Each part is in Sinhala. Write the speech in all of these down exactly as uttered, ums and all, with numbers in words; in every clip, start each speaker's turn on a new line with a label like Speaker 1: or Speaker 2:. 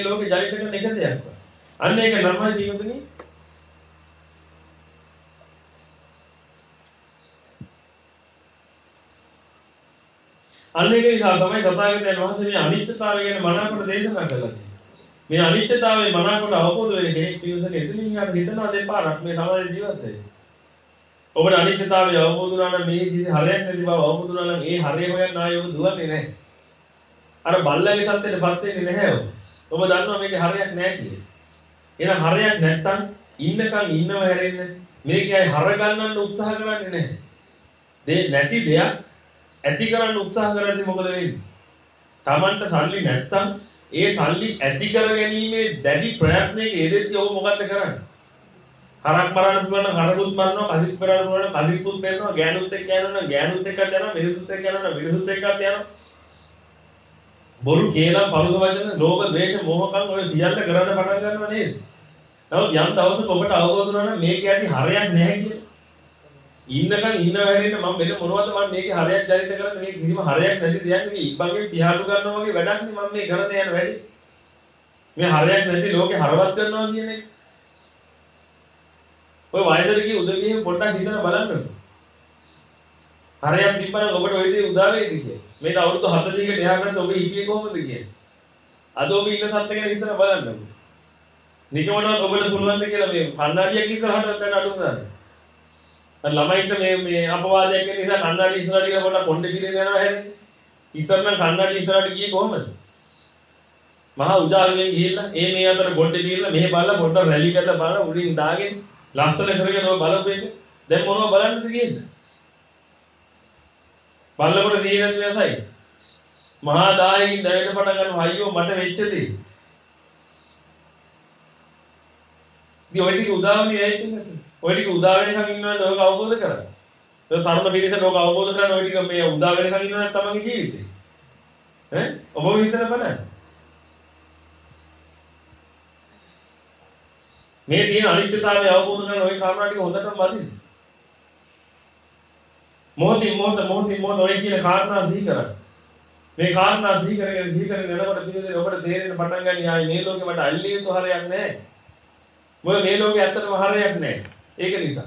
Speaker 1: ලෝකේ ජනිත කරන එක දෙයක්. අන්න ඒක නමයි ජීවිතනේ. අන්න ඒක නිසා තමයි තථාගතයන් වහන්සේ මේ අනිත්‍යතාවය ගැන මනාකොට දේශනා කළා. මේ අනිත්‍යතාවය මනාකොට අවබෝධ වෙන කෙනෙක් පිළිසන එතනින් යාට හිතනවා දෙපාරක් මේ සමාජ ජීවිතේ. ඔබට අනිත්‍යතාවය අවබෝධ වුණා නම් මේ ජීවිතේ හරයක් නැති බව අවබෝධ වුණා නම් ඒ හරය හොයන්න ආයෙ ඔබ දුවන්නේ නැහැ. අර බල්ලගේ තත්ත්වයටපත් වෙන්නේ නැහැ ඔබ. ඔබ දන්නවා මේකේ හරයක් නැහැ කියලා. එහෙනම් හරයක් නැත්තම් ඉන්නකම් ඉන්නව හැරෙන්න මේකේ අය හර ගන්නන්න උත්සාහ කරන්නේ නැහැ. දෙ නැති දෙයක් ඇති කරන්න උත්සාහ කරද්දී මොකද වෙන්නේ? Tamanට සල්ලි නැත්තම් ඒ සල්ලි ඇති කර ගැනීමේ දැඩි ප්‍රයත්නයක යෙදෙද්දී ඔබ මොකද්ද කරන්නේ? හරක් මරන්න පුළුවන් නම් හරකුත් මරනවා, කදිත් මරන්න පුළුවන් නම් කදිත්කුත් මරනවා, ගෑනුත් එක්ක යනවා නම් ගෑනුත් එක්කත් යනවා, මිනිසුත් එක්ක යනවා නම් මිනිසුත් එක්කත් යනවා. බොරු කියලා පරුස වචන, ලෝභ, ද්වේෂ, මෝහකම් ඔය සියල්ල කරන්න පටන් ගන්නවා නේද? නමුත් යම් දවසක ඔබට අවබෝධ වුණා නම් මේක යටි හරයක් නැහැ කියලා. ඉන්නකන් ඉන්න වෙරෙන්න මම මෙන්න මොනවද මම මේකේ හරයක් ජනිත කරන්නේ මේක කිසිම හරයක් නැති දෙයක් නෙවෙයි ඉබ්බන්ගේ පියාලු ගන්නවා වගේ වැඩක් නේ මම මේ කරන යන වැඩේ මේ හරයක් නැති ලෝකේ හරවත් කරනවා කියන එක ඔය වයසට ගිය උදවියෙන් පොඩ්ඩක් හිතලා බලන්න හරයක් තිබ්බනම් ඔබට ওই දේ උදා වෙයිද කියලා මේක අවුරුදු හතළිහකට එහා ගන්න ඔබ හිතියේ කොහොමද කියන්නේ අද ඔබ ඉන්න සත්ත්ව ගැන හිතලා බලන්න නිකමනවත් ඔබට පුළුවන් ද කියලා මේ කණ්ණාඩියක් ඉස්සරහට ගන්න අඩු ගන්න අර ළමයින්ට මේ මේ අපවාදයක් වෙන නිසා කන්නඩි ඉස්සරහට ගිහලා පොඩ්ඩක් කොණ්ඩේ පිරේ යනවා හැරෙන්නේ. ඉස්සර නම් කන්නඩි ඉස්සරහට ගියේ කොහමද? මහා උජාරුවෙන් ගිහිල්ලා ඒ මේ අතර කොණ්ඩේ පිරලා මෙහෙ බලලා පොඩ්ඩක් රැලි කරලා බලලා උඩින් දාගෙන ලස්සන කරගෙන ඔය බලපෙන්න. දැන් මොනවද බලන්නද කියන්නේ? බල්ලකොට දීනත් වෙනසයි. මහා දායකින් දැවෙන්න පටන් ගන්නවා අයියෝ මට වෙච්ච දේ. ඉතින් ඔය ටික උදාවන්නේ ඇයි කියන්නේ? ඔය ටික උදා වෙනකන් ඉන්නවද ඔයක අවබෝධ කරගන්න. ඒ තරුණ පිරිසට ඔයක අවබෝධ කරගන්න ඔය ටික මේ උදා වෙනකන් ඉන්නවද තමන්ගේ ජීවිතේ. ඈ ඔබ හිතලා බලන්න. මේ තියෙන අනිත්‍යතාවය අවබෝධ කරගන්න ඔය කාරණා ටික හොඳටම වදින්න. මොහොතින් මොහොත මොහොතින් මොහොත ඔය කියන කාරණා සිහි කරගන්න. මේ කාරණා සිහි කරගෙන සිහි කරගෙන යනකොට පිළිදෙල ඔබට තේරෙන්න පටන් ගන්න ආයේ මේ ලෝකෙ මට අල්ලිය යුතු හරයක් නැහැ. මොකද මේ ලෝකෙ ඇත්තටම හරයක් නැහැ. ඒක නිසා.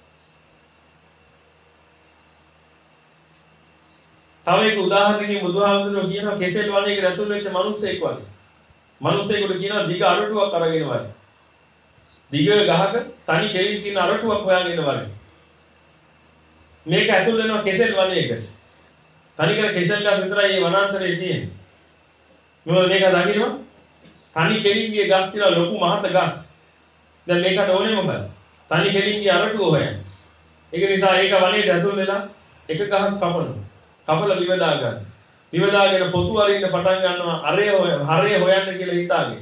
Speaker 1: තව එක උදාහරණයකින් බුදුහාමුදුරුවෝ කියනවා කෙසෙල් වලයකට ඇතුල් වෙච්ච මිනිස්සෙක් වගේ. මිනිස්සෙකුට කියනවා දිග අරටුවක් අරගෙන වගේ. දිග ගහක තනි කෙලින් තියෙන අරටුවක් හොයාගෙන වගේ. මේක ඇතුල් වෙනවා කෙසෙල් වලයකට. තනිකර කෙසෙල් ගස් විතරයි මේ වනාන්තරයේ තියෙන්නේ. මොකද මේක දකින්නවා තනි කෙලින් ගිය ගස් කියලා ලොකු මහත ගස්. දැන් මේකට ඕනේ මොකද? තනි කෙලින්ගේ අරටුව හොයන්න. ඒක නිසා ඒක වනයේට ඇතුල් වෙලා එක ගහක් කපනවා. කපලා බිම දා ගන්න. බිම දාගෙන පොතු වරින්න පටන් ගන්නවා අරය හරය හොයන්න කියලා හිතාගෙන.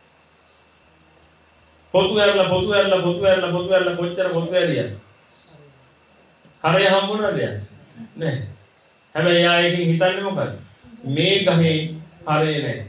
Speaker 1: පොතු ඇරලා පොතු ඇරලා පොතු ඇරලා පොතු ඇරලා කොච්චර පොතු ඇරියද? හරය හම්බුණාද යන්නේ? නැහැ. හැබැයි යා එකකින් හිතන්නේ මොකද? මේ ගහේ හරය නැහැ.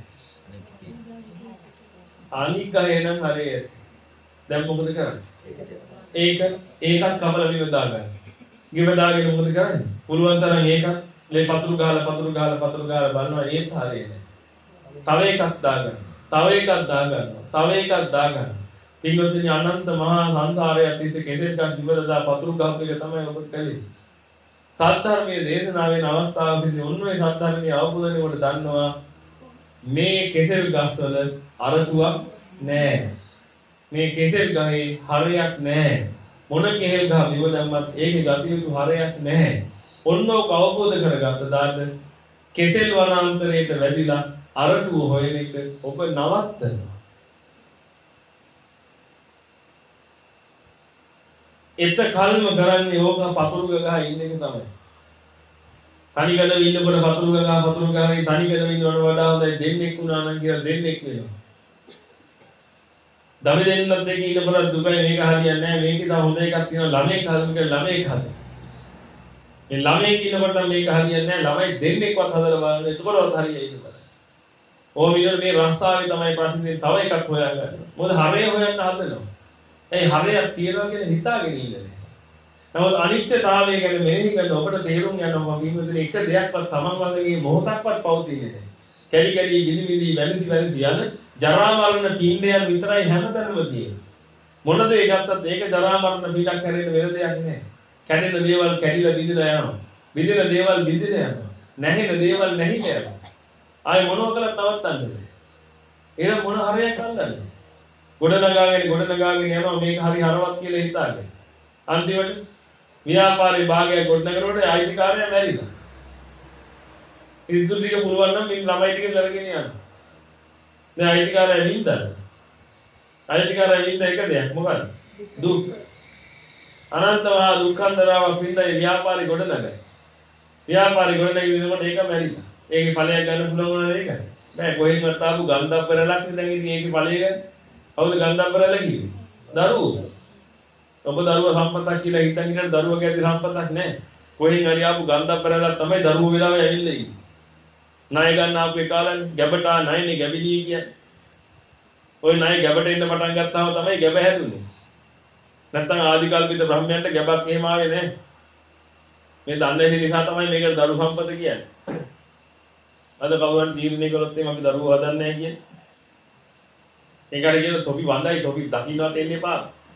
Speaker 1: අනික් ගහේ නම් හරය ඇති. දැන් මොකද කරන්නේ? ඒක ඒකත් කපලා බිම දාගන්න. බිම දාගෙන මොකද කරන්නේ? පුළුවන් තරම් ඒකත් මේ පතුරු ගහලා පතුරු ගහලා පතුරු ගහලා බලනවා ඒත් හරියන්නේ. තව එකක් දාගන්න. තව එකක් දාගන්න. තව එකක් දාගන්න. තින්ගොතුනි අනන්ත මහා සංසාරයක් තිස්සේ කෙදෙට්ටක් දිවල දා පතුරු ගහපු එක තමයි ඔබ කළේ. සත්‍ය දේශනාවෙන් අවස්ථාවකදී ඔන්න ඔය සත්‍ය ධර්මයේ අවබෝධ වෙනකොට දන්නවා මේ කෙසෙල් ගස්වල අරතුවක් නැහැ. මේ කෙසෙල් ගහේ හරයක් නැහැ. මොන කෙහෙල් ගහ දිව දැම්මත් ඒකේ ගතියුතු හරයක් නැහැ. ඔන්න ඔක අවබෝධ කරගත්ත දාට කෙසෙල් වනාන්තරයට වැඩිලා අරටුව හොයන එක ඔබ නවත්තනවා. එත කල්ම කරන්නේ ඕක පතුරු ගහ ඉන්න එක තමයි. තනිකඩ ඉන්නකොට පතුරු ගහ පතුරු ගහනේ තනිකඩ ඉන්නවට වඩා හොඳයි දෙන්නෙක් වුණා නම් කියලා දෙන්නෙක් වෙනවා. දමි දෙන්නත් දෙක ඉන්නකොට දුකයි මේක හරියන්නේ නැහැ මේක ඉතින් හොඳ එකක් තියෙනවා ළමෙක් හදමු කියලා ළමෙක් හදන්න. මේ ළමෙක් ඉන්නකොට මේක හරියන්නේ නැහැ ළමයි දෙන්නෙක්වත් හදලා බලන්න එතකොටවත් හරියයිද බලන්න. ඕම විතර මේ රස්තාවේ තමයි ප්‍රතිදින තව එකක් හොයාගන්න. මොකද හරය හොයන්න හදනවා. ඒ හරයක් තියනවා කියන හිතාගෙන ඉන්න නිසා. නමුත් අනිත්‍යතාවය ගැන මෙනෙහි කරන ඔබට තේරුම් යනවා වගේ එක දෙයක්වත් තමන් වගේ මොහොතක්වත් පවතින්නේ නැහැ. කැඩි කැඩි විදි විදි වැලිසි වැලිසි යන ජරා මරණ පින්ඩයන් විතරයි හැමතැනම තියෙන්නේ. මොන දේ ගත්තත් ඒක ජරා මරණ පිටක් හැරෙන්න වෙන දෙයක් නෑ. කැඩෙන දේවල් කැඩිලා බිඳිලා යනවා. බිඳින දේවල් බිඳිලා යනවා. නැහෙන දේවල් නැහිලා යනවා. ආයි මොනවා කළත් නවත්තන්නේ. එහෙනම් මොන හරයක් අල්ලන්නේ? ගොඩනගාගෙන ගොඩනගාගෙන යනවා මේක හරි හරවත් කියලා හිතාගෙන. අන්තිමට ව්‍යාපාරේ භාගයක් ගොඩනගනකොට ආයිතිකාරයා මැරිලා. ඉතින් ටික පුළුවන් නම් මේ ළමයි ටික කරගෙන යන්න. දැන් ආයිතිකාරයා නින්දා. ආයිතිකාරයා නින්දා එක දෙයක් මොකක්ද? දුක්. අනන්තවා දුක්ඛන්දරාවක් වින්දා ව්‍යාපාරේ ගොඩනගයි. ව්‍යාපාරේ ගොඩනගිනකොට ඒක මැරිලා. ඒකේ ඵලයක් ගන්න පුළුවන් නේද ඒක? නෑ කොහෙන්වත් ආපු ගන්ධබ්බරලක් නේ දැන් ඉතින් ඒකේ ඵලය ගන්න. කවුද ගන්ධබ්බරල කිව්වේ? දරුවෝ. ඔබ දරුවා සම්පතක් කියලා හිතන් ඉන්න දරුවගේ ඇති සම්පතක් නෑ. කොහෙන් හරි ආපු ගන්ධබ්බරලක් තමයි දරුවෝ වෙලාවෙ ඇවිල්ලා ඉන්නේ. ණය ගන්න ආපු එකලන්නේ ගැබට ආ ණයනේ ගැබිලී කියන්නේ. ওই ණය ගැබට එන්න පටන් ගත්තාම තමයි ගැබ හැදුනේ. නැත්තම් ආදිකල්පිත බ්‍රහ්මයන්ට ගැබක් එහෙම ආවේ නෑ. මේ දන්නේ නිසා තමයි මේකට දරු සම්පත කියන්නේ. අද කවුරුන් තීරණය කළොත් එimhe අපි දරුවෝ හදන්නේ නැහැ කියන්නේ. ඒකට කියන තොපි වඳයි තොපි දකින්නවත් එන්න එපා.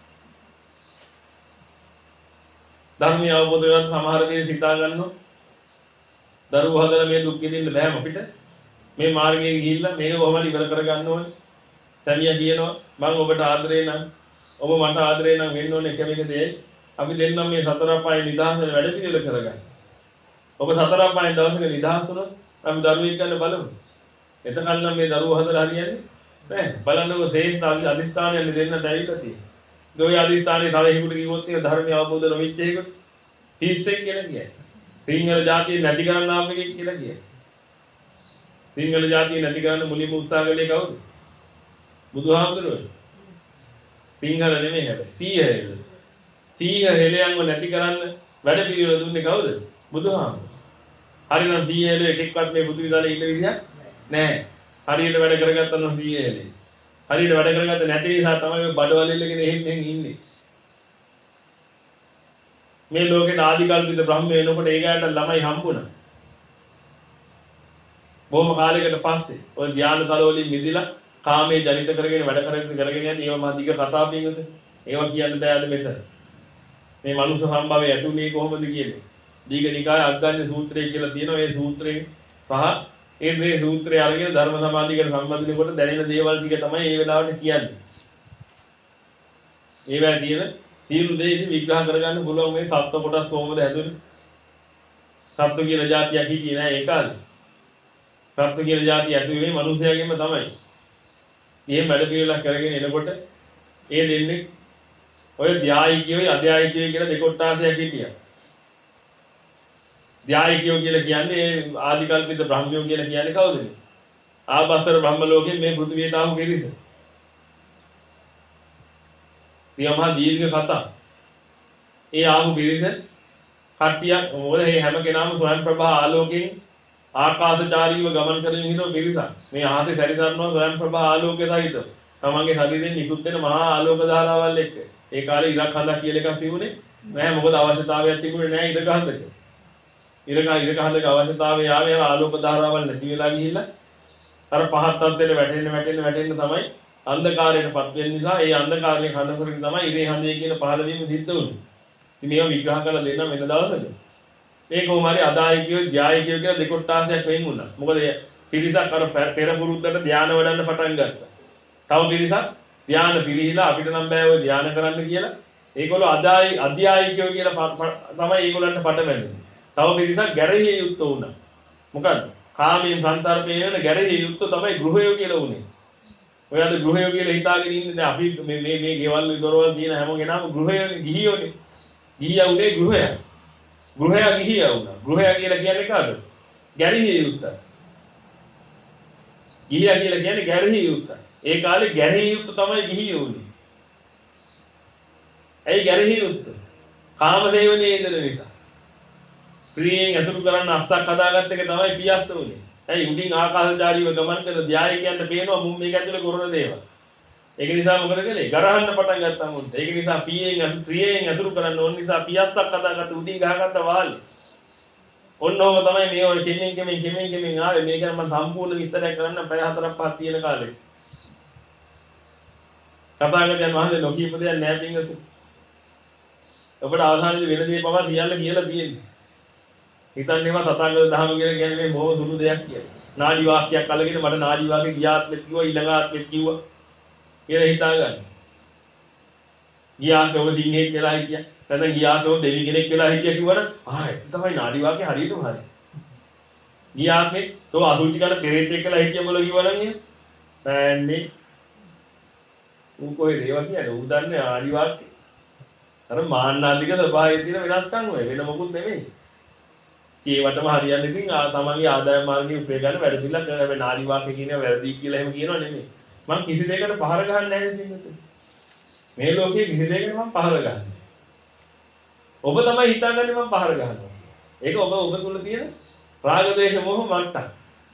Speaker 1: ධර්මය අවබෝධ කරගන්න සමහර කෙනෙක් හිතා ගන්නවා. දරුවෝ හදලා මේ දුක් විඳින්න බෑ අපිට. මේ මාර්ගයේ ගිහිල්ලා මේක කොහොමද ඉවර කරගන්න ඕනේ. සැමියා කියනවා මම ඔබට ආදරේ නම් ඔබ මට ආදරේ නම් වෙන්න ඕනේ එක මේක දෙයයි. අපි දෙන්නම් මේ සතර අපායේ නිදහස වෙන වැඩ පිළිවෙල කරගන්න. ඔබ සතර අපායේ දවසක නිදහස් වුණොත් අපි දරුවෙක් ගන්න බලමු. එතකල් නම් මේ දරුවෝ හදලා හරියන්නේ නෑ. බලන්නකො ශ්‍රේෂ්ඨ අධිෂ්ඨානයන් දෙන්නට ඇවිල්ලා තියෙනවා. දොයි අධිෂ්ඨානේ තව හිකුට කිව්වොත් ඒක ධර්මය අවබෝධ නොවිච්ච එකකට තිස්සෙක් කියලා කියයි. සිංහල ජාතිය නැති කරන්න ආපු එකෙක් කියලා කියයි. සිංහල ජාතිය නැති කරන්න මුලින්ම උත්සාහ කළේ කවුද? බුදුහාමුදුරුවෝ. සිංහල නෙමෙයි හැබැයි. සීහ සීහ හෙලයන්ව නැති කරන්න වැඩ පිළිවෙල දුන්නේ කවුද? බුදුහාමුදුරුවෝ. හරිනම් සීහ හෙල එකෙක්වත් මේ බුදු විදාලේ ඉන්න විදියක් නැහැ. හරියට වැඩ කරගත්තා නම් සීහ හෙලේ. හරියට වැඩ කරගත්ත නැති නිසා තමයි ඔය බඩවලෙල්ලගෙන එහෙන් මෙහෙන් ඉන්නේ. මේ ලෝකේ ආදිකල්පිත බ්‍රහ්ම වෙනකොට ඒකට ළමයි හම්බුණා. බොහොම කාලයකට පස්සේ ඔය ධානතල වලින් මිදිලා කාමයේ ජනිත කරගෙන වැඩ කරගෙන කරගෙන යන ඒවා මා දිග කතා පින්වද ඒවා කියන්න බෑද මෙතන. මේ මනුෂ්‍ය සම්භවයේ ඇතුළේ කොහොමද කියන්නේ? දීඝනිකාය අග්ගඤ්ඤ සූත්‍රය කියලා තියෙනවා. ඒ සූත්‍රයෙන් සහ ඒ මේ සූත්‍රය අරගෙන ධර්ම සමාධියකට සම්බන්ධ වෙනකොට දැනෙන දේවල් ටික තමයි මේ වෙලාවට කියන්නේ. ඒවා කියන සියලු දේ ඉතින් විග්‍රහ කරගන්න පුළුවන් මේ සත්ව කොටස් කොහොමද හැදුනේ? සත්ව කියන જાතියක් හිටියේ නෑ ඒ කාලේ. සත්ව කියන જાතිය ඇතුලේ මනුස්සයාගෙම තමයි. එහෙම වැඩ පිළිවෙලක් කරගෙන එනකොට ඒ දෙන්නේ ඔය ධ්‍යායිකයෝයි අධ්‍යායිකයෝයි කියලා දෙකොට්ටාසයක් හිටියා. ධ්‍යායිකයෝ කියලා කියන්නේ ආදිකල්පිත බ්‍රහ්මයෝ කියලා කියන්නේ කවුද? ආභාසර බ්‍රහ්ම ලෝකයෙන් මේ පෘථිවියට ආපු කෙනෙක්. තියමහා දීර්ඝ කතා. ඒ ආපු පිරිස කට්ටියක් මොකද මේ හැම කෙනාම ස්වයං ප්‍රභා ආලෝකයෙන් ආකාශචාරීව ගමන් කරමින් හිටව පිරිසක්. මේ ආහතේ සැරිසරනවා ස්වයං ප්‍රභා ආලෝකය සහිතව. තමන්ගේ ශරීරයෙන් නිකුත් වෙන මහා ආලෝක ධාරාවල් එක්ක. ඒ කාලේ ඉරක් හඳක් කියලා එකක් තිබුණේ නැහැ. මොකද අවශ්‍යතාවයක් තිබුණේ නැහැ ඉරක හඳක. ඉරක ඉරක හඳක අවශ්‍යතාවය ආවේ ආලෝක ධාරාවල් නැති වෙලා ගිහිල්ලා අර පහත් තත්ත්වයට වැටෙන්න වැටෙන්න වැටෙන්න තමයි අන්ධකාරයටපත් වෙන නිසා ඒ අන්ධකාරයෙන් හඳ කරගෙන තමයි ඉරේ හඳේ කියන පහළ වීම සිද්ධ වුනේ. ඉතින් මේවා විග්‍රහ කරලා දෙන්න වෙන දවසක. මේ කොහොම හරි අදායිකයෝ ධ්‍යායිකයෝ කියලා දෙකොට්ටාසයක් වෙන් වුණා. මොකද පිරිසක් අර පෙර පුරුද්දට ධානය වඩන්න පටන් ගත්තා. තව පිරිසක් ධානය පිළිහිලා අපිට නම් බෑ ඔය ධානය කරන්න කියලා. ඒගොල්ලෝ අදායි අධ්‍යායිකයෝ කියලා තමයි ඒගොල්ලන්ට පටබැඳුනේ. තව පිරිසක් ගැරහේ යුක්ත වුණා. මොකද කාමයෙන් සංතරපේ වෙන ගැරහේ යුක්ත තමයි ගෘහයෝ කියලා වුනේ. ඔය අද ගෘහයෝ කියලා හිතාගෙන ඉන්නේ දැන් අපි මේ මේ මේ ගෙවල් දොරවල් තියෙන හැම කෙනාම ගෘහයෝනේ ගිහියෝනේ. ගිහියා උනේ ගෘහයා. ගෘහයා ගිහියා වුණා. ගෘහයා කියලා කියන්නේ කාටද? ගැරහේ යුක්ත. ගිහියා කියලා කියන්නේ ගැරහේ යුක්ත. ඒ කාලේ ගැරහේ යුක්ත තමයි ගිහියෝ උනේ. ඇයි ගැරහේ යුක්ත? කාමදේවනේ ඉඳන නිසා. ප්‍රියෙන් අසුරු කරන්න අස්සක් හදාගත්ත එක තමයි පියස්ත උනේ. ඇයි උඩින් ආකාශචාරීව ගමන් කරන ධ්‍යායකයන්ට පේනවා මුම් මේක ඇතුලේ කරන දේවල්. ඒක නිසා මොකද කළේ? ගරහන්න පටන් ගත්තා මුන්ට. ඒක නිසා පියෙන් අසු ප්‍රියෙන් අසුරු කරන්න ඕන නිසා පියස්සක් හදාගත්ත උඩින් ගහගත්ත වාලේ. ඔන්නෝම තමයි මේ ඔය කෙමින් කෙමින් කෙමින් කෙමින් ආවේ. මේක නම් මම සම්පූර්ණ විස්තරයක් කරන්න පැය හතරක් පහක් තියෙන කාලේ. තථාගතයන් වහන්සේ නොකියපු දෙයක් නෑ පින්වතුනි. ඔබට අවධානයේ වෙන දේ පවා සියල්ල කියලා තියෙන්නේ. හිතන්නේවා තථාගත ධර්ම කියලා කියන්නේ මේ මොහ දුරු දෙයක් කියලා. නාඩි වාක්‍යයක් අල්ලගෙන මට නාඩි වාක්‍ය ගියාත්මෙත් කිව්වා ඊළඟ ආත්මෙත් කිව්වා කියලා හිතාගන්න. ගියාත්මෙ ඔබ දින්නේ කියලා හිටියා. නැත්නම් ගියාත්මෙ ඔබ දෙවි කෙනෙක් කියලා හිටියා කිව්වනම් ආ ඒක තමයි නාඩි වාක්‍ය හරියටම හරි. ගියාත්මෙ තෝ අසුචි කරලා පෙරේතෙක් කියලා හිටියා මොළ කිව්වනම් එහෙම නෑනේ. උන් කොහෙද ඒවා කියන්නේ? උන් දන්නේ නාඩි වාක්‍ය. අර මාන්නාධික ස්වභාවයේ තියෙන වෙනස්කම් වෙයි වෙන මොකුත් නෙමෙයි. ඒවටම හරියන්නේ ඉතින් තමන්ගේ ආදායම් මාර්ගයේ උපේ ගන්න වැඩ පිළිලා කරන හැබැයි නාඩි වාක්‍ය කියනවා වැරදි කියලා එහෙම කියනවා නෙමෙයි. මම කිසි දෙයකට පහර ගහන්නේ නැහැ නේද? මේ ලෝකයේ කිසි දෙයකට මම පහර ගහන්නේ. ඔබ තමයි හිතන්නේ මම පහර ගහනවා. ඒක ඔබ ඔබ තුල තියෙන රාග දේශ මොහ මට්ටම්.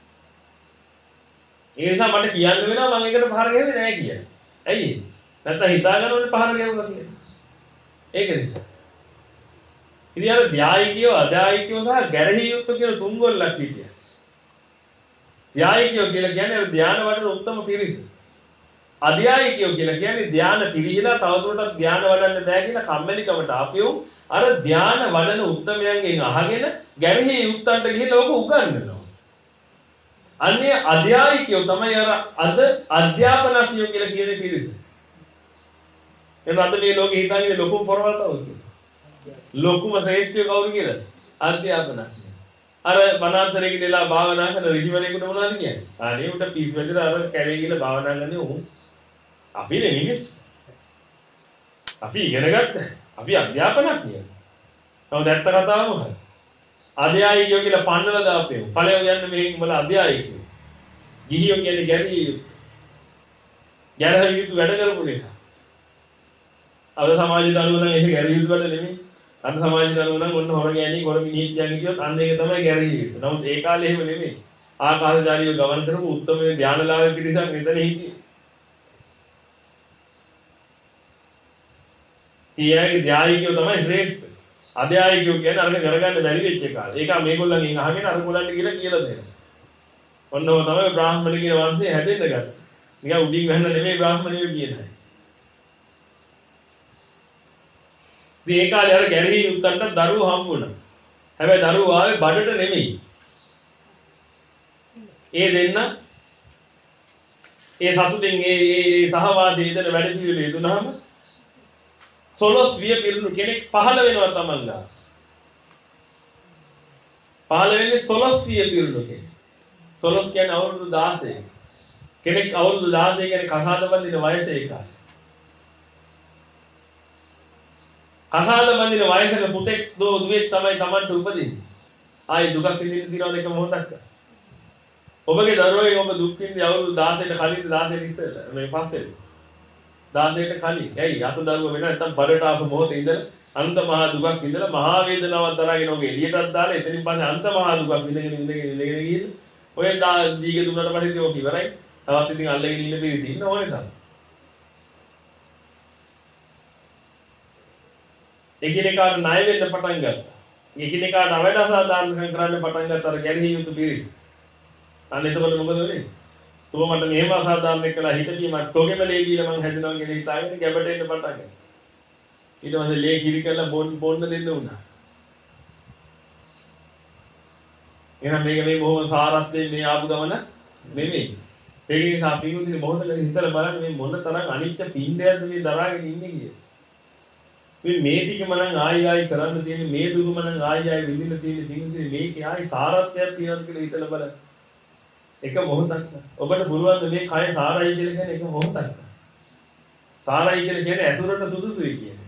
Speaker 1: ඒ නිසා මට කියන්න වෙනවා මම ඒකට පහර ගහන්නේ නැහැ කියලා. ඇයි? නැත්නම් හිතා ගන්න ඕනේ පහර ගහනවා කියලා. ඒක නිසා. ඉතින් අර ධායිකයෝ අධායිකයෝ සහ ගැරහි යුක්ත කියන තුන් ගොල්ලක් හිටියා. ධායිකයෝ කියලා කියන්නේ අර ධාන වඩන උත්තම පිරිස. අධායිකයෝ කියලා කියන්නේ ධාන පිළිහිලා තවදුරටත් ධාන වඩන්න බෑ කියලා කම්මැලිකමට ආපියෝ අර ධාන වඩන උත්තමයන්ගෙන් අහගෙන ගැරහි යුක්තන්ට ගිහිල්ලා ඔක උගන්වනවා. අන්නේ අධායිකයෝ තමයි අර අද අධ්‍යාපනඥයෝ කියලා කියන පිරිස. එතන අද මේ ලෝකේ හිතන්නේ ලොකුම පොරවල් කවුද කියලා. ලොකුම ශ්‍රේෂ්ඨය කවුරු කියලාද? අධ්‍යාපනඥ. අර වනාන්තරයකට එලා භාවනා කරන ඍෂිවරයෙකුට මොනවද කියන්නේ? අනේ උට පිස් වැදලා අර කැලේ ගිහලා භාවනා කරන්නේ උන්. අපි නේ මිනිස්. අපි ඉගෙන ගත්තා. අපි අධ්‍යාපනඥයෝ. නමුත් ඇත්ත කතාව මොකක්ද? අධ්‍යායිකයෝ කියලා පන්නලා දාපේ. ඵලය කියන්නේ මේ උඹලා අධ්‍යායිකයෝ. ගිහියෝ කියන්නේ ගැරිය යුතු. ගැරහ යුතු වැඩ කරපු නිසා. අද සමාජයට අනුව නම් ඒක ගැරිය යුතු වැඩ නෙමෙයි. අද සමාජයට අනුව නම් ඔන්න හොර ගෑණි හොර මිනිහෙක් යන්නේ කියොත් අන්න ඒක තමයි ගැරිය යුතු. නමුත් ඒ කාලේ එහෙම නෙමෙයි. ආකාශචාරීව ගමන් කරපු උත්තම ධානලාභ පිරිසක් මෙතන හිටියේ. ඊයගේ ධායිකයෝ තමයි ශ්‍රේෂ්ඨ. අධ්‍යායිකයෝ කියන්නේ අරක කරගන්න බැරි වෙච්ච කාලේ. ඒක මේගොල්ලන්ගෙන් අහගෙන අර කොල්ලන්ට කියලා කියලා දෙනවා. ඔන්නව තමයි බ්‍රාහ්මණ කියන වංශය හැදෙන්න ගත්තේ. නිකන් උඩින් ගහන්න නෙමෙයි බ්‍රාහ්මණයෝ කියන්නේ. ඉතින් ඒ කාලේ අර ගැරහි යුත්තන්ට දරුවෝ හම්බ වුණා. හැබැයි දරුවෝ ආවේ බඩට නෙමෙයි. ඒ දෙන්න ඒ සතුටින් ඒ ඒ සහවාසී ඉදන වැඩ පිළිවෙල යෙදුනහම සොලොස් විය පිරුණු කෙනෙක් පහළ වෙනවා තමන්ලා. පහළ වෙන්නේ සොලොස් විය පිරුණු කෙනෙක්. සොලොස් කියන්නේ අවුරුදු දාසය. කෙනෙක් අවුරුදු දාසය කියන්නේ කසාද බඳින වයස ඒකයි. කසාද බඳින වයසක පුතෙක් දෝ දුවෙක් තමයි Tamanට උපදින්නේ. ආයි දුකක් විඳින්න තියනවද එක මොහොතක්. ඔබගේ දරුවෝ ඔබ දුක් විඳි අවුරුදු දාසයට කලින් දාසයට ඉස්සෙල්ලා මේ පස්සේ දාසයට කලින්. ඇයි අත දරුවෝ වෙන නැත්තම් බඩට ආපු මොහොතේ ඉඳලා අන්ත මහා දුකක් විඳලා මහා වේදනාවක් දරාගෙන ඔබ එළියටත් දාලා එතනින් පස්සේ අන්ත මහා දුකක් විඳගෙන ඉඳගෙන ඉඳගෙන ගිහින් ඔය දීගේ දුන්නට පස්සේ ඔක ඉවරයි. තවත් ඉතින් අල්ලගෙන ඉන්න පිරිස ඉන්න ඕනේ තමයි. එකිනෙකාට ණය වෙන්න පටන් ගත්තා. එකිනෙකාට අවඩ අසාධාරණකම් කරන්න පටන් ගත්තා අර ගැරහි යුතු පිරිස. අන්න එතකොට මොකද වෙන්නේ? තෝ මට මෙහෙම අසාධාරණයක් කළා හිතපිය මම තෝගෙම ලේ කියලා මං හැදෙනවා කියලා හිතාගෙන ගැබට එන්න පටන් ගත්තා. ඊට පස්සේ ලේ කිරි කරලා බොන්න බොන්න දෙන්න උනා. එහෙනම් මේක මේ බොහොම සාරත්වයෙන් මේ ආපු ගමන නෙමෙයි. ඒක නිසා අපි උදින මොහොතකට හිතලා බලන්න මේ මොන තරම් අනිච්ච පින්ඩයක්ද මේ දරාගෙන ඉන්නේ කියලා. මේ මේ ටිකම නම් ආයි ආයි කරන්න තියෙන්නේ මේ දුකම නම් ආයි ආයි විඳින්න තියෙන්නේ තියෙන්නේ මේකේ ආයි සාරත්වයක් තියෙනවද කියලා හිතලා බලන්න. එක මොහොතක්. ඔබට පුළුවන් මේ කය සාරයි කියලා කියන්නේ එක මොහොතක්. සාරයි කියලා කියන්නේ ඇසුරට සුදුසුයි කියන්නේ.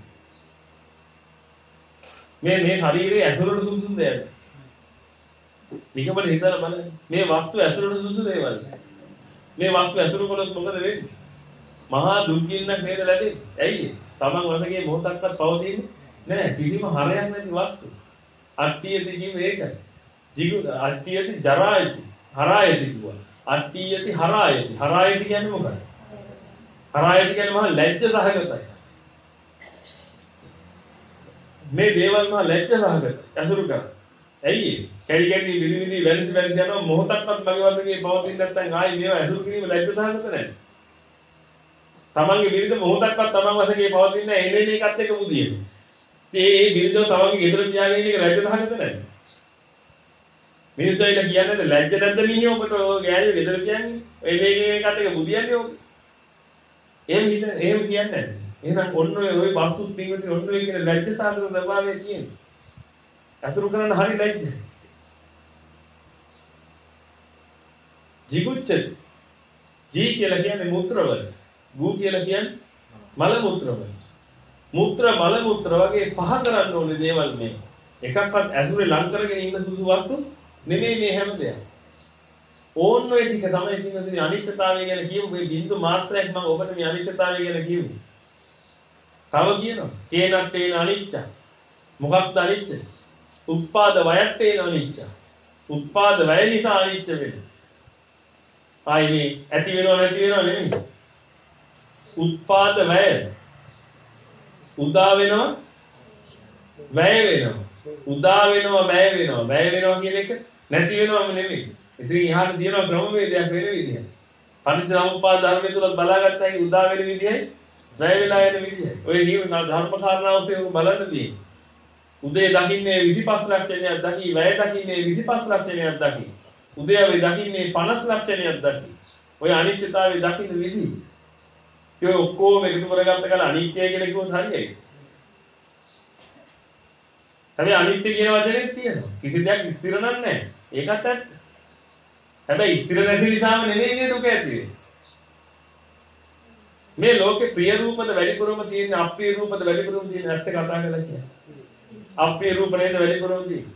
Speaker 1: මේ මේ ශරීරයේ ඇසුරට සුදුසු දෙයක්. නිකම්ම හිතලා බලන්න. මේ වස්තු ඇසුරට සුදුසු දේවල්. මේ වස්තු ඇසුරු කළොත් මොකද වෙන්නේ? මහා දුක්ගින්නක් නේද ලැබෙන්නේ. ඇයි? තමන් වශයෙන් මොහොතක්වත් පවතින්නේ නැහැ. කිසිම හරයක් නැති වස්තු. අට්ඨියති කියන්නේ ඒකයි. ජීව අට්ඨියති ජරායති හරායති කිව්වා. අට්ඨියති හරායති. හරායති කියන්නේ මොකක්ද? හරායති කියන්නේ මහා ලැජ්ජ සහගතයි. මේ දේවල් මහා ලැජ්ජ සහගතයි. ඇසුරු කරා. ඇයි ඒ? කැරි කැරි විදි විදි වැලිසි වැලිසි යනවා මොහොතක්වත් මගේ වර්ගයේ පවතින්නේ නැත්නම් ආයි මේවා ඇසුරු කිරීම ලැජ්ජ සහගත නැහැ. තමන්ගේ බිරිඳ මොහොතක්වත් තමන් වශයෙන් පවතින එන්නේ එන්නේ එකත් එක්ක බුදියෙන්නේ. ඉතින් ඒ බිරිඳව තමන්ගේ ගෙදර තියාගෙන ඉන්න එක ලැජ්ජ දහකට නැහැ. මිනිස්සු ඇවිල්ලා කියන්නේ ලැජ්ජ නැද්ද මිනිහෝ ඔබට ඔය ගෑණි ගෙදර තියන්නේ. එන්නේ එකත් එක්ක බුදියන්නේ ඔබ. එහෙම හිත එහෙම කියන්නේ නැහැ. එහෙනම් ඔන්න ඔය ඔය වස්තුත් පින්වතුනි ඔන්න ඔය කියන ලැජ්ජ සාධක ස්වභාවය තියෙන්නේ. අසුරු කරන්න හරි ලැජ්ජයි. jigucchati ජී කියලා කියන්නේ මුත්‍රවල. ගූ කියලා කියන්නේ මල මුත්‍රවල. මුත්‍ර මල මුත්‍ර වගේ පහ කරන්න ඕනේ දේවල් මේ. එකක්වත් ඇසුරේ ලං කරගෙන ඉන්න සුසු වස්තු නෙමෙයි මේ හැම දෙයක්. ඕන්න ඔය ටික තමයි පින්වතුනි අනිත්‍යතාවය ගැන කියමු මේ බින්දු මාත්‍රයක් මම ඔබට මේ අනිත්‍යතාවය ගැන කිව්වේ. තව කියනවා කේනට්ටේන අනිච්ච. මොකක්ද අනිච්ච? උත්පාද වයට්ටේන අනිච්ච. උත්පාද වය නිසා අනිච්ච වෙන්නේ. ආයේ ඇති වෙනව නැති වෙනව නෙමෙයි. උත්පාද වැය උදා වෙනවා වැය වෙනවා. උදා වෙනවා වැය වෙනවා. වැය වෙනවා කියන එක නැති වෙනවම නෙමෙයි. ඉතින් ඉහාට තියෙනවා බ්‍රහ්මවේදයක් වෙන විදිය. පටිච්චසමුප්පාද ධර්මයේ තුල බලාගත්තා ඒ උදා වෙන විදියයි වැය වෙලා යන විදියයි. ඔය නියම ධර්ම කාරණා ඔස්සේ බලන්න තියෙන්නේ. උදේ දකින්නේ විසිපස් ලක්ෂණයක් දකි, වැය දකින්නේ විසිපස් ලක්ෂණයක් දකි. උදේවේ දකින්නේ පනස් ලක්ෂණයක් දකි. ඔය අනිත්‍යතාවයේ දකින්න විදිහ. ඒ ඔක්කොම එකතු කරගත්ත කල අනිත්‍ය කියලා කිව්වොත් හරියයි. හැබැයි අනිත්‍ය කියන වචනේ තියෙනවා. කිසි දෙයක් ස්ථිර නැහැ. ඒකත් ඇත්ත. හැබැයි ස්ථිර නැති නිසාම නෙමෙයි මේ දුක ඇති වෙන්නේ. මේ ලෝකේ ප්‍රිය රූපද වැඩිපුරම තියෙන අප්‍රිය රූපද වැඩිපුරම තියෙන ඇත්ත කතා කරලා කියන්නේ. අප්‍රිය රූප නේද වැඩිපුරම තියෙන්නේ.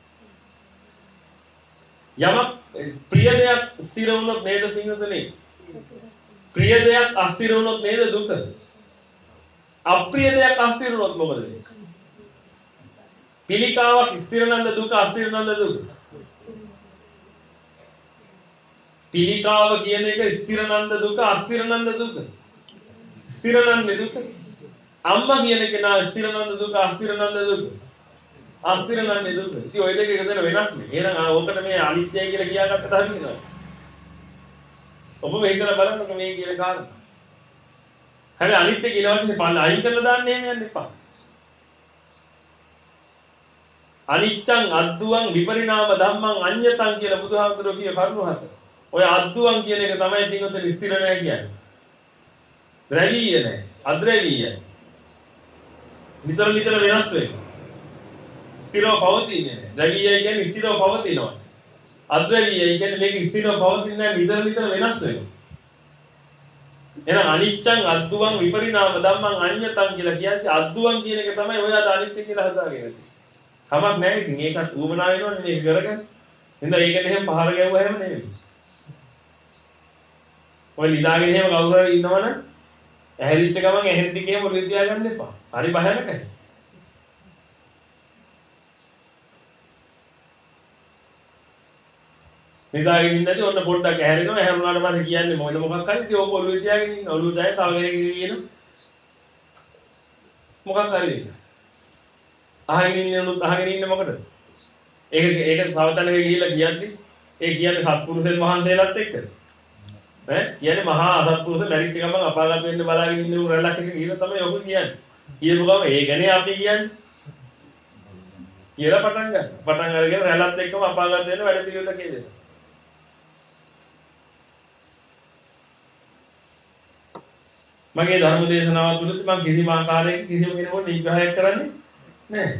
Speaker 1: යමක් ප්‍රිය දෙයක් ස්ථිර වුණොත් නේද පින්වතුනි? ප්‍රිය දෙයක් අස්ථිර වුණොත් නේද දුක? අප්‍රිය දෙයක් අස්ථිර වුණොත් මොකද වෙන්නේ? පිළිකාවක් ස්ථිර නැන්ද දුක අස්ථිර නැන්ද දුක? පිළිකාව කියන එක ස්ථිර නැන්ද දුක අස්ථිර නැන්ද දුක? ස්ථිර නැන්ද දුක. අම්මා කියන කෙනා ස්ථිර නැන්ද දුක අස්ථිර නැන්ද දුක? අස්ථිර නැන්ද දුක. ඉතින් ওই දෙක එක දෙන වෙනස් නේ. එහෙනම් ඕකට මේ අනිත්‍යයි කියලා කියාගත්තට හරියනවා. ඔබ මේකලා බලන්නකො මේ කියන කාරණා. හැබැයි අනිත්‍ය කියන වචනේ පල්ල අයින් කරලා දාන්න එහෙම යන්න එපා. අනිච්චං අද්දුවං විපරිණාම ධම්මං අඤ්ඤතං කියලා බුදුහාමුදුරුවෝ කිය කරුණු හතර. ඔය අද්දුවං කියන එක තමයි පිටුතේ ස්ථිර නැහැ කියන්නේ. ද්‍රවීය නැහැ. අද්‍රවීයයි. නිතර නිතර වෙනස් වෙනවා. ස්ථිරව පවතින්නේ නැහැ. ද්‍රවීයයි කියන්නේ ස්ථිරව පවතිනවා. අද්‍රවීයයි කියන්නේ මේක ස්ථිරව පවතින්නේ නැහැ නිතර නිතර වෙනස් වෙනවා. එහෙනම් අනිච්චං අද්දුවං විපරිණාම ධම්මං අඤ්ඤතං කියලා කියන්නේ අද්දුවං කියන එක තමයි ඔය අද අනිත්‍ය කියලා හදාගෙන තියෙන්නේ. කමක් නැහැ ඉතින් ඒකත් උවමනා වෙනවනේ මේක කරගන්න. හින්දා ඒකට එහෙම පහර ගැව්වා එහෙම නෙමෙයි. ඔය නිදාගෙන එහෙම කවුරු හරි ඉන්නවනම් ඇහැරිච්ච ගමන් ඇහෙන් ටික එහෙම ඔළුවේ තියාගන්න එපා. හරි භයානකයි. නිදාගෙන ඉඳද්දි ඔන්න පොඩ්ඩක් ඇහැරෙනවා. ඇහැරුණාට පස්සේ කියන්නේ මොන මොකක් හරි ඉතින් ඕක ඔළුවේ තියාගෙන ඉන්න. ඔළුව දැය තව කෙනෙක් කියන මොකක් හරි අහගෙන ඉන්නොත් අහගෙන ඉන්න මොකටද? ඒක ඒක තව තැනක ගිහිල්ලා කියන්නේ ඒ කියන්නේ සත්පුරුෂයන් වහන්සේලාත් එක්ක. ඈ කියන්නේ මහා අසත්පුරුෂ මැරිච්ච ගමන් අපාගත වෙන්න බලාගෙන ඉන්න උන් රැලක් එක ගිහිල්ලා තමයි ඔක කියන්නේ. කියපු ගමන් ඒ ගැනේ අපි කියන්නේ. කියලා පටන් ගන්න. පටන් අරගෙන රැලත් එක්කම අපාගත වෙන්න වැඩ පිළිවෙල කියනවා. මගේ ධර්ම දේශනාව තුළදී මම කිසිම ආකාරයක කිසිම කෙනෙකුට නිග්‍රහයක් කරන්නේ නැහැ.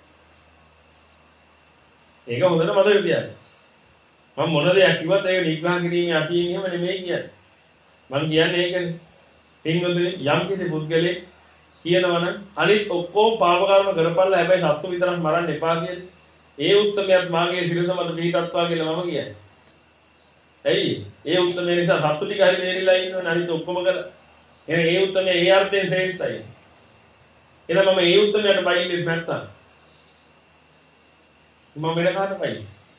Speaker 1: ඒක හොඳට මතක තියාගන්න. මම මොන දෙයක් කිව්වත් ඒක නිග්‍රහ කිරීමේ අතියෙන් එහෙම නෙමෙයි කියන්නේ. මම කියන්නේ ඒකනේ. පින්වතුනි යම් කිසි පුද්ගලෙක් කියනවනම් අනිත් ඔක්කොම පාප කර්ම කරපල්ලා හැබැයි සත්තු විතරක් මරන්න එපා කියන්නේ. ඒ උත්තරමයක් මාගේ සිරස මත පිටත්වා කියලා මම කියන්නේ. ඇයි? ඒ උත්තරේ නිසා සත්තු ටික හරි මේරිලා ඉන්නවනේ අනිත් ඔක්කොම කරලා. එහෙනම් ඒ උත්තරේ ඒ අර්ථයෙන් ශ්‍රේෂ්ඨයි. එහෙනම් මම ඒ උත්තරයට බයින්නේ නැත්තම් මම වෙන කාට බයි.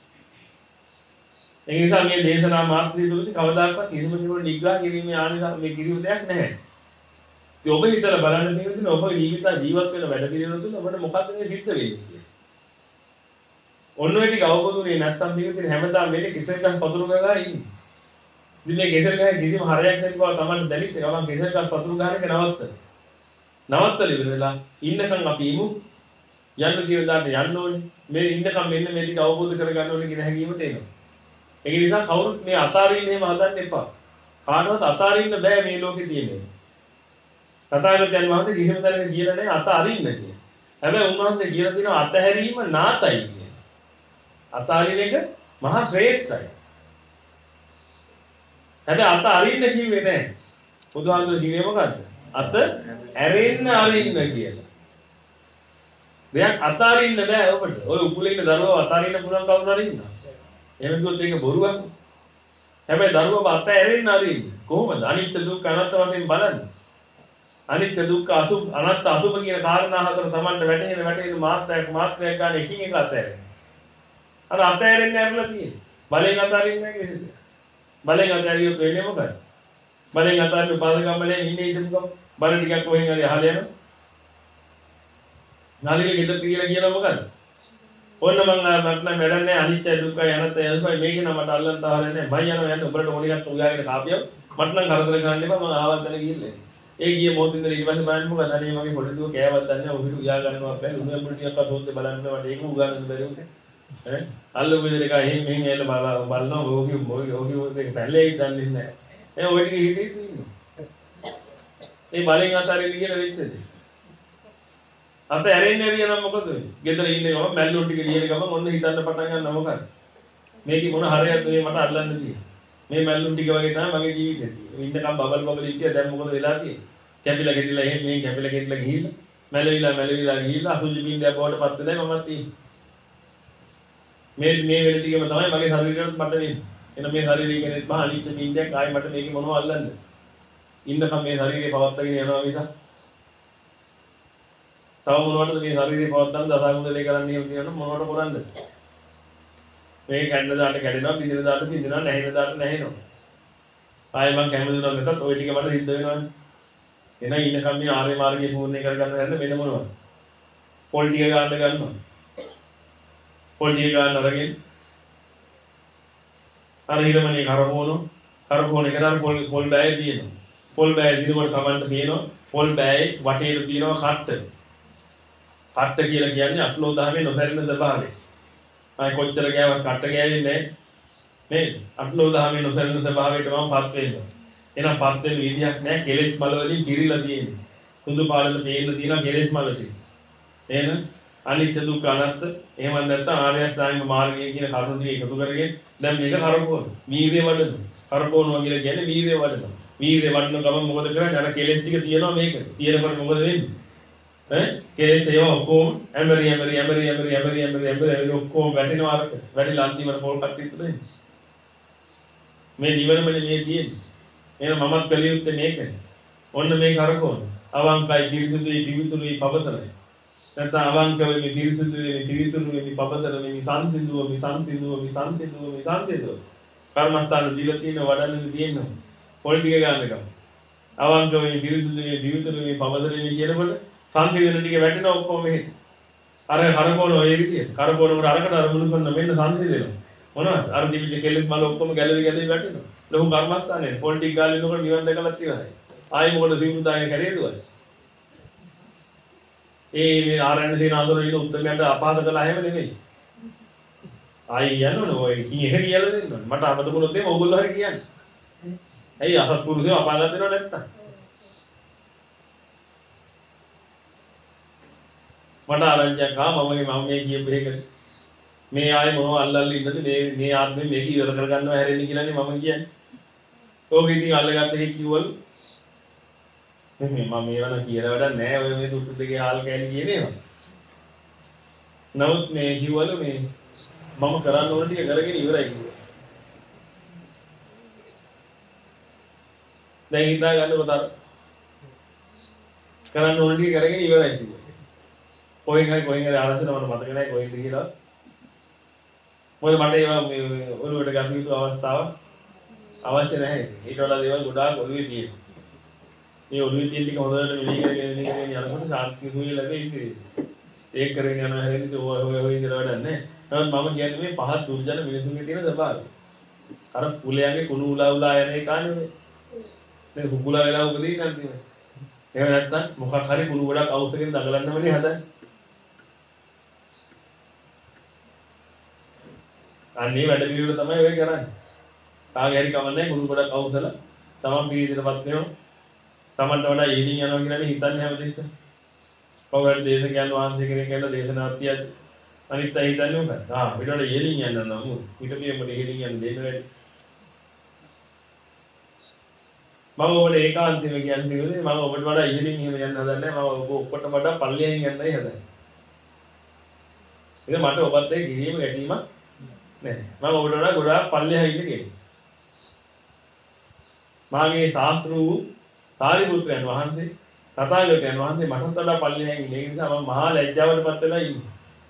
Speaker 1: ඒ නිසා මේ දේශනා මාත්‍රි තුලදී කවදාකවත් කිසිම කෙනෙකුට නිග්‍රහ කිරීමේ ආනිසංස මේ කිසිම දෙයක් නැහැ. ඉතින් ඔබ හිතලා බලන්න තියෙන ඔබ ජීවිත ජීවත් වෙන වැඩ පිළිවෙල තුල ඔබට මොකක්ද මේ සිද්ධ වෙන්නේ කියලා. ඔන්න ඔය ටික අවබෝධුනේ නැත්තම් ජීවිතේ හැමදාම වෙන්නේ කිසිම දෙයක් පතුරු ගගා ඉන්නේ. ඉතින් මේ කෙසෙල් ගහේ කිසිම හරයක් නැති බව තමයි දැනෙච්ච ගමන් කෙසෙල් ගස් පතුරු ගහන එක නවත්තන. නවත්තලා ඉවර වෙලා ඉන්නකම් අපි ඉමු. යන්න තියෙන දාන්න යන්න ඕනේ. මේ ඉන්නකම් මෙන්න මේ ටික අවබෝධ කරගන්න ඕනේ කියන හැඟීමට එනවා. ඒ නිසා කවුරුත් මේ අතාරින්න එහෙම හදන්න එපා. කාටවත් අතාරින්න බෑ මේ ලෝකේ තියෙන්නේ. තථාගතයන් වහන්සේ කිසිම තැනක කියලා නැහැ අතාරින්න කියලා. හැබැයි උන්වහන්සේ කියලා තියෙනවා අතහැරීම නාතයි කියන. අතාරින එක මහා ශ්‍රේෂ්ඨයි. හැබැයි අත අරින්න කිව්වේ නැහැ. බුදුහාමුදුරු කිව්වේ මොකද්ද? අත ඇරෙන්න අරින්න කියලා. දෙයක් අත අරින්න බෑ ඔබට. ඔය උකුලේ ඉන්න දරුවව අත අරින්න පුළුවන් කවුරු හරි ඉන්නවා. එහෙම කිව්වොත් ඒක බොරුවක්. හැබැයි දරුවව අත ඇරෙන්න අරින්න. කොහොමද? අනිත්‍ය දුක්ඛ අනාත්ම වශයෙන් බලන්න. අනිත්‍ය දුක්ඛ අසුභ අනාත්ම අසුභ කියන කාරණා හතර Tamanට වැටහෙන වැටහෙන මාත්‍රයක් මාත්‍රයක් ගන්න එකින් එක අත ඇරෙන්න. අර අත ඇරෙන්න ඇරලා තියෙන්නේ. බලෙන් අත අරින්නේ නැහැ කිසිද? බලෙන් අතාරියොත් වෙන්නේ මොකද? බලෙන් අතාරින්න උපාසකම් බලෙන් ඉන්නේ ඉඳපුවම බල ටිකක් කොහෙන් හරි අහලා යනවා. නාලිගේ ගෙදර කියලා කියනවා මොකද? ඔන්න මං මට නම් වැඩක් නැහැ අනිත්‍ය දුක්ඛය අනාත්මය අසුභයි මේක නම් මට අල්ලන්න තාවරේ නැහැ. මම යනවා යන්න උඹලට ඕන එකක් උයාගෙන කාපියව මට නම් කරදර කරන්න එපා මම ආවත් දැන ගිහිල්ලා. ඒ ගියේ මොහොතින්ද ඊට පස්සේ බලන්න මොකද? අනේ මගේ පොඩි දුව කෑවත් දන්නේ නැහැ ඔහුට උයා ගන්නවා බෑ. උණු ඇඹුල් ටිකක් අතෝද්ද බලන්න මට ඒක උගා ගන්න බැරි උනේ. ඈ අල්ලු විදිහට එක එහෙන් මෙහෙන් ඇවිල්ලා බලනවා ඕකි ඕකි ඕකි පැල්ලේ දන්නේ නැහැ. ඒ ඔය ටික හිතේ ඉන්නවා. ඒ බලෙන් අතාරින්න කියලා වෙච්චද? අත ඇරෙන්නේ නැරිය නම් මොකද වෙන්නේ? ගෙදර ඉන්නේ ගම මැල්ලුන් ටික ලියන ගම ඔන්න හිතන්න පටන් ගන්නවා මොකද? මේකේ මොන හරයක්ද මේ මට අල්ලන්න තියෙන්නේ? මේ මැල්ලුන් ටික වගේ තමයි මගේ ජීවිතේ තියෙන්නේ. ඉන්නකම් බබල් බබල් ඉක්කිය දැන් මොකද වෙලා තියෙන්නේ? කැපිලා ගෙඩිලා එහෙන් මෙහෙන් කැපිලා ගෙඩිලා ගිහිල්ලා මැලවිලා මැලවිලා ගිහිල්ලා අසුචි බින්දයක් බවට පත් වෙලා මමත් තියෙන්නේ. මේ මේ වෙල ටිකම තමයි මගේ ශරීරයට මට වෙන්නේ. එන මේ ශරීරය කියන්නේ මහා අනිත්‍ය බින්දයක් ආයි මට මේක මොනව අල්ලන්නද? ඉන්නකම් මේ ශරීරය පවත්වාගෙන යනවා මිසක් තව මොනවටද මේ ශරීරය පවත්වන්න දසාකුදලේ කරන්න එහෙම කියනොත් මොනවට කරන්නද? මේ කැඩන දාට කැඩෙනවා, පිඳින දාට පිඳිනවා, නැහෙන දාට නැහෙනවා. ආයි මං කැමති නම් නැතත් ওই ටික මට සිද්ධ වෙනවානේ. එන ඉන්නකම් මේ ආර්ය මාර්ගය පූර්ණ කරගන්න හැරෙන්න වෙන මොනවද? පොල් ටික ගන්න ගන්නවා. පොල් ටික ගන්න අරගෙන අර හිරමනේ කරපෝනෝ කරපෝන එකට අර පොල් පොල් බෑය තියෙනවා. පොල් බෑය දිනකොට Tamanට පේනවා පොල් බෑයේ වටේට තියෙනවා කට්ට. කට්ට කියලා කියන්නේ අත්ලෝ දහමේ නොසැලෙන ස්වභාවය. අය කොච්චර ගෑවත් කට්ට ගෑවෙන්නේ නැහැ. නේද? අත්ලෝ දහමේ නොසැලෙන ස්වභාවයට මම පත් වෙනවා. එහෙනම් පත් වෙන විදියක් නැහැ. කෙලෙස් මල වලින් පිරීලා තියෙන්නේ. කුඳු පාඩල පේන්න තියෙනවා කෙලෙස් මල ටික. එහෙනම් අනිත්‍ය දුක්ඛ අනාත්ම එහෙම නැත්නම් ආර්ය අෂ්ටාංග මාර්ගය කියන කරුණු ටික එකතු කරගෙන දැන් මේක කරපුවා. වීර්ය වඩන. කරපෝනවා කියලා කියන්නේ වීර්ය වඩන. වීර්ය වඩන ගමන් මොකද කරන්නේ? අර කෙලෙස් ටික තියෙනවා මේක. තියෙනකොට මොකද වෙන්නේ? ඈ කෙලෙස් ඒවා ඔක්කොම ඇමරි ඇමරි ඇමරි ඇමරි ඇමරි ඇමරි ඇමරි ඔක්කොම වැටෙනවා අරක. වැටිලා අන්තිමට පොල් කට්ටිය ඉතුරුනේ. මේ නිවනම නෙමෙයි තියෙන්නේ. එහෙනම් මමත් කලිය යුත්තේ මේකනේ. ඔන්න මේක කරකෝන. අවංකයි පිරිසුදුයි පිවිතුරුයි පවතරයි. නැත්නම් අවංකව මේ පිරිසුදුයි මේ පිවිතුරුයි මේ පවතර මේ සංසිඳුව මේ සංසිඳුව මේ සංසිඳුව මේ සංසිඳුව. කර්මස්ථාන දීලා තියෙන වඩන්න තියෙනවා. පොල් ටික ගන්න එක. අවංකව මේ පිරිසුදුයි මේ පිවිතුරුයි මේ පවතරයි කියනකොට සංසිඳන ටික වැටෙනවා ඔක්කොම මෙහෙට. අර කරකෝන ඔය විදියට. කරකෝන වල අරකට අර මුණු කරන මෙන්න සංසිඳෙනවා. මොනවද? අර දිවිලි කෙලෙස් මල ඔක්කොම ගැලවි ගැලවි වැටෙනවා. ලොකු කර්මස්ථානේ පොල් ටික ගාලා ඉන්නකොට නිවන් දැකලා ඉවරයි. ආයි මොකද දිනුදාගෙන කරේදුවද? ඒ මේ ආරණ්‍ය සේන ආදර ඉන්න උත්තරයට අපහාස කළා හැම නෙමෙයි. ආයි යනවනේ ඔය කී එක කියලා දෙන්න ඕනේ. මට අමතකුනොත් එimhe ඕගොල්ලෝ හරි කියන්නේ. ඇයි අසත්පුරුෂයෝ අපාගත වෙනව නැත්තම්? මට ආරංචියක් ආ මම මම මේ කියපු එක මේ ආයේ මොනව අල්ලල්ලා ඉන්නද මේ මේ ආත්මෙ මේක ඉවර කරගන්නවා හැරෙන්නේ කියලානේ මම කියන්නේ. ඕක ඉතින් අල්ලගත්ත එක කිව්වලු මේ මම මේවන කියලා වැඩක් නැහැ ඔය මේ දුටු දෙකේ හාල් කෑලි කියනේවා. නමුත් මේ කිව්වලු මේ මම කරන්න ඕන ටික කරගෙන ඉවරයි කිව්වා. දැන් හිතා ගන්නකොට අර කරන්න ඕන ටික කරගෙන ඉවරයි කිව්වා. කොහෙන් හරි කොහෙන් හරි ආරංචින මට මතක නැහැ කොහෙන්ද කියලා. මොකද මට ඒවා මේ ඔළුවට ගන්න යුතු අවස්ථාව අවශ්‍ය නැහැ. ඊට වඩා දේවල් ගොඩාක් ඔළුවේ තියෙනවා. මේ ඔළුවේ තියෙන ටික හොඳට මෙලි කරගෙන මෙලි කරගෙන යනකොට සාර්ථක සුවය ලැබෙයි. ඒක කරගෙන යනවා හැරෙන්නේ ඔය ඔය ඔය ඉඳලා වැඩක් නැහැ. නමුත් මම කියන්නේ මේ පහත් දුර්ජන මිනිසුන්ගේ තියෙන ස්වභාවය. අර කුලයාගේ කුණු උලා උලා යන එක නෙමෙයි. නේ කුකුලා වෙලා උගදී නැන්ති නේ. එහෙම නැත්නම් මොකක් හරි කුණු ගොඩක් අවශ්‍යකෙන් දඟලන්නමනේ හදන්නේ. අන්නේ වැඩ පිළිවෙල තමයි ඔය කරන්නේ. කාගේ හරි කමන්නේ කුණු ගොඩක් අවශ්‍යලා තමන් පිළිදෙටපත් වෙනවා. තමන්ට වඩා යෙදින් යනවා කියලා හිතන්නේ හැමදෙස්සම. කවුරුහරි දේශකයන් වහන්සේ කෙනෙක් කියලා දේශනාවක් තියද්දි අනිත් අය හිතන්නේ මොකක්ද? ආ ඊට වඩා යෙදින් යන්න නම් ඊට පියම යෙදින් යන්න දෙන්න වැඩි. මම ඔබට ඒකාන්තයෙන්ම කියන්නේ මම ඔබට වඩා යෙදින් එහෙම යන්න හදන්නේ නැහැ. මම ඔබ ඔක්කොටම වඩා පල්ලෙහින් යන්නයි හදන්නේ. ඉතින් මට ඔබත් එක්ක කිසිම ගැටීමක් නැහැ. මම ඔබට වඩා ගොඩාක් පල්ලෙහා ඉන්න කෙනෙක්. මාගේ ශාස්ත්‍රු සාරිපුත්‍රයන් වහන්සේ තථාගතයන් වහන්සේ මටත් වඩා පල්ලෙහා ඉන්නේ. ඒ නිසා මම මහා ලැජ්ජාවටපත් වෙලා ඉන්නේ.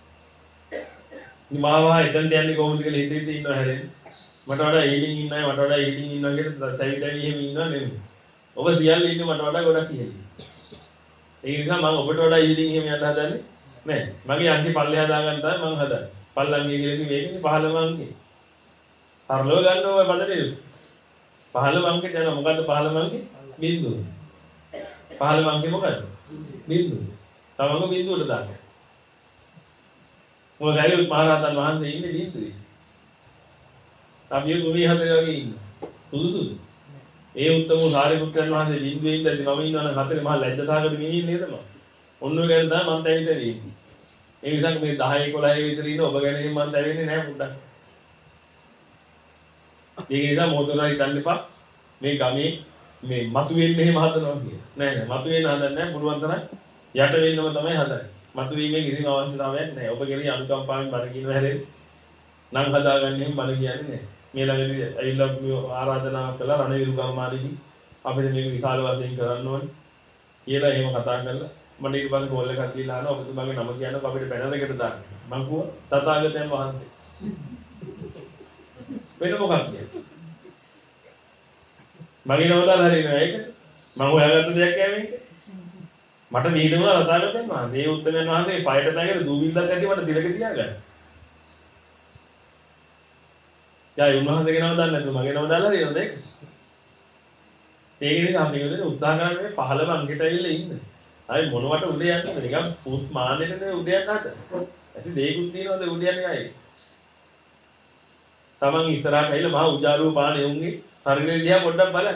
Speaker 1: මාවා එතනට යන්නේ කොහොමද කියලා හිතේ හිතේ ඉන්නවා හැරෙන්නේ. මට වඩා ඊලින් ඉන්නයි මට වඩා ඊලින් ඉන්නවා කියලා තවි තවි එහෙම ඉන්නවා නෙමෙයි. ඔබ සියල්ල ඉන්නේ මට වඩා ගොඩක් ඉහළින්. ඒ නිසා මම ඔබට වඩා ඊලින් එහෙම යන්න හදන්නේ නැහැ. මගේ අංකේ පල්ලෙහා දාගන්න තමයි මම හදන්නේ. පල්ලංගේ කියලා ඉන්නේ මේකනේ පහළම අංකේ. හරලව ගන්න ඕනේ පදේ. පහළම අංකේ යන මොකද්ද පහළම අංකේ? බිංදුව. පහළම අංකේ මොකද්ද? බිංදුව. තමංග බිංදුවට දාන්න. මොකද හරියුත් මහරහතන් වහන්සේ ඉන්නේ බිංදුවේ. අපි දුනී හතරේ වගේ ඉන්නේ. සුදුසුද? ඒ උත්තම සාරිපුත්‍රයන් වහන්සේ බිංදුවේ ඉඳලා මම ඉන්නවා නම් හතරේ මහා ලැජ්ජාසහගත මිනිහ නේද මම? ඔන්න ඔය ගැන තමයි මම දැවිතේ ඉන්නේ. ඒ නිසා මේ දහ එකොළහ විතර ඉන්න ඔබ ගැන මම දැවෙන්නේ නැහැ පුඩක්. ඒක නිසා මොතන හිතන්න එපා. මේ ගමේ මේ මතුවෙන්න එහෙම හදනවා කියලා. නෑ නෑ මතුවෙන්න හදන්නේ නැහැ. පුළුවන් තරම් යට වෙන්නම තමයි හදන්නේ. මතුවීමේ කිසිම අවශ්‍යතාවයක් නැහැ. ඔබ කෙරෙහි අනුකම්පාවෙන් බණ කියනවා හැරෙන්නේ. නම් හදාගන්නේ බණ කියන්නේ නැහැ. මේ ළඟදී ඇවිල්ලා ආරාධනා කළා රණවිරු ගම්මානේදී අපිට මේක විශාල වශයෙන් කරන්න ඕනේ කියලා එහෙම කතා කරලා මට ඊට පස්සේ කෝල් එකක් දීලා ආනවා ඔබතුමාගේ නම කියනකොට අපිට බැනර් එකට දාන්න. මං කිව්වා තථාගතයන් වහන්සේ. වෙන මොකක්ද කියන්නේ? මගේ නම දාලා හරියනවා ඒක. මම හොයාගත්ත දෙයක් යෑමෙන්. මට නීඩුණා තථාගතයන් වහන්සේ. මේ උත්තමයන් වහන්සේ පයට නැගලා දූවිල්ලක් ඇති මට දිලක තියාගන්න. යා උන්වහන්සේගේ නම දාන්න නැතුව මගේ නම දාලා හරියනද ඒක? ඒක නිසා අපි කියන්නේ උත්සාහ කරන්නේ පහළම අංකයට ඇවිල්ලා ඉන්න. ආයි මොනවට උඩ යන්නේ නිකන් පුස් මානෙට නේ උඩ යන්න හද. ඇති දෙයක්ත් තියෙනවද උඩ යන්නේ ආයි. Taman ඉස්සරහට ඇවිල්ලා මහා උජාරුව පාන එවුන්ගේ ශරීරය දිහා පොඩ්ඩක් බලන්න.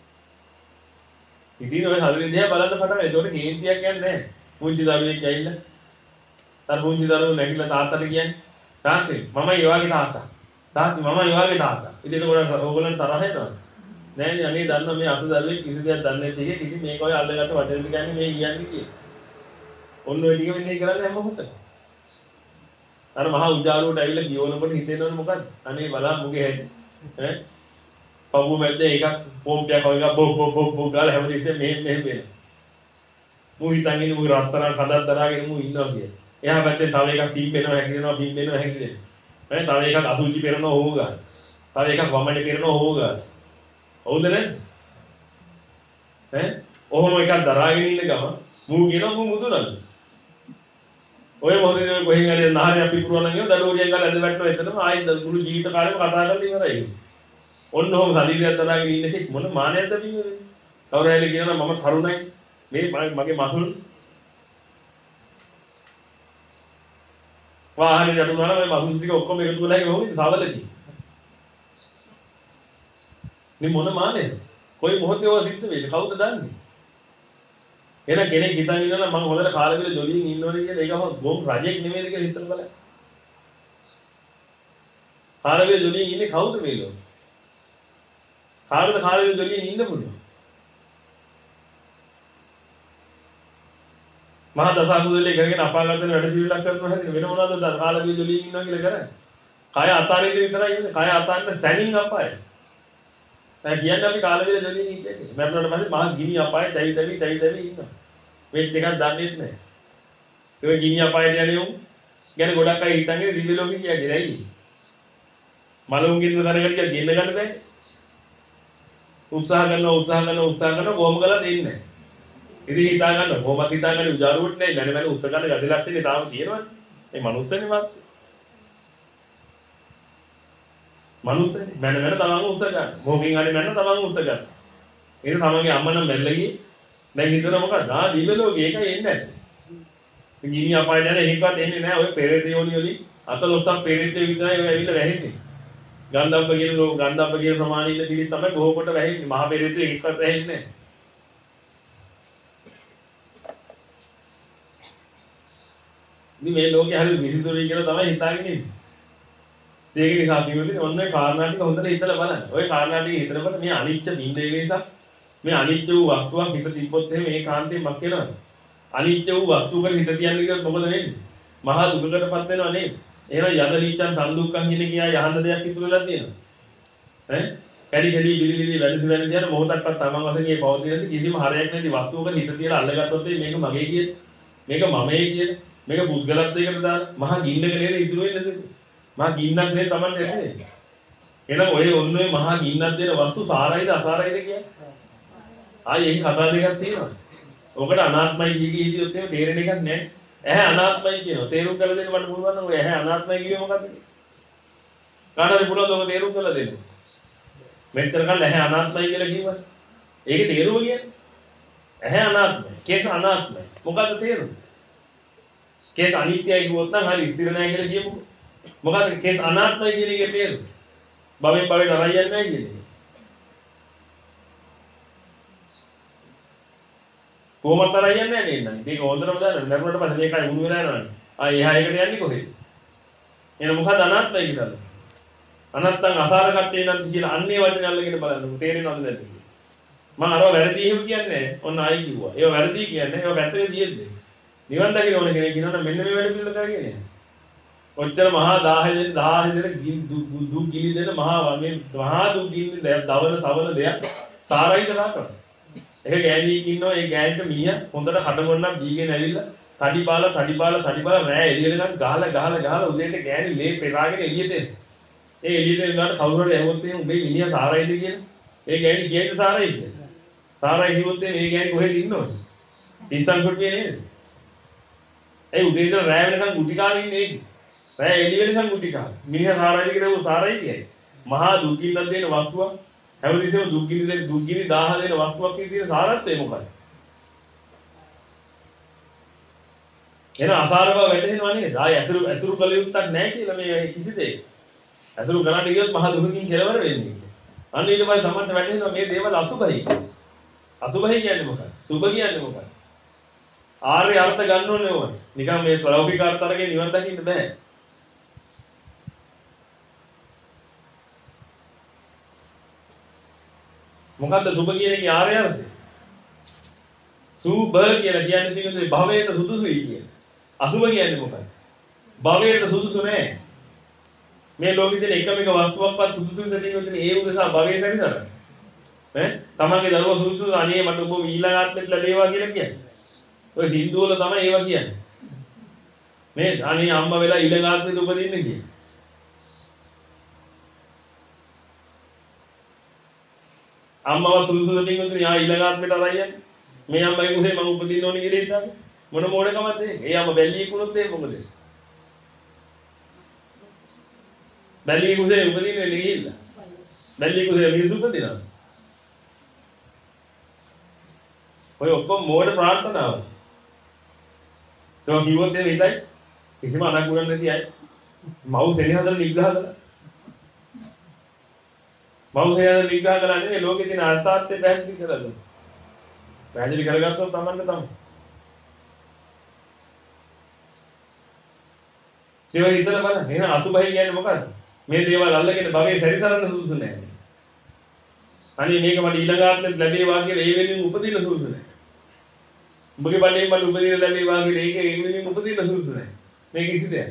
Speaker 1: ඉතින් ඔය ශරීරය දිහා බලන්න පටන් ඒතකොට කේන්තියක් යන්නේ නැහැ. මුංචි දරුවෙක් ඇවිල්ලා තර මුංචි දරුවෝ නැගිටලා තාත්තට කියන්නේ තාත්තේ මම ඒ වගේ තාත්තා. තාත්තා මම ඒ වගේ තාත්තා. ඉතින් ඒකට ඕගොල්ලන් තරහ එනවා. නෑ නේ අනේ දන්නා මේ අත දරුවෙක් කිසි දෙයක් දන්නේ නැති එක ඉතින් මේක ඔය අල්ලගත්ත වචන ටික කියන්නේ මේ කියන්නේ කියලා. ඔන්න ඔය ටික වෙන්නේ කරන්නේ හැම මොහොතකම. අර මහා උජාරුවට ඇවිල්ලා කියවනකොට හිතෙනවනේ මොකද්ද? අනේ බලන්න මුගේ හැටි. ඈ පපුව මැද්දේ එකක් පොම්පයක් වගේ බො බො බො බො ගාලා හැමදේම මෙහෙම මෙහෙම වෙන. මු හිතන් ඉන්නේ මු රත්තරන් කඩක් දරාගෙන මු ඉන්නවා කියලා. එහා පැත්තේ තව එකක් පිම්බෙනවා හැකිලෙනවා පිම්බෙනවා හැකිලෙනවා. ඈ තව එකක් අසුචි පෙරනවා ඕව ගන්න. තව එකක් වමනේ පෙරනවා ඕව ගන්න. හවුද නැද්ද? ඈ ඔහොම එකක් දරාගෙන ඉන්න ගම මූ කියනවා මූ මුදුනද? ඔය මොහොතේ කොහෙන් හරි නහරේ අපි පුරවන්න ගියොත් දඩෝරියෙන් ගාලා ඇද වැටෙනවා එතනම ආයෙත් මුළු ජීවිත කාලෙම කතා කරලා ඉවරයි. ඔන්න ඔහොම ශරීරයක් දරාගෙන ඉන්න එකෙක් මොන මානයක්ද පින්නේ? කවුරු හරි කියනවා මම තරුණයි මේ මගේ මසුල්ස් වාහනේ නඩුනා නම් මේ මසුල්ස් ටික ඔක්කොම එකතු කරලා ගිහොත් තවලදී මේ මොන මානෙද? කොයි මොහොතේ ඔය සිද්ධ වෙන්නේ? කවුද දන්නේ? එන කෙනෙක් හිතන් ඉන්නවා නම් මම හොඳට කාලෙවිල ජොලියෙන් ඉන්නවනේ කියලා ඒකම ගොම් රජෙක් නෙමෙයිද කියලා හිතලා බලන්න. කාලෙවිල ජොලියෙන් ඉන්නේ කවුද මේ ලෝකේ? කාටද කාලෙවිල ජොලියෙන් ඉන්න පුළුවන්? මහා දසකුදලේ කරගෙන අපාගත වෙන වැඩ පිළිවෙලක් කරනවා හැදෙන වෙන මොනවද කාලෙවිල ජොලියෙන් ඉන්නවා කියලා කරන්නේ? කය අතාරින්න විතරයි ඉන්නේ. කය අතාරින්න සැනින් අපායයි. දැන් කියන්නේ අපි කාලෙවිල ජොලියෙන් ඉන්නේ. මරණයට පස්සේ මහා ගිනි අපායේ තැවි තැවි තැවි තැවි ඉන්නවා. වෙච්ච එකක් දන්නේ නැහැ. ඒ ගිනි අපායට යන්නේ උන් ගැන ගොඩක් අය හිතන්නේ දිව්‍ය ලෝකෙ කියන්නේ නැයි. මලුන් ගින්න දරකට කියලා ගෙන්න ගන්න බෑ. උත්සාහ කරනවා උත්සාහ කරනවා උත්සාහ කරනවා කොහොම කළත් එන්නේ නැහැ. ඉතින් හිතා ගන්න කොහොමද හිතා ගන්න උජාරුවට නෑ මැන මැන උත්තර ගන්න ගති ලක්ෂණේ තාම තියෙනවනේ. මේ මනුස්සනේ වත්. මනුස්සය මැන මැන තමන්ව උස්ස ගන්න. මොකකින් හරි මැන තමන්ව උස්ස ගන්න. ඒක තමන්ගේ අම්මා නම් මැරලා ගියේ. දැන් හිතන මොකද? ආ දිව්‍ය ලෝකේ ඒකයි එන්නේ නැත්තේ. ගිනි අපායට යන එකක්වත් එන්නේ නැහැ. ඔය පෙරේතයෝනි වලින් අතලොස්සක් පෙරේතයෝ විතරයි ඔය ඇවිල්ලා වැහෙන්නේ. ගන්ධබ්බ කියන ලෝක ගන්ධබ්බ කියන ප්‍රමාණය ඉන්න පිළිත් තමයි බොහෝ කොට වැහෙන්නේ. මහා පෙරේතයෝ එකක්වත් වැහෙන්නේ නැහැ. ඉතින් මේ ලෝකේ හරිය මිහිදුරයි කියලා තමයි හිතාගෙන ඉන්නේ. ඒක නිසා පිළිවෙලින් ඔන්න ඔය කාරණා ටික හොඳට හිතලා බලන්න. ඔය කාරණා ටික හිතනකොට මේ අනිච්ච බින්දේ නිසා මේ අනිච්ච වූ වස්තුවක් හිත තිබ්බොත් එහෙම ඒ කාන්තේ මක් වෙනවද? අනිච්ච වූ වස්තුවකට හිත තියන්න ගියොත් මොකද වෙන්නේ? මහා දුකකටපත් වෙනව නේද? එහෙනම් යද නිච්චන් සම්දුක්ඛන් කියන කියා යහන්න දෙයක් ඉතුරු වෙලා තියෙනවා. ඈ? කැඩි කැඩි බිලි බිලි වැඩි වැඩි යන මොහොතක්වත් තමන් වශයෙන් මේ පවතින කිසිම හරයක් නැති වස්තුවකට හිත තියලා අල්ලගත්තොත් මේක මගේ කියන මේක මමයි කියන මේක පුද්ගලත්වයකට දාන මහා ගින්නක නේද ඉතුරු වෙන්නේ? මහා ගින්නක් නේ Tamanට ඇන්නේ. එහෙනම් ඔය ඔන්න ඔය මහා ගින්නක් දෙන වස්තු සාරයිද අසාරයිද කියන්නේ? ආයේ ඒක කතා දෙකක් තියෙනවා. ඔකට අනාත්මයි කිය කී හිටියොත් එහෙම තේරෙන එකක් නැහැ. ඇහැ අනාත්මයි කියනවා. තේරුම් කරලා දෙන්න මට පුළුවන් නම් ඔය ඇහැ අනාත්මයි කියුවේ මොකද්ද? කාටද පුළුවන්ද ඔක තේරුම් කරලා දෙන්න? මෙච්චර කල් ඇහැ අනාත්මයි කියලා කිව්වා. ඒකේ තේරුම කියන්නේ ඇහැ අනාත්මයි. කේස අනාත්මයි. මොකද්ද තේරුම? කේස අනිත්‍යයි කිව්වොත් නම් හරි ස්ථිර නැහැ කියලා කියමුකෝ. මොකද කේස් අනාත්මයි කියන එකේ තේරුම. භවෙන් භවෙන් අරයන්නේ නැහැ කියන්නේ. කොහොමද අරයන්නේ නැහැ නේද? මේක හොඳටම දන්න. නරුණට පස්සේ මේකයි උණු වෙලා යනවනේ. ආ එහා එකට යන්නේ කොහෙද? එහෙනම් මොකද අනාත්මයි කියලා? අනාත්තං අසාර කට්ටේ නම් කියලා අන්නේ වචනේ අල්ලගෙන බලන්න. තේරෙනවද නැද්ද? මම අරව වැරදි එහෙම කියන්නේ නැහැ. ඔන්න ආයි කිව්වා. ඒව වැරදි කියන්නේ ඒව පැත්තේ තියෙන්නේ. නිවන් දකින්න ඕන කෙනෙක් කියනවනම් මෙන්න මේ වැඩ පිළිවෙල කරගෙන යන්න. ඔච්චර මහා දාහයෙන් දාහයෙන් දුක් ගිනි දෙන මහා මේ මහා දුක් ගිනි දවන තවන දෙයක් සාරයි කරා කරා. ඒක ගෑණියෙක් ඉන්නවා ඒ ගෑණිට මිනිහා හොඳට කඩගොන්නක් දීගෙන ඇවිල්ලා තඩි බාලා තඩි බාලා තඩි බාලා රෑ එළියට ගන්න ගහලා ගහලා ගහලා උදේට ගෑණි ලේ පෙරාගෙන එළියට එන. ඒ එළියට එනකොට කවුරු හරි ඇහුවොත් එහෙනම් උඹේ මිනිහා සාරයිද කියලා. ඒ ගෑණි කියයිද සාරයි කියලා. සාරයි කිව්වොත් මේ ගෑණි කොහෙද ඉන්නවද? ඉස්සන් කොටුවේ නේද? ඒ උදේ ඉඳලා රෑ වෙනකන් ගුටි කාගෙන ඉන්නේ ඒක. රෑ එළි වෙනකන් ගුටි කාගෙන. මිනිහා සාරයි කියලා උ සාරයි කියයි. මහා දුකින්වත් දෙන වස්තුවක් හැමදෙස්සෙම දුක්ගිනි දෙන දුක්ගිනි දාහ දෙන වස්තුවක් කියන සාරත්වය මොකක්ද? එන අසාර බව වැටහෙනවා නේද? ආය අසුරු අසුරු කළ යුත්තක් නැහැ කියලා මේ කිසි දෙයක්. අසුරු කරන්න ගියොත් මහා දුකකින් කෙලවර වෙන්නේ. අන්න ඊට පස්සේ තමන්ට වැටහෙනවා මේ දේවල් අසුභයි. අසුභයි කියන්නේ මොකක්ද? සුභ කියන්නේ මොකක්ද? ආර්ය අර්ථ ගන්න ඕනේ ඕන. නිකන් මේ ලෞකික අර්ථ අරගෙන නිවන් දකින්න බෑ. මොකද්ද සුභ කියන එකේ ආර්ය අර්ථය? සුභ කියලා කියන්නේ තියෙන්නේ භවයට සුදුසුයි කියන. අසුභ කියන්නේ මොකක්ද? භවයට සුදුසු නෑ. මේ ලෝකෙ තියෙන එකම එක වස්තුවක්වත් සුදුසු දෙන්නේ ඒ උදෙසා භවයේ සැරිසරන. ඈ තමන්ගේ දරුවා සුදුසු අනේ මට ඔබ ඊළඟ ආත්මෙත් ලැබේවා කියලා කියන්නේ. ඔය සින්දු වල තමයි ඒවා කියන්නේ. මේ අනේ අම්මා වෙලා ඊළඟ ආත්මෙත් උපදින්න කියන්නේ. අම්මව සුදුසු දෙමින් උතුනේ ආ ඊළඟ ආත්මෙට අරයන්නේ. මේ අම්මගේ කුසේ මම උපදින්න ඕනේ කියලා හිතාගෙන මොන මෝඩකමක්ද ඒක? ඒ අම්ම බැල්ලියෙක් වුණොත් ඒක මොකද? බැල්ලියේ කුසේ උපදින්න වෙන්නේ ගිහිල්ලා. බැල්ලියේ කුසේ මිනිස්සු උපදිනවා. ඔය ඔක්කොම මෝඩ ප්‍රාර්ථනාව. ඒක කිව්වොත් එහෙම හිතයි. කිසිම අනගුණක් නැති අය. මව් සෙනෙහසට නිග්‍රහ කළා. මව් සෙනෙහසට නිග්‍රහ කළා නෙවෙයි ලෝකේ තියෙන අර්ථාර්ථය පැහැදිලි කරලා. පැහැදිලි කරගත්තොත් තමන්ට තමයි. ඒවා හිතලා බලන්න. එහෙනම් අසුභයි කියන්නේ මොකද්ද? මේ දේවල් අල්ලගෙන භවයේ සැරිසරන්න සුදුසු නැහැ. අනේ මේක මට ඊළඟ ආත්මෙත් ලැබේවා කියලා ඒ වෙනින් උපදින්න සුදුසු නැහැ. උඹගේ බණේ මට උපදින්න ලැබේවා කියලා ඒක ඒ වෙනින් උපදින්න සුදුසු නැහැ. මේක කිසි දෙයක්.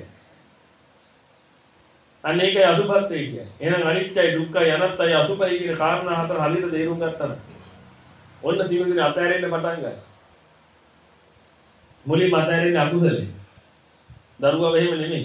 Speaker 1: අන්න ඒකයි අසුභත්වය කියන්නේ. එහෙනම් අනිත්‍යයි දුක්ඛයි අනාත්තයි අසුභයි කියන කාරණා හතර හරියට තේරුම් ගත්තා නම් ඔන්න ජීවිතේ අතහැරෙන්න පටන් ගන්නවා. මුලින්ම අතහැරෙන්නේ අකුසලේ. දරුවා වෙහෙම නෙමෙයි.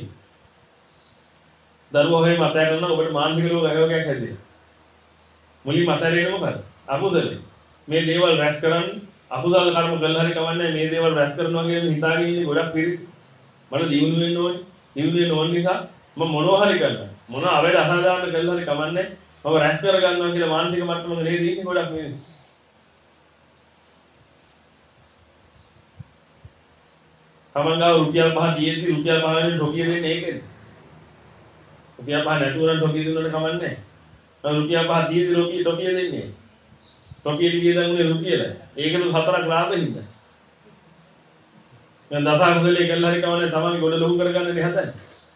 Speaker 1: දරුවා වෙහෙම අතහැරනවා ඔබට මානසික රෝග අයෝගයක් හැදෙනවා. මුලින්ම අතහැරෙන්නේ මොකද? අකුසලේ. මේ දේවල් රැස් කරන්නේ අකුසල කර්ම කළා හරි කවන්නේ මේ දේවල් රැස් කරනවා කියලා හිතාගෙන ඉන්නේ ගොඩක් පිරිස. මට දියුණු වෙන්න ඕනේ. දියුණු වෙන්න ඕන නිසා මම මොනවා හරි කරනවා. මොන අවේද අසාධාරණ කළා හරි කමන්නේ. මම රැස් කර ගන්නවා කියලා මානසික මට්ටමක නේද ඉන්නේ ගොඩක් මිනිස්සු. තමන්ගාව රුපියල් පහ තියෙද්දි රුපියල් පහ වෙන ටොපිය දෙන්නේ ඒකද? රුපියල් පහ නැතුව නම් ටොපිය දුන්නට කමන්නේ නැහැ. රුපියල් පහ තියෙද්දි ටොපිය ටොපිය දෙන්නේ. ටොපිය දිගේ දන්නේ රුපියල. ඒකලු හතරක් ලාභෙින්ද. දැන් දසක් මුදලේ කළා හරි කමන්නේ තමන්ගේ ගොඩ ලොකු කරගන්න නේ හදන්නේ.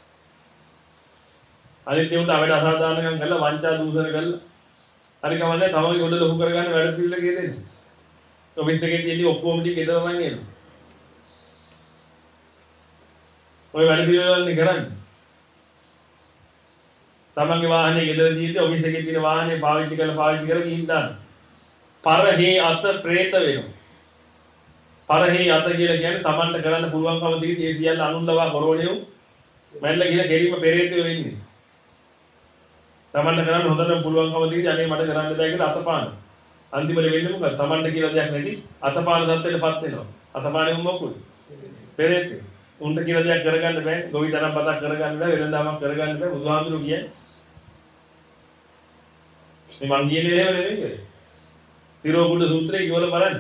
Speaker 1: අනිත් ඒකට අවේද අසාධාරණකම් කළා වංචා දූෂණ කළා. හරි කමන්නේ තමන්ගේ ගොඩ ලොකු කරගන්න වැඩ පිළිවෙල කියෙන්නේ. ඔබිස් එකේ තියෙන්නේ ඔක්කොම ටික ගෙදර නම් එනවා. ඔය වැඩ පිළිවෙල වලින් කරන්නේ. තමන්ගේ වාහනේ ගෙදර තියෙද්දි ඔෆිස් එකේ තියෙන වාහනේ පාවිච්චි කරලා පාවිච්චි කරලා ගිහින් දාන්න. පරහේ අත ප්‍රේත වෙනවා. පරහේ අත කියලා කියන්නේ තමන්ට කරන්න පුළුවන්කම තියෙදි ඒ සියල්ල අනුන්ලවා කරෝණියු මැල්ල කියලා ගෙලිම පෙරේතයෝ වෙන්නේ. තමන්ට කරන්න හොඳටම පුළුවන්කම තියෙදි අනේ මට කරන්න බෑ කියලා අතපාන. අන්තිමට වෙන්නේ මොකද? තමන්ට කියලා දෙයක් නැති අතපාන தත්ත්වයටපත් වෙනවා. අතපානේ මොකුත් පෙරේතයෝ. උන්ට කියලා දෙයක් කරගන්න බෑ. ගොවි තරම් පතක් කරගන්න බෑ. වෙනදාමක් කරගන්න බෑ. බුදුහාමුදුරු කියන්නේ. මේ මං කියන්නේ එහෙම නෙවෙයි කරේ. තිරෝකුඩ සූත්‍රය කියවල බලන්න.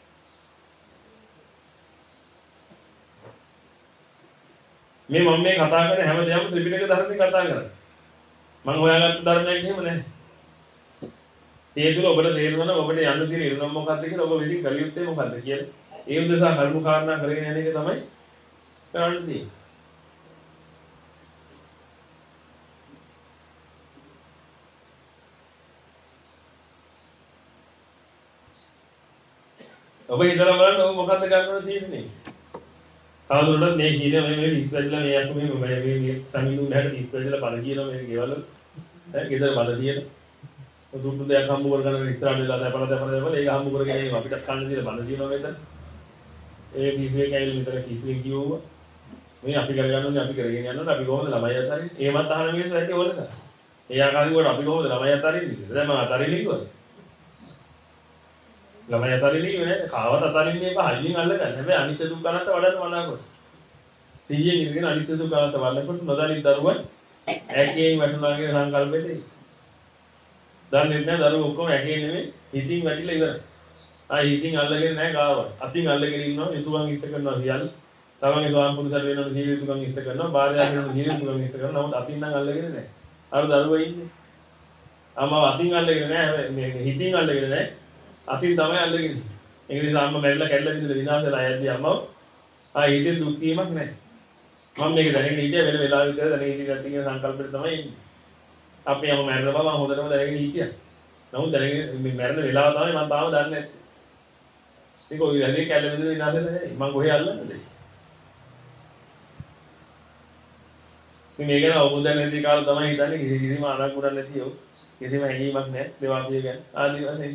Speaker 1: මේ මම මේ කතා කරන හැම දෙයක්ම ත්‍රිපිටක ධර්මයෙන් කතා කරන්නේ. මම හොයාගත්ත ධර්මයක් එහෙම නැහැ. ඒ තුල ඔබට තේරෙනවා ඔබට යන්න තියෙන ඉරණම් මොකක්ද කියලා ඔබ විසින් කළ යුත්තේ මොකක්ද කියලා. ඒ උදෙසා කර්ම කාරණා කරගෙන යන එක තමයි කරන්නේ. ඔබ හිතලා බලන්න ඔබ මොකද්ද ගන්නවද තියෙන්නේ? කවුරුන්වත් මේ කියන්නේ මේ මේ ඉස්පෙල්ලා මේ අක්කු මේ මේ මේ සමිඳුන් හැට ඉස්පෙල්ලා බල කියනවා මේ ගෙවල් ඈ ගෙදර බල තියෙන. දුටු දෙයක් හම්බ කරගන්න ඉස්සරහට වෙලා දැපල දැපල දැපල ඒක හම්බ කරගෙන එනවා අපිට කන්න දීලා බල කියනවා මෙතන. ඒ කිසිවෙක් ඇවිල්ලා මෙතන කිසිවෙක් කියවුවා. මේ අපි කරගන්න ඕනේ අපි කරගෙන යනවා අපි කොහොමද ළමයි අතරින්? ඒවත් අහන මිනිස්සු ඇත්තේ ඕනද? ඒ ආකාරයෙන් කොට අපි කොහොමද ළමයි අතරින්නේ කියලා. දැන් මම අතරින්නේ කිව්වද? ළමයි අතරින්නේ නේ කාවත් අතරින්නේ එපා හයියෙන් අල්ල ගන්න. හැබැයි අනිත්‍ය දුක් අනන්ත වඩාත් මනාකොට. සීයෙන් ඉඳගෙන අනිත්‍ය දුක් අනන්ත වඩනකොට නොදැනි දරුවන් ඇකේන් වැටුණා කියන සංකල්පෙට එයි. දන්නේ නැහැ දරුවෝ ඔක්කොම ඇකේ නෙමෙයි හිතින් වැටිලා ඉවරයි. ආ හිතින් අල්ලගෙන නැහැ ගාව. අතින් අල්ලගෙන ඉන්නවා යුතුයන් ඉෂ්ට කරනවා සියල්ල. තමන්ගේ ස්වාම පුරුෂයන් වෙනවන ජීවිත යුතුයන් ඉෂ්ට කරනවා. භාර්යාව වෙනවන ජීවිත යුතුයන් ඉෂ්ට කරනවා. නමුත් අතින් නම් අල්ලගෙන නැහැ. අර දරුවා ඉන්නේ. අම්මා අතින් අල්ලගෙන නැහැ මේ හිතින් අල්ලගෙන නැහැ. අතින් තමයි අල්ලගෙන ඉන්නේ. ඒ නිසා අම්මා මැරිලා කැඩලා විඳලා විනාශ වෙලා යද්දී අම්මව ආ හිතේ දුක් වීමක් නැහැ. මම මේක දැනගෙන හිටියා වෙන වෙලාව විතර දැනගෙන හිටියත් කියන සංකල්පෙට තමයි ඉන්නේ. අපි යම මැරෙන බව මම හොඳටම දැනගෙන හිටියා. නමුත් දැනගෙන මේ මැරෙන වෙලාව තමයි මම තාම දන්නේ නැත්තේ. ඒක ඔය වැඩේ කැඩලා විඳලා විනාශ වෙලා නැහැ. මම කොහේ අල්ලන්නද? මේ මේක න අවබෝධයක් නැති කාලේ තමයි හිතන්නේ කිසි කිසිම අනකුරක් නැතිව කිසිම හැඟීමක් නැහැ දේවාපිය ගැන ආදී වශයෙන්.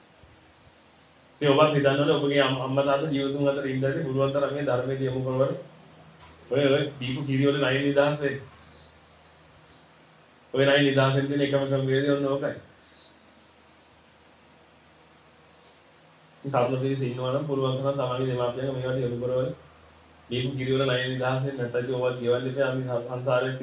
Speaker 1: ඒ ඔබත් හිතන්නවනේ ඔබගේ අම්මා තාත්තා ජීවිතුන් අතර ඉඳලා පුළුවන් තරම් මේ ධර්මයේ යොමු කරවල ඔය ඔය දීපු කිරි වල නයි නිදහස් වෙයි. ඔය නයි නිදහස් වෙන්න දෙන එකම ක්‍රම වේදේ ඔන්න ඕකයි. තාත්තා පිළිස ඉන්නවා නම් පුළුවන් තරම් තමන්ගේ දෙමාපියන්ගේ මේවට යොමු කරවල දීපු කිරි වල නයි නිදහස් වෙන්න නැත්නම් ඔයවත් ගෙවන්න ඉතින් අපි සංසාරෙත්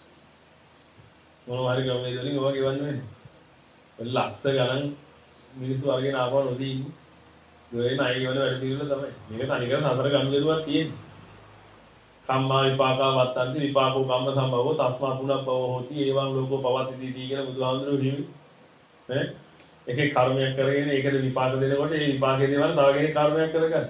Speaker 1: මොනවා හරි ක්‍රම වේද වලින් ඔවා ගෙවන්න වෙන්නේ. ලක්ෂ ගණන් මිනිස්සු අරගෙන ආපහු නොදී ඉන්නේ. ඔය නයි ගෙවන වැඩ පිළිවෙල තමයි. මේක තනිකර සතර ගනුදෙනුවක් තියෙන්නේ. කම්මා විපාකා වත්තන්ති විපාකෝ කම්ම සම්භවෝ තස්මා පුනබ්බවෝ හෝති එවං ලෝකෝ පවතිති කියන බුදුහාමුදුරුවෝ හිමි නේ එකේ කර්මයක් කරගෙන ඒකට විපාක දෙනකොට ඒ විපාකයේ දේවල් තව කෙනෙක් කර්මයක් කරගන්න.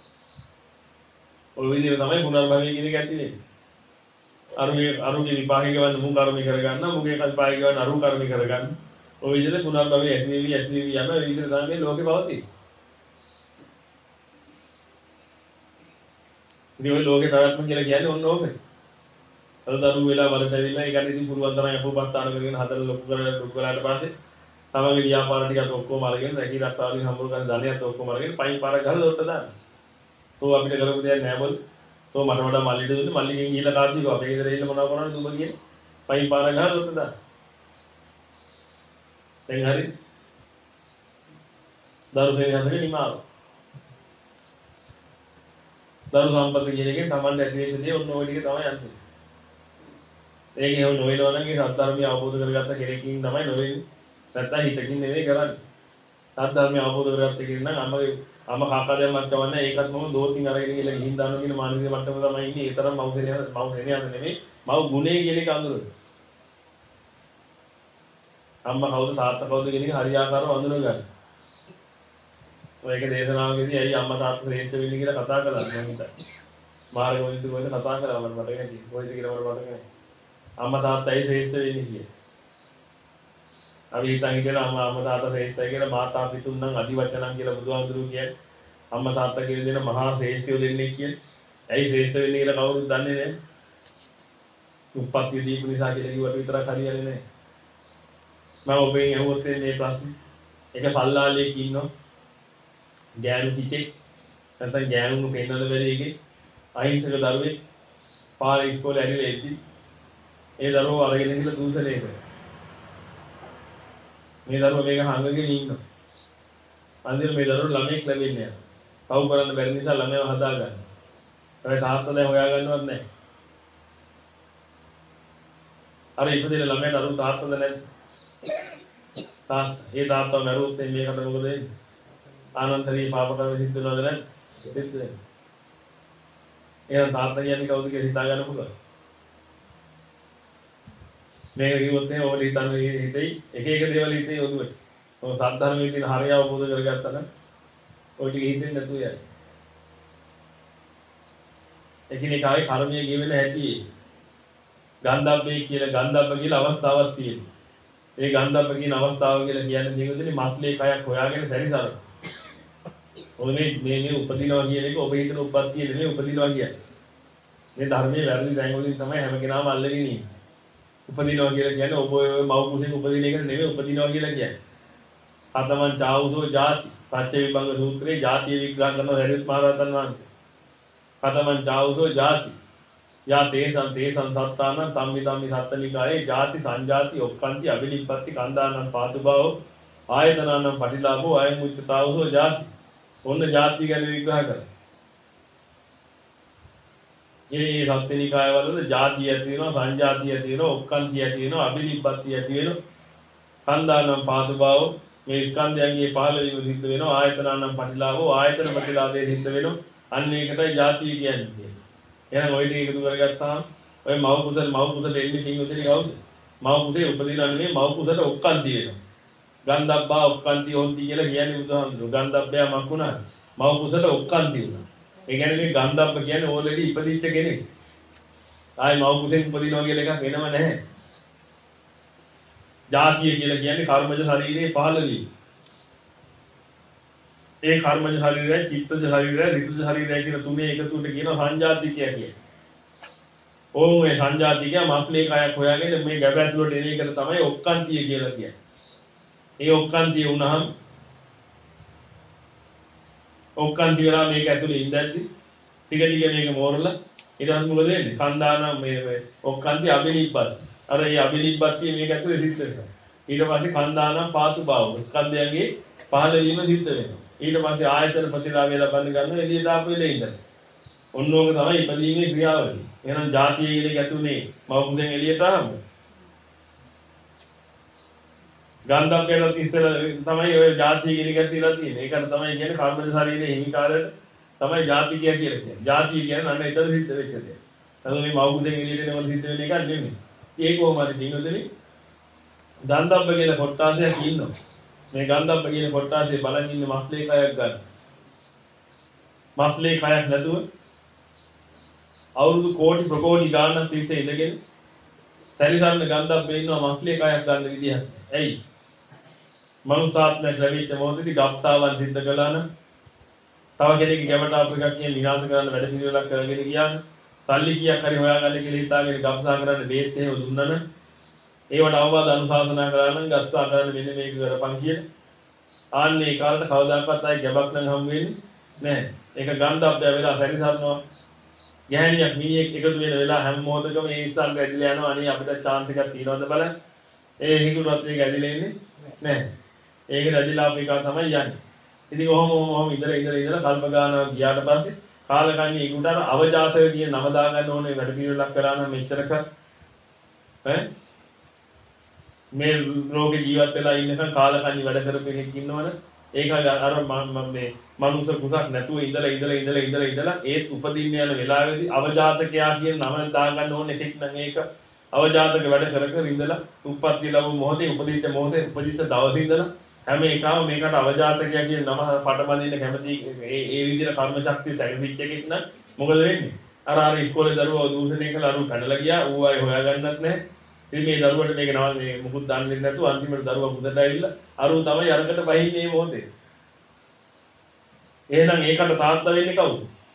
Speaker 1: ඔය විදිහට තමයි පුනර්භවය කියන එක ඇති වෙන්නේ. අරුගේ අරුගේ විපාකේ ගවන්න මු කර්මය කරගන්න මුගේ කල්පාය ගවන්න අරු කර්මය කරගන්න. ඔය විදිහට පුනර්භවය ඇති වෙවි ඇති වෙවි යන ඒ විදිහට තමයි ලෝකේ පවතින්නේ. ඉතින් ඔය ලෝකේ පැවැත්ම කියලා කියන්නේ ඔන්න ඕකයි. අද දරුවෝ වෙලා වලට ඇවිල්ලා ඒකට ඉතින් පුරුවන් තරම් අපෝපස්ථාන කරගෙන හතර ලොකු කරලා ලොකු කරලාට පස්සේ තමන්ගේ ව්‍යාපාර ටිකත් ඔක්කොම අරගෙන රැකී රක්ෂාවලින් හම්බුන ගන්න ධනියත් ඔක්කොම අරගෙන පයින් පාරක් ගහලා දොට්ට දාන්න. තෝ අපිට කරපු දෙයක් නෑ බොල්. තෝ මට වඩා මල්ලිට දුන්නේ මල්ලිගෙන් ගිහිල්ලා කාර්තික අපේ ගෙදර ඉන්න මොනව කරන්නේ දුඹ කියන්නේ. පයින් පාරක් ගහලා දොට්ට දාන්න. දැන් හරි. දරුසේ හදගෙන නිමාව. දරු සම්පත කියන එකෙන් Taman ඇති වෙච්ච දේ ඔන්න ඔය ටික තමයි යන්නේ. ඒක එහෙම නොවෙනවා නම් ඒ සත්‍ය අවබෝධ කරගත්ත කෙනෙක්කින් තමයි නොවෙන්නේ. නැත්තම් හිතකින් නෙවෙයි කරන්නේ. සත්‍ය අවබෝධ කරගත්ත කෙනෙක් නම් අම්මගේ අම්ම කාකා දැම්මත් කවන්නේ ඒකත් මම දෝතින් අරගෙන ගිහලා ගිහින් දානවා කියන මානසික මට්ටම තමයි ඉන්නේ. ඒ තරම් මව් සෙනිය මව් සෙනියද නෙමෙයි. මව් ගුණේ කියන එක අඳුරන. අම්මා කවුද තාත්තා කවුද කියන එක හරියාකාරව අඳුන ගන්න. ඔයක දේශනාවකදී ඇයි අම්මා තාත්තා ශ්‍රේෂ්ඨ වෙන්නේ කියලා කතා කළා මම හිතන්නේ. මාර්ගවලින්ද කොහෙද කතා කරා මම මතක නැහැ. කොහෙද කියලා මට මතක නැහැ. අම්මා තාත්තා ඇයි ශ්‍රේෂ්ඨ වෙන්නේ කියලා. අපි හිතන් හිටියන අම්මා අම්මා තාත්තා ශ්‍රේෂ්ඨයි කියලා මාතා පිතුන් නම් අදිවචනන් කියලා බුදුහාමුදුරුවෝ කියන්නේ. අම්මා තාත්තා කියන දෙන මහා ශ්‍රේෂ්ඨයෝ දෙන්නේ කියන්නේ. ඇයි ශ්‍රේෂ්ඨ වෙන්නේ කියලා කවුරුත් දන්නේ නැහැ. උප්පත්ති දීපු නිසා කියලා කිව්වට විතරක් හරියන්නේ නැහැ. මම ඔබෙන් අහුවොත් මේ ප්‍රශ්නේ. එක සල්ලාලියෙක් ඉන්නවා. ගෑනු කිචෙක් නැත්නම් ගෑනුන්ව පෙන්නන බැරි එකේ අහිංසක දරුවෙක් පාරේ ඉස්කෝලේ ඇවිල්ලා එද්දි ඒ දරුවෝ අරගෙන ගිහලා දූෂණය කරනවා. මේ දරුවෝ මේක හංගගෙන ඉන්නවා. අන්තිමට මේ දරුවෝ ළමෙක් ලැබෙන්නේ නැහැ. පව් කරන්න බැරි නිසා ළමයව හදා ගන්නවා. ඒ තාත්තා දැන් හොයා ගන්නවත් නැහැ. අර ඉපදෙන ළමයාට අරු තාත්තද නැද්ද? තාත්තා. ඒ තාත්තා මරුවොත් මේකට මොකද වෙන්නේ? ආනන්තරී පාප කර්ම සිද්ධ වෙනවද නැද්ද? සිද්ධ වෙනවා. එහෙනම් තාත්තා කියන්නේ කවුද කියලා හිතා ගන්න පුළුවන්. මේක කිව්වොත් එහෙනම් ඔබට හිතන්නේ හිතෙයි එක එක දේවල් හිතේ ඔළුවට. ඔය සද්ධර්මයේ තියෙන හරිය අවබෝධ කරගත්තා නම් ඔය ටික හිතෙන්නේ නැතුව යයි. එකිනෙකාගේ කර්මයේ ගෙවෙන හැටි ගන්ධබ්බේ කියලා ගන්ධබ්බ කියලා අවස්ථාවක් තියෙනවා. ඒ ගන්ධබ්බ කියන අවස්ථාව කියලා කියන්නේ මේකෙදී මස්ලේ කයක් හොයාගෙන සැරිසරන. ඔය මේ මේ උපදිනවා කියන එක ඔබ හිතන උප්පත්තිය නෙමෙයි උපදිනවා කියන්නේ. මේ ධර්මයේ වැරදි දැන් වලින් තමයි හැම කෙනාම අල්ලගෙන ඉන්නේ. උපදිනවා කියලා කියන්නේ ඔබ ඔය මව් කුසෙන් උපදින එක නෙමෙයි උපදිනවා කියලා කියන්නේ. අතමන් චාවුසෝ ಜಾති පච්ච විභංග සූත්‍රයේ ಜಾතිය විග්‍රහ කරන හරිත් මහරහතන් වහන්සේ. අතමන් චාවුසෝ ಜಾති යා තේසං තේසං සත්තානං තම්මි තම්මි සත්තනිකායේ ಜಾති සංජාති ඔක්කාන්ති අබිනිප්පත්ති කන්දානං පාතුභාව ආයතනං පටිලාභෝ අයං උච්චතාවසෝ ಜಾති. ඔන්න ಜಾති ගැන විග්‍රහ කරා. මේ සත්ත්වනිකාය වල ಜಾති ඇති වෙනවා සංජාති ඇති වෙනවා ඔක්කාන්ති ඇති වෙනවා අබිනිප්පත්ති ඇති වෙනවා කන්දානං පාතුභාව මේ ස්කන්ධයන්ගේ පහළ වීම සිද්ධ වෙනවා ආයතනං පටිලාභෝ ආයතන ප්‍රතිලාභයේ සිද්ධ වෙනවා අන්න ඒකටයි ಜಾති කියන්නේ. එහෙනම් ඔය ටික එකතු කරගත්තාම ඔය මව් කුසල මව් කුසල එන්නේ සිංහුතේ කවුද? මව් කුසේ උපදිනා නෙමෙයි මව් කුසල ඔක්කාන්ති වෙනවා. ගන්ධබ්බා ඔක්කාන්ති හොන්ති කියලා කියන්නේ බුදුහාමුදුරුවෝ. ගන්ධබ්බයා මක්ුණා මව් කුසල ඔක්කාන්ති වුණා. ඒ කියන්නේ මේ ගන්ධබ්බ කියන්නේ ඕල්රෙඩි ඉපදිච්ච කෙනෙක්. ආයි මව් කුසෙන් උපදිනවා කියලා එකක් වෙනව නැහැ. ජාතිය කියලා කියන්නේ කර්මජ ශරීරයේ පහළ වීම. ඒ කර්මජ ශරීරය, චිත්තජ ශරීරය, ඍතුජ ශරීරය කියන තුනේ එකතුවට කියනවා සංජාතිකය කියලා. ඕම් මේ සංජාතිකය මස්ලේ කයක් හොයාගෙන මේ ගැබ ඇතුළට එන එකට තමයි ඔක්කාන්තිය කියලා කියන්නේ. ඒ ඔක්කාන්තිය වුණාම ඔක්කාන්ති වෙලා මේක ඇතුළේ ඉඳද්දි ටික ටික මේක මෝරලා ඊට පස්සේ මොකද වෙන්නේ? කන්දාන මේ ඔක්කාන්ති අබිනිබ්බත්. අර ඒ අබිනිබ්බත්තිය මේක ඇතුළේ සිද්ධ වෙනවා. ඊට පස්සේ කන්දානම් පාතු භාව ස්කන්ධයන්ගේ පහළ වීම සිද්ධ වෙනවා. ඊට පස්සේ ආයතන ප්‍රතිලාභය ලබන්න ගන්න එළියට ආපු වෙලේ ඉඳලා. ඔන්නෝක තමයි ඉපදීමේ ක්‍රියාවලිය. එහෙනම් ಜಾතිය කියන එක ඇතුලේ මව කුසෙන් එළියට ආවම ගන්ධබ්බේට ඉස්සෙල්ලා තමයි ඔය ಜಾතිය කියන එක ඇතිලා තියෙන්නේ. ඒකට තමයි කියන්නේ කර්මජ ශරීරයේ හිමිකාරයට තමයි ಜಾති කියලා කියන්නේ. ಜಾතිය කියන්නේ අන්න එතන සිද්ධ වෙච්ච දේ. තමයි මේ මව කුසෙන් එළියට එනවල සිද්ධ වෙන එකක් නෙමෙයි. ඒක කොහොමද දිනුදෙනි? ගන්ධබ්බ කියන කොටාසයක් ඉන්නවා. මේ ගන්ධබ්බ කියන කොටාසේ බලන් ඉන්න මස්ලේ කයක් ගන්න. මස්ලේ කයක් නැතුව අවුරුදු කෝටි ප්‍රකෝටි ගාණක් තිස්සේ ඉඳගෙන සැරිසරන ගන්ධබ්බේ ඉන්නවා මස්ලේ කයක් ගන්න විදියක්. ඇයි? මනුසාත්මයක් ලැබිච්ච මොහොතේදී ගබ්සාවන් සිද්ධ කළා නම් තව කෙනෙක්ගේ ගැමට ආපු එකක් කියන විනාශ කරන්න වැඩ පිළිවෙලක් කරගෙන ගියා නම් සල්ලි කීයක් හරි හොයාගන්න කියලා හිතාගෙන ගබ්සා කරන්න බේත් එහෙම දුන්නා නම් ඒවට අවවාද අනුශාසනා කරා නම් ගත්තා කරන්න මෙන්න මේක කරපන් කියලා. ආන්නේ කාලේට කවදාකවත් ආයි ගැබක් නම් හම් වෙන්නේ නැහැ. ඒක ගන්ධබ්බය වෙලා සැරිසරනවා. ගැහණියක් මිනිහෙක් එකතු වෙන වෙලාව හැම මොහොතකම ඒ ඉස්සන් ඇදිලා යනවා. අනේ අපිට chance එකක් තියෙනවද බලන්න. ඒ හිඟුනත් ඒක ඇදිලා ඉන්නේ නැහැ. ඒක ඇදිලා අපේ එක තමයි යන්නේ. ඉතින් ඔහොම ඔහොම ඉඳලා ඉඳලා ඉඳලා කල්ප ගානක් ගියාට පස්සේ කාලකන්ණි ඒකට අවජාතක කියන නම දාගන්න ඕනේ වැඩ පිළිවෙලක් කරා නම් මෙච්චරක ඈ මේ රෝගේ ජීවත් වෙලා ඉන්නකන් කාලකන්ණි වැඩ කරපු එකෙක් ඉන්නවනේ ඒක අර මම මේ මනුස්ස කුසක් නැතුව ඉඳලා ඉඳලා ඉඳලා ඉඳලා ඉඳලා ඒත් උපදින්න යන වෙලාවේදී අවජාතකයා කියන නම දාගන්න ඕනේ එකෙක් නම් ඒක අවජාතක වැඩ කර කර ඉඳලා උප්පත්ති ලැබු මොහොතේ උපදිච්ච මොහොතේ උපදිච්ච දවසේ ඉඳලා හැම එකම මේකට අවජාතකයා කියන නම පටබඳින්න කැමති ඒ ඒ විදිහට කර්ම ශක්තිය තැගිච්ච එකෙක් නම් මොකද වෙන්නේ අර අර ඉස්කෝලේ දරුවෝ දූෂණය කළා අරු පැනලා ගියා ඌ ආයේ හොයාගන්නත් නැහැ ඉතින් මේ දරුවට මේක නම මේ මුකුත් දන්නේ නැතුව අන්තිමට දරුවා පුතට ඇවිල්ලා අරු තමයි අරකට බහින්නේ මේ මොහොතේ එහෙනම් ඒකට තාත්තා වෙන්නේ කවුද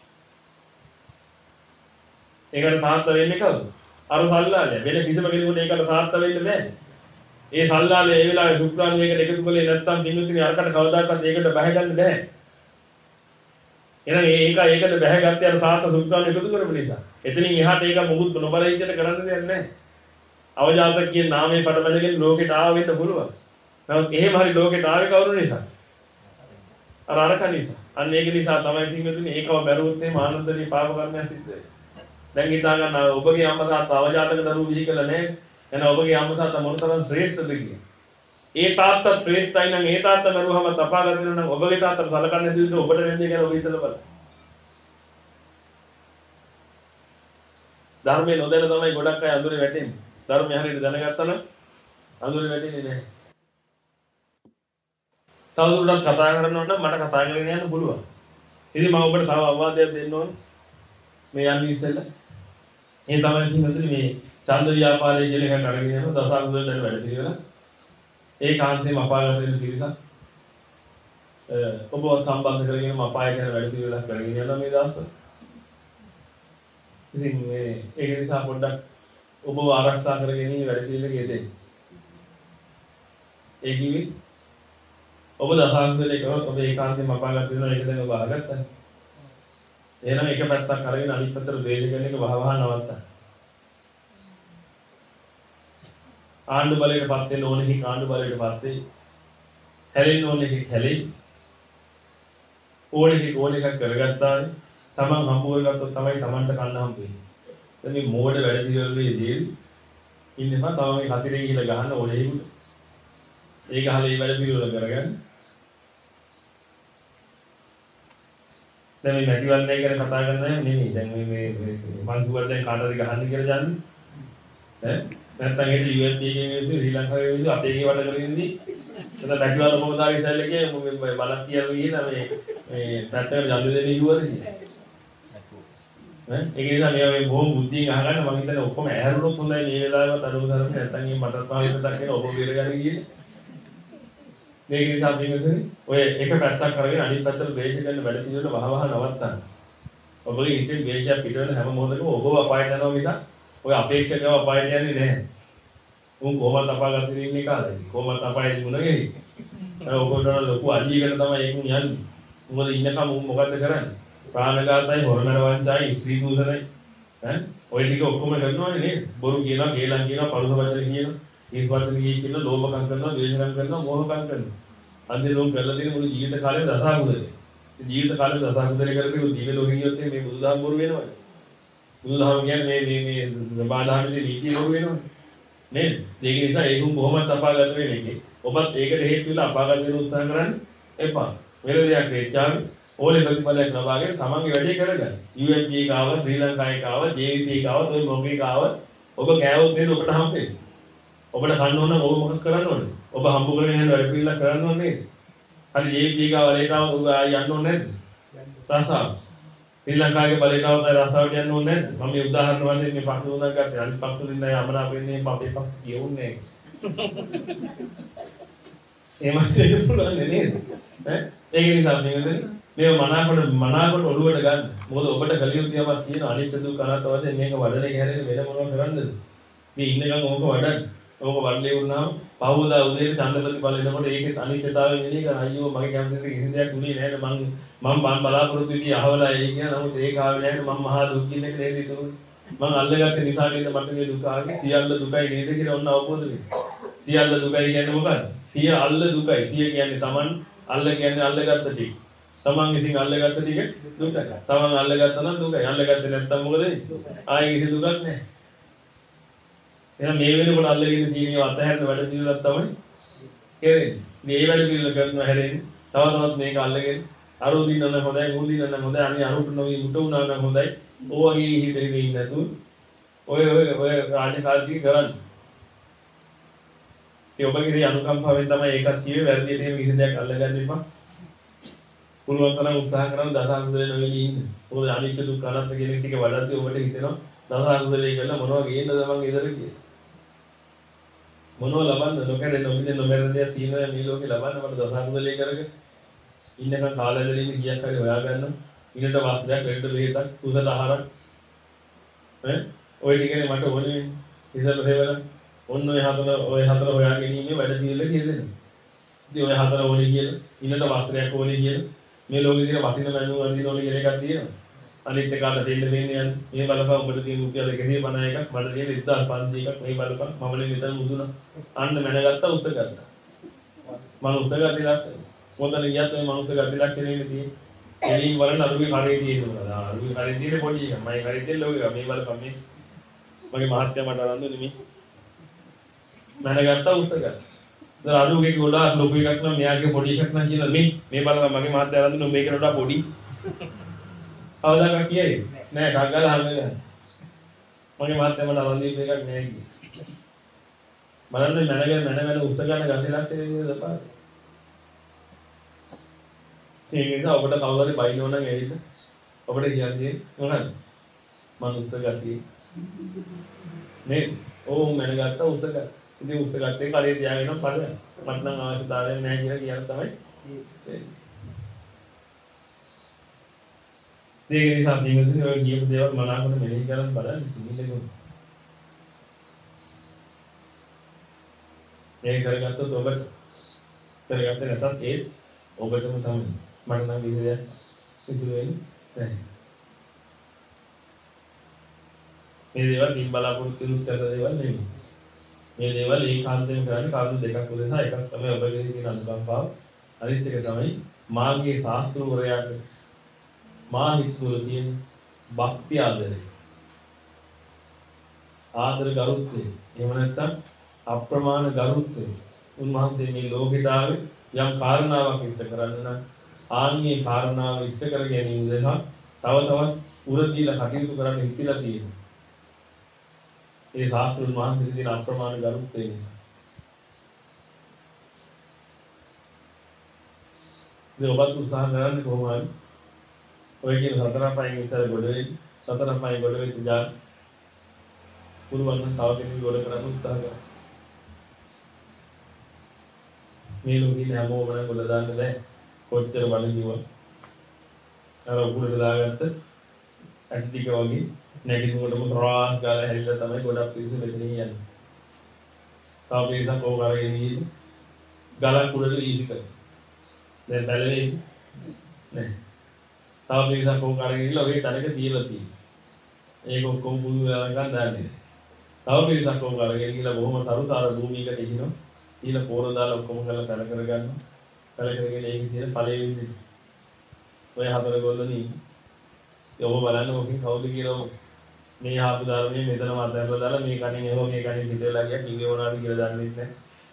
Speaker 1: ඒකට තාත්තා වෙන්නේ කවුද අර සල්ලාලය වෙන කිසිම කෙනෙකුට ඒකට තාත්තා වෙන්න බෑ ඒ සල්ලාලය ඒ වෙලාවේ සුක්‍රාණු එකට එකතු කළේ නැත්නම් කිනුතිනේ අරකට කවදාකවත් ඒකට බහ ගන්න බෑ එහෙනම් ඒක ඒකට බහ ගත්තේ අර තාත්තා සුක්‍රාණු එකතු කරපු නිසා එතනින් එහාට ඒක මුකුත් නොබල ඉච්චට කරන්න දෙයක් නැහැ අවජාතක කියන නාමයේ පටබැඳගෙන ලෝකෙට ආව වෙන්න පුළුවන්. නමුත් එහෙම හරි ලෝකෙට ආවේ කවුරු නිසා? අර අරක නිසා. අන්න ඒක නිසා තමයි පින්වතුනි ඒකව බැලුවොත් මේ ආනන්දනේ පාප කර්මය සිද්ධ වෙන්නේ. දැන් හිතා ගන්න ඔබගේ අම්මා තාත්තා අවජාතක දරුවෝ විහි කළා නැහැ. එහෙනම් ඔබගේ අම්මා තාත්තා මොනතරම් ශ්‍රේෂ්ඨද කියන්නේ. ඒ තාත්තා ශ්‍රේෂ්ඨයි නම් ඒ තාත්තා මරුවම තපාගත වෙනවා නම් ඔබගේ තාත්තා සලකන්නේ නැති විදිහට ඔබට වෙන්නේ කියලා ඔබ හිතලා බලන්න. ධර්මයේ නොදැන තමයි ගොඩක් අය අඳුරේ වැටෙන්නේ. ධර්මය හරියට දැනගත්තා නම් අඳුරේ වැටෙන්නේ නැහැ. තවදුරටත් කතා කරනකොට මට කතා කරගෙන යන්න පුළුවන්. ඉතින් මම ඔබට තව අවවාදයක් දෙන්න ඕනේ. මේ යන්නේ ඉස්සෙල්ලා. ඒ තමයි කිව්වද මේ ඡන්ද ව්‍යාපාරයේ කියලා එකක් අරගෙන යනවා දසකුසල දැන් වැඩ පිළිවෙල. ඒ කාන්තේම අපාගත වෙන පිරිසක්. ඔබව සම්බන්ධ කරගෙන අපාය යන වැඩ පිළිවෙලක් කරගෙන යනවා මේ දවස්වල. ඉතින් මේ ඒක නිසා පොඩ්ඩක් ඔබව ආරක්ෂා කරගෙන ඉන්න වැඩ පිළිවෙලක යෙදෙන්න. ඒ කිව්වේ ඔබ දසකුසලේ කරොත් ඔබ ඒකාන්තයෙන්ම අපාගත වෙනවා ඒක දැන් ඔබ අහගත්තා. එහෙනම් එක පැත්තක් අරගෙන අනිත් පැත්තට ද්වේෂ කරන එක වහවහ නවත්තා. ආණ්ඩු බලයටපත් වෙන්න ඕනේ කි ආණ්ඩු බලයටපත් වෙයි. හැලෙන්න ඕනේ කි හැලෙයි. ඕනේ කි ඕනේ එකක් කරගත්තා. තමන් හම්බ කරගත්තොත් තමයි තමන්ට කන්න හම්බ වෙන්නේ. දැන් මේ මෝඩ වැඩ පිළිවෙලේ දේවි ඉන්නවා තව මේ කතිරේ ගිහලා ගහන්න ඕනේ ඒකට. ඒ ගහලා මේ වැඩ පිළිවෙල කරගන්න. දැන් මේ මැටිවන්නේ ගැන කතා කරන්නේ නෙමෙයි. දැන් මේ මේ මං කිව්වට දැන් කාටද ගහන්නේ කියලා දන්නේ? ඈ නැත්නම් ඒක යු එන් පී එකේ මිනිස්සු ශ්‍රී ලංකාවේ මිනිස්සු අපේ ගේ වට කරගෙන ඉඳි. එතන මැටිවල කොහොමදාරි ඉස්සෙල් එකේ මේ බලක් කියලා ගිහින් මේ මේ පැත්තකට ජල්ලු දෙන්නේ කිව්වද කියලා. ඈ ඒක නිසා මේ මේ බොහොම බුද්ධියෙන් අහගන්න මම හිතන්නේ ඔක්කොම ඇහැරුණොත් හොඳයි මේ වෙලාවවත් අනුව කරන්නේ නැත්නම් මේ මටත් පාවිච්චි කරගෙන ඔබ බේරගන්න ගියේ. මේක නිසා පින්වතුනි ඔය එක පැත්තක් කරගෙන අනිත් පැත්තට ද්වේෂ කරන වැඩ පිළිවෙල වහවහ නවත්තන්න. ඔබගේ හිතේ ද්වේෂය පිට වෙන හැම මොහොතකම ඔබව අපායට යනවා මිසක් ඔය අපේක්ෂකව අපායට යන්නේ නැහැ. උන් කොහොමද අපාගත වෙන්නේ කාලේ? කොහොමද අපායට මුණ ගැහින්නේ? අර ඔබට ලොකු අජීවකට තමයි ඒක යන්නේ. මොකද ඉන්නකම් උන් මොකද්ද කරන්නේ? ප්‍රාණඝාතයි, හොරමර වංචායි, ස්ත්‍රී දූෂණයි ඈ ඔය ටික ඔක්කොම කරනවානේ නේද? බොරු කියනවා, කේලම් කියනවා, පරුස වචන කියනවා. ඊස් වචන කියනවා, ලෝභකම් කරනවා, ද්වේෂකම් කරනවා, මෝහකම් කරනවා. අන්තිම ලෝක කරලා තියෙන මුළු ජීවිත කාලෙම දසකුසලේ. ඒ ජීවිත කාලෙම දසකුසලේ කරපු දිව්‍ය ලෝකෙ ගියොත් මේ බුදුදහම බොරු වෙනවනේ. බුදුදහම කියන්නේ මේ මේ මේ සබාධාමයේ නීතිය බොරු වෙනවනේ. නේද? ඒක නිසා ඒකුම් කොහොමද අපාගත වෙන්නේ? ඔබත් ඒකට හේතු වෙලා අපාගත වෙන්න උත්සාහ කරන්න එපා. වෙන දෙයක් වෙච්චාම ඕලේ ප්‍රතිඵලයක් ලබාගෙන තමන්ගේ වැඩේ කරගන්න. යු එන් පී එක ආව, ශ්‍රී ලංකාවේ එක ආව, ජේ වී පී එක ආව, ඔය මොකේ එක ආව. ඔබ කෑවොත් නේද ඔබට හම්බෙන්නේ. ඔබට කන්න ඕන නම් ඔබ මොකක් කරන්න ඕනේ? ඔබ හම්බ කරගෙන යන වැඩ පිළිලා කරන්න ඕනේ නේද? හරි ජේ වී පී එක ආව, ඒකාව ඔබ යන්න ඕනේ නැද්ද? රසාව. ශ්‍රී ලංකාවේ බලේකාව තමයි රසාවට යන්න ඕනේ නැද්ද? මම මේ උදාහරණ වශයෙන් මේ පක්ෂ උදාහරණ ගත්තා. අනිත් පක්ෂ වලින් නෑ අමනාප වෙන්නේ අපේ පක්ෂ කියවුන්නේ නෑ. එමත් ඒක පුළුවන් නේද? ඈ ඒක නිසා මේකද මේ මනාකොට මනාකොට ඔළුවට ගන්න. මොකද ඔබට කලියුත් තියමක් තියෙන අනිත්‍ය දුක් අනාත්ම වශයෙන් මේක වඩන එක හැරෙන්න වෙන මොනවද කරන්නද? මේ ඉන්නකම් ඕක වඩන්න. ඕක වඩලේ වුණාම පහවදා උදේට ඡන්දපති බල එනකොට ඒකේ අනිත්‍යතාවය මෙලී කරන අයියෝ මගේ කැමති කිසි දෙයක් උනේ නැහැ මං මං බලාපොරොත්තු වෙදී අහවලා ඒ කියන නමුත් ඒක ආවේ නැහැ මම මහා දුක් ඉන්නේ නේද ඒක මං අල්ලගත්තේ නිසා නේද මට මේ දුක ආවේ සියල්ල දුකයි නේද කියලා ඔන්න අවබෝධ වෙනවා. සියල්ල දුකයි කියන්නේ මොකක්ද? සියල්ල දුකයි. සිය කියන්නේ Taman අල්ල කියන්නේ අල්ලගත්ත ටික. Taman ඉතින් අල්ලගත්ත ටික දුකයි. Taman අල්ලගත්තා නම් දුකයි. අල්ලගත්තේ නැත්නම් මොකද වෙන්නේ? ආයෙ කිසි දුකක් නැහැ. එහෙනම් මේ වෙනකොට අල්ලගෙන තියෙන අතහැරන වැඩ පිළිවෙලක් තමයි කරන්නේ. මේ වැඩ පිළිවෙල කරනවා හැරෙන්නේ. තව තවත් මේක අල්ලගෙන අරු දිනන හොඳයි, මූ දිනන හොඳයි, අනේ අරුට නොවි මුට උනා නම් හොඳයි. ඕවගේ හිතේ ඉන්නේ නැතුව ඔය ඔය ඔය රාජකාරී කරන්නේ. ඒ ඔබගේ අනුකම්පාවෙන් තමයි ඒකත් කියේ වැරදියට එහෙම කිසි දෙයක් අල්ලගන්න එපා. පුළුවන් තරම් උත්සාහ කරන දසාකුසලේ නොවෙලී ඉන්න. මොකද අනිත්‍ය දුක්ඛ අනාත්ම කියන ටික වඩද්දී ඔබට හිතෙනවා දසාකුසලේ කියලා මොනවා ගේන්නද මං ගෙදර කියලා. මොනවා ලබන්න නොකඩ නොමිදෙන්න නොමරන දේ තියෙනවා මේ ලෝකේ ලබන්න මට දසාකුසලේ කරගෙන ඉන්නකම් කාලෙදලා ඉන්න ගියක් හරි හොයාගන්න. ඉන්නට වාස්ත්‍රයක් රෙද්ද බෙහෙතක් කුසල ආහාරක් ඈ ඔය ටිකනේ මට ඕනේ ඉස්සර හේවල ඔන්න ඔය හතර ඔය හතර හොයාගෙන ඉන්නේ වැඩ පිළිවෙල කියලා. ඉතින් ඔය හතර ඕනේ කියලා ඉන්නට වාස්ත්‍රයක් ඕනේ කියලා මේ ලෝකේ තියෙන වටින මනුව වඳින ඕනේ කියලා එකක් තියෙනවා. අනිත් එකට දෙන්න දෙන්නේ යන්නේ මේ බලපන් ඔබට තියෙන රුපියල් එකසිය පනහ එකක් මට තියෙන එක්දාස් පන්සිය එකක් මේ බලපන් මම නේ මෙතන මුදුනා. අන්න මැනගත්තා උස්ස ගත්තා. මම උස්ස ගත්තේ ලක්ෂණ. මොකද ගියත් මේ මනුස්ස ගත්තේ ලක්ෂණෙන්නේ තියෙන්නේ. එළින් බලන අරුගේ කරේ තියෙනවා. අරුගේ කරේ තියෙන පොඩි එක. මම කරේ තියෙන ලෝකෙක මේ බලපන් මේ මගේ මහත්තයා මට අරන් දුන්නේ මේ මැනගත්තා උස්ස ගත්තා. දැන් අරුගේ ගොඩාක් ලොකු එකක් නම් මෙයාගේ පොඩි එකක් නම් කියලා මේ මේ බලපන් මගේ මහත්තයා අරන් දුන්නේ මේකට වඩා පොඩි. අවදාක කියයි නෑ කග්ගල හම්බෙලා මගේ මහත්තයා මට අරන් දීපු එකක් නෑ කියේ. බලන්න මැනගෙන මැන මැන උස්ස ගන්න ගන්නේ ලක්ෂණේ නේද පාර. ඒ නිසා ඔබට කවුරු හරි බයිනෝ නම් ඇවිත් ඔබට කියන්නේ මොනවද? මනුස්ස ගතිය. මේ ඕ මැනගත්ත උස්ස ගත්තා. ඉතින් උස්ස ගත්තේ කලේ තියාගෙන පඩ. මට නම් අවශ්‍යතාවයක් නැහැ කියලා කියන තමයි. ඒක නිසා මේකදී ඔය කියපු දේවල් මනාවකට මෙහෙය කරන් බලන්න ඉන්නේ. මේ කරගත්තොත් ඔබට කරගත්තේ නැතත් ඒ ඔබටම තමයි. මට නම් විදිහට ඉතුරු වෙන්නේ නැහැ. මේ දේවල් නිම් බලාපොරොත්තු වෙන උත්තර දේවල් නෙමෙයි. මේ දේවල් ඒකාන්තයෙන් කරන්නේ කාරණා දෙකක් උදෙසා. එකක් තමයි ඔබගේ තියෙන අනුකම්පාව. අනිත් එක තමයි මාගේ ශාස්ත්‍රවරයාට මා හිතුවල තියෙන භක්ති ආදරය. ආදර ගරුත්වය. එහෙම නැත්නම් අප්‍රමාණ ගරුත්වය. උන්වහන්සේ මේ ලෝකෙට ආවේ යම් කාරණාවක් ඉෂ්ට කරන්න නම් ආන්ගේ කාරණාව ඉෂ්ට කර ගැනීම උදෙසා තව තවත් උර දීලා කටයුතු කරන්න හිතිලා තියෙනවා. ඒ ශාස්ත්‍රුන් වහන්සේ තියෙන අප්‍රමාණ ගරුත්වය නිසා. මේ ඔබත් උත්සාහ කරන්නේ කොහොමද? ඔය කියන සතර පහෙන් විතර ගොඩ වෙයි. සතර පහෙන් ගොඩ වෙච්ච ජා පුළුවන් නම් තව කෙනෙක් ගොඩ කරන්න උත්සාහ කරන්න. මේ ලෝකේ හැමෝම නම් ගොඩ දාන්න බෑ. කොච්චර බල කිව්වා. අර උගුරට දාගත්ත ඇටි ටික වගේ නැගිටිනකොටම තරහා ගාලා හැරිලා තමයි ගොඩක් පිස්සු මෙතන යන්නේ. තව පිස්සක් ඕක අරගෙන ගිහින් ගලක් උඩට වීසි කරනවා. දැන් බැලුවේ නෑ. තව පිස්සක් ඕක අරගෙන ගිහලා ඔගේ තැනක තියලා තියෙනවා. ඒක ඔක්කොම පුදු වෙලා ගන්න දාන්නේ. තව පිස්සක් ඕක අරගෙන ගිහලා බොහොම සරුසාර භූමියකට එහිනවා. ඊළ පොර දාලා ඔක්කොම කරලා පැල කරගන්නවා. පැල කරගෙන ඒක තියෙන ඵලයේ විදිහට. ඔය හතර ගොල්ලෝනේ ඔබ බලන්න මොකකින් කවුද කියලා මේ ආපු ධර්මයේ මෙතන මතයන්ලා දාලා මේ කණින් එහෙම මේ කණින් පිට වෙලා ගියා කිව්වේ මොනවද කියලා දන්නේ නැහැ.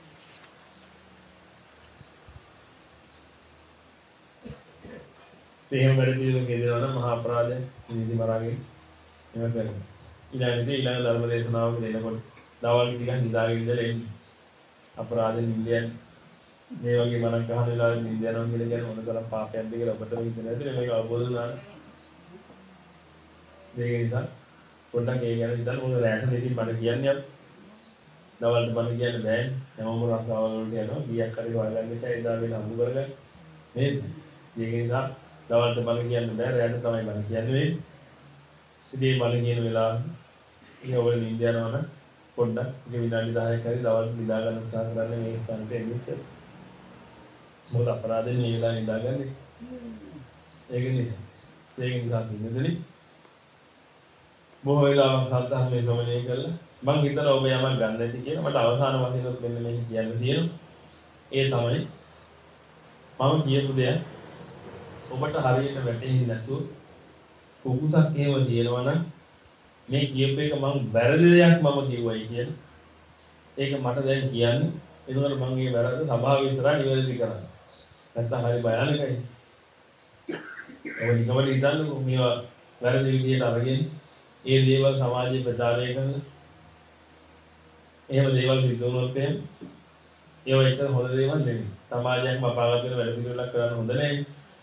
Speaker 1: එහෙම වැඩ පිළිවෙලක යෙදෙනවා නම් මහා අපරාධය නිදි මරාගේ එහෙම කරනවා. ඊළඟට ඊළඟ ධර්ම දේශනාවක දෙනකොට දවල් ටිකක් නිදාගෙන ඉඳලා එන්නේ. අපරාධෙ නින්දයන් මේ වගේ මනක් ගහන වෙලාවෙ නින්ද යනවා කියලා කියන්නේ මොන තරම් පාපයක්ද කියලා ඔබට හිතෙන්නේ නැතිනේ මේක අවබෝධ වුණා. ඒක නිසා පොඩ්ඩක් ඒ ගැන හිතන්න මොන රැට දෙකින් බණ කියන්නේ දවල්ට බණ කියන්න බෑ. හැමෝම රස්සාවල් වලට යනවා. ගියක් හරි හොයාගන්න ඉතින් ඒ දාගෙන හම්බ කරගන්න. නේද? ඒක නිසා දවල්ට බණ කියන්න බෑ. රැට තමයි බණ කියන්නේ. ඉතින් බණ කියන වෙලාව ඉතින් ඔයගොල්ලෝ නින්ද යනවා නම් පොඩ්ඩක් ඉතින් විනාඩි දහයක් හරි දවල්ට නිදා ගන්න උත්සාහ කරන්න මේ ස්ථානට එන්න ඉස්සෙල්ලා. මොකද අපරාධෙන් මේ වෙලාව නිදාගන්නේ. ඒක නිසා. ඒක නිසා නිදෙන්නේ. බොහෝ වෙලාවක් සද්ධාමයේ ගමනය කළා. මං හිතනවා ඔබ යමක් ගන්න නැති කියලා. මට අවසාන වශයෙන් මෙන්න මේක කියන්න තියෙනවා. ඒ තමයි මම කියපු දෙයක් ඔබට හරියට වැටහෙන්නේ නැතුව කුකුසක් එහෙම තියෙනවා නම් මේ කියපු එක මම වැරදි දෙයක් මම කිව්වයි කියලා ඒක මට දැන් කියන්න. ඒකවල මම මේ වැරද්ද සභාව ඉස්සරහා නිවැරදි කරන්න. නැත්තම් හරි භයානකයි. ඔය නිකමට හිතන්නකෝ මේවා වැරදි විදියට අරගෙන ඒ දේවල් සමාජයේ ප්‍රචාරය කරන එහෙම දේවල් සිද්ධ වුණොත් එහෙම ඒවා එච්චර හොඳ දේවල් නෙමෙයි. සමාජයක් මපාගත් වෙන වැඩ පිළිවෙලක් කරන්න හොඳ නැහැ.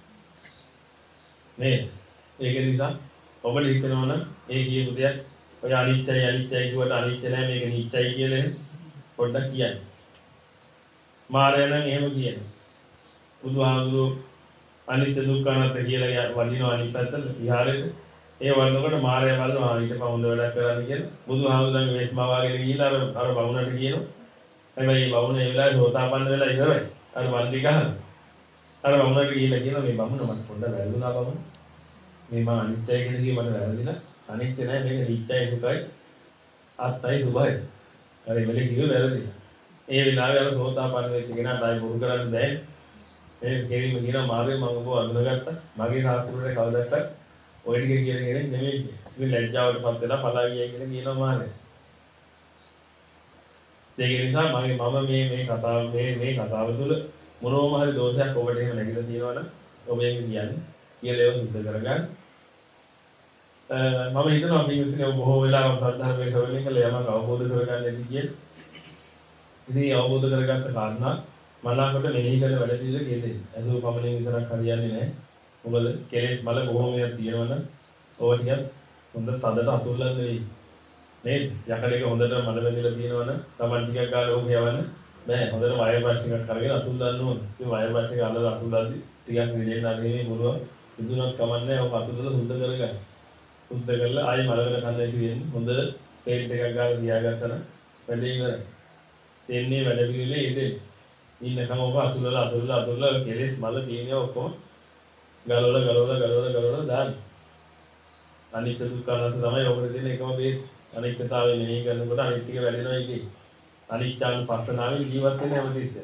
Speaker 1: නේ. ඒක නිසා ඔබට හිතනවා නම් ඒ කියපු දෙයක් ඔය අනිත්‍යයි අනිත්‍යයි කියවට අනිත්‍ය නෑ මේක නිත්‍යයි කියලා පොඩ්ඩක් කියන්න. මාරය නම් එහෙම කියනවා. බුදුහාමුදුරුවෝ අනිත්‍ය දුක්ඛ අනාත්ම කියලා වදිනවා අනිත් පැත්තට විහාරෙට. ඒ වන්නකොට මාරය බලනවා ඊට පස්සේ හොඳ වැඩක් කරන්න කියලා. බුදුහාමුදුරන්ගේ වේස්මාවාගෙන ගිහිල්ලා අර අර බවුනට කියනවා. හැබැයි මේ බවුන ඒ වෙලාවේ සෝතාපන්න වෙලා ඉවරයි. අර වන්දි ගහන. අර බවුනට ගිහිල්ලා කියනවා මේ බමුණ මට පොඩ්ඩක් වැරදුනා බමුණ. මේ මම අනිත්‍යයි කියන කී මට වැරදිලා. අනිත්‍ය නෑ මේක නිත්‍යයි දුකයි. ආත්තයි සුභයි. අර එමෙලේ කිව්ව වැරදිලා. ඒ වෙලාවේ අර සෝතාපන්න වෙච්ච කෙනාට ආයි බොරු කරන්න බෑ. මේ කෙලින්ම කියනවා මාගේ මම ඔබ අඳුනගත්තා. මගේ සාස්ත්‍රුවේ කවදාවත් ඔය ටික කියන කෙනෙක් නෙමෙයි. ඉතින් ලැජ්ජාවටපත් වෙලා පලා ගියයි කියලා කියනවා මානේ. ඒක නිසා මගේ මම මේ මේ කතාව මේ මේ කතාව තුළ මොනෝම හරි දෝෂයක් ඔබට එහෙම නැගිලා තියෙනවා නම් ඔබ ඒක කියන්නේ කියලා ඒව සුද්ධ කරගන්න. මම හිතනවා අපි ඉතින් බොහෝ වෙලාවක් සද්ධර්මයේ ශ්‍රවණය කළා යමක් අවබෝධ කරගන්න ඇති කියන. ඉතින් අවබෝධ කරගත්ත කාරණා මනාකොට මෙනෙහි කරන වැඩ පිළිවෙල කියදේ. අසුව පමණින් විතරක් හරියන්නේ නැහැ. මොකද කෙලෙස් බල බොහෝමයක් තියෙනවනම් ඕවා ටික හොඳ තදට අතුල්ලන්න වෙයි. නේද? යකඩේක හොඳට මඩ බැඳලා තියෙනවනම් Taman ටිකක් ගාලා ඕක යවන්න බෑ. හොඳට වයර් බ්‍රෂ් එකක් අරගෙන අතුල් දාන්න ඕනේ. ඉතින් වයර් බ්‍රෂ් එක අල්ලලා අතුල් දාද්දි ටිකක් විදෙන්න අරගෙන මොනවා ඉදුණක් කමන්නේ ඕක අතුල්ලා සුද්ධ කරගන්න. සුද්ධ කරලා ආයෙ මලකට කන්න එක දෙන්නේ. හොඳ පේන්ට් එකක් ගාලා තියාගත්තා නම් වැඩේ ඉවරයි. දෙන්නේ වැඩ පිළිවෙලේ ඉතින් ඉන්නකම ඔබ අතුල්ලා අතුල්ලා අතුල්ලා කෙලෙස් මල තියෙනවා ඔක්කොම ගලවලා ගලවලා ගලවලා ගලවලා දාන්න. අනිත්‍ය දුක්ඛ අනාත්ම තමයි ඔබට දෙන එකම බේස්. අනිත්‍යතාවය මෙනෙහි කරනකොට අනිත් ටික වැඩෙනවා ඒකේ. අනිච්චානුපස්සනාවෙන් ජීවත් වෙන හැමතිස්සෙම.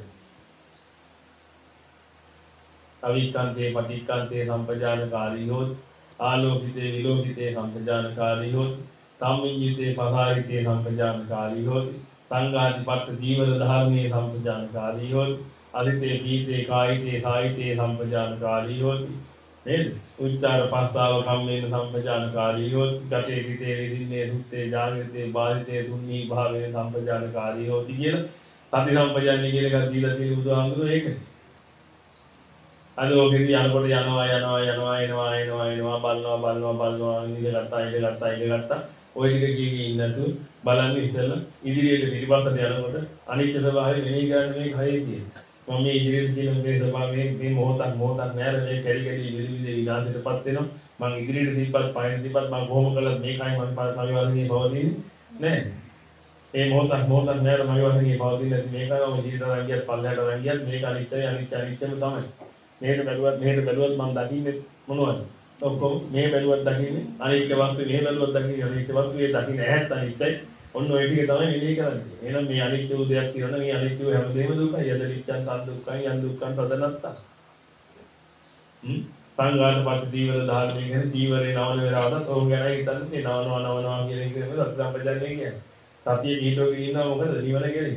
Speaker 1: අවික්ඛන්තේ පටික්ඛන්තේ සම්පජානකාරී හොත් ආලෝකිතේ විලෝකිතේ සම්පජානකාරී හොත් සම්මිඤ්ඤිතේ පහාරිතේ සම්පජානකාරී හොත් සංඝාතිපට්ඨ ජීවන ධර්මයේ සම්පජානකාරී හොත් අදිතේ පීතේ කායිතේ සායිතේ සම්පජානකාරී හොත් නේද? උච්චාර පස්සාව කම්මේන සම්පජානකාරී හොත් ගතේ පිටේ විදින්නේ සුත්තේ ජාගෘතේ බාහිතේ ශුන්‍යී භාවයේ සම්පජානකාරී හොත් කියලා සති සම්පජාන්නේ කියන එක දීලා තියෙන බුදුහාමුදුරුවෝ ඒකනේ. අද ඔකෙදි යනකොට යනවා යනවා යනවා එනවා එනවා එනවා බලනවා බලනවා බලනවා ඉඳගත්තා ඉඳගත්තා ඉඳගත්තා ඔය ටික කිය ඉන්නතු බලන්න ඉස්සෙල්ලා ඉදිරියට පිටිපස්සට යනකොට අනිත්‍ය ස්වභාවය මෙනෙහි කරන්න මේ කයේ තියෙන. මම මේ ඉදිරියට කියන මේ ස්වභාවයෙන් මේ මොහොතක් මොහොතක් නෑර මේ කැරි කැරි විදි විදි විනාශයටපත් වෙනවා. මම ඉදිරියට දීපත් පයින් දීපත් මම කොහොම කළත් මේකයි මම මගේ වශයෙන් පවතින්නේ නෑ. මේ මොහොතක් මොහොතක් නෑර මගේ වශයෙන් පවතින්නේ නැති මේකයි මම ඉදිරියට අරන් ගියත් පල්ලෙහාට අරන් ගියත් මේක අනිත්‍යයි අනිත්‍ය අනිත්‍යම තමයි. මේක බැලුවත් මෙහෙට බැලුවත් මම දකින්නේ මොනවද? ඔක්කොම මේ බැලුවත් දකින්නේ අනිත්‍ය වස්තු මෙහෙ බැලුවත් දකින්නේ අනිත්‍ය වස්තු ඒ දකින්නේ ඇහත් අනිත්‍යයි. ඔන්න ඔය ටික තමයි මෙලේ කරන්නේ. එහෙනම් මේ අනිත්‍ය වූ දෙයක් තියෙනවා මේ අනිත්‍ය වූ හැමදේම දුකයි. යද නිච්ඡන් තත් දුක්ඛයි යන් දුක්ඛන් තදනත්තා. හ්ම් සංඝාතපත් ජීවන ධාර්මයේ කියන ජීවරේ නවන වෙලාවටත් ඕක ගැන හිතන්නේ මේ නවනවා නවනවා කියන එක නෙමෙයි සත්‍ය සම්පජාන්නේ කියන්නේ. සතිය පිටෝගේ ඉන්නවා මොකද නිවන කියන්නේ.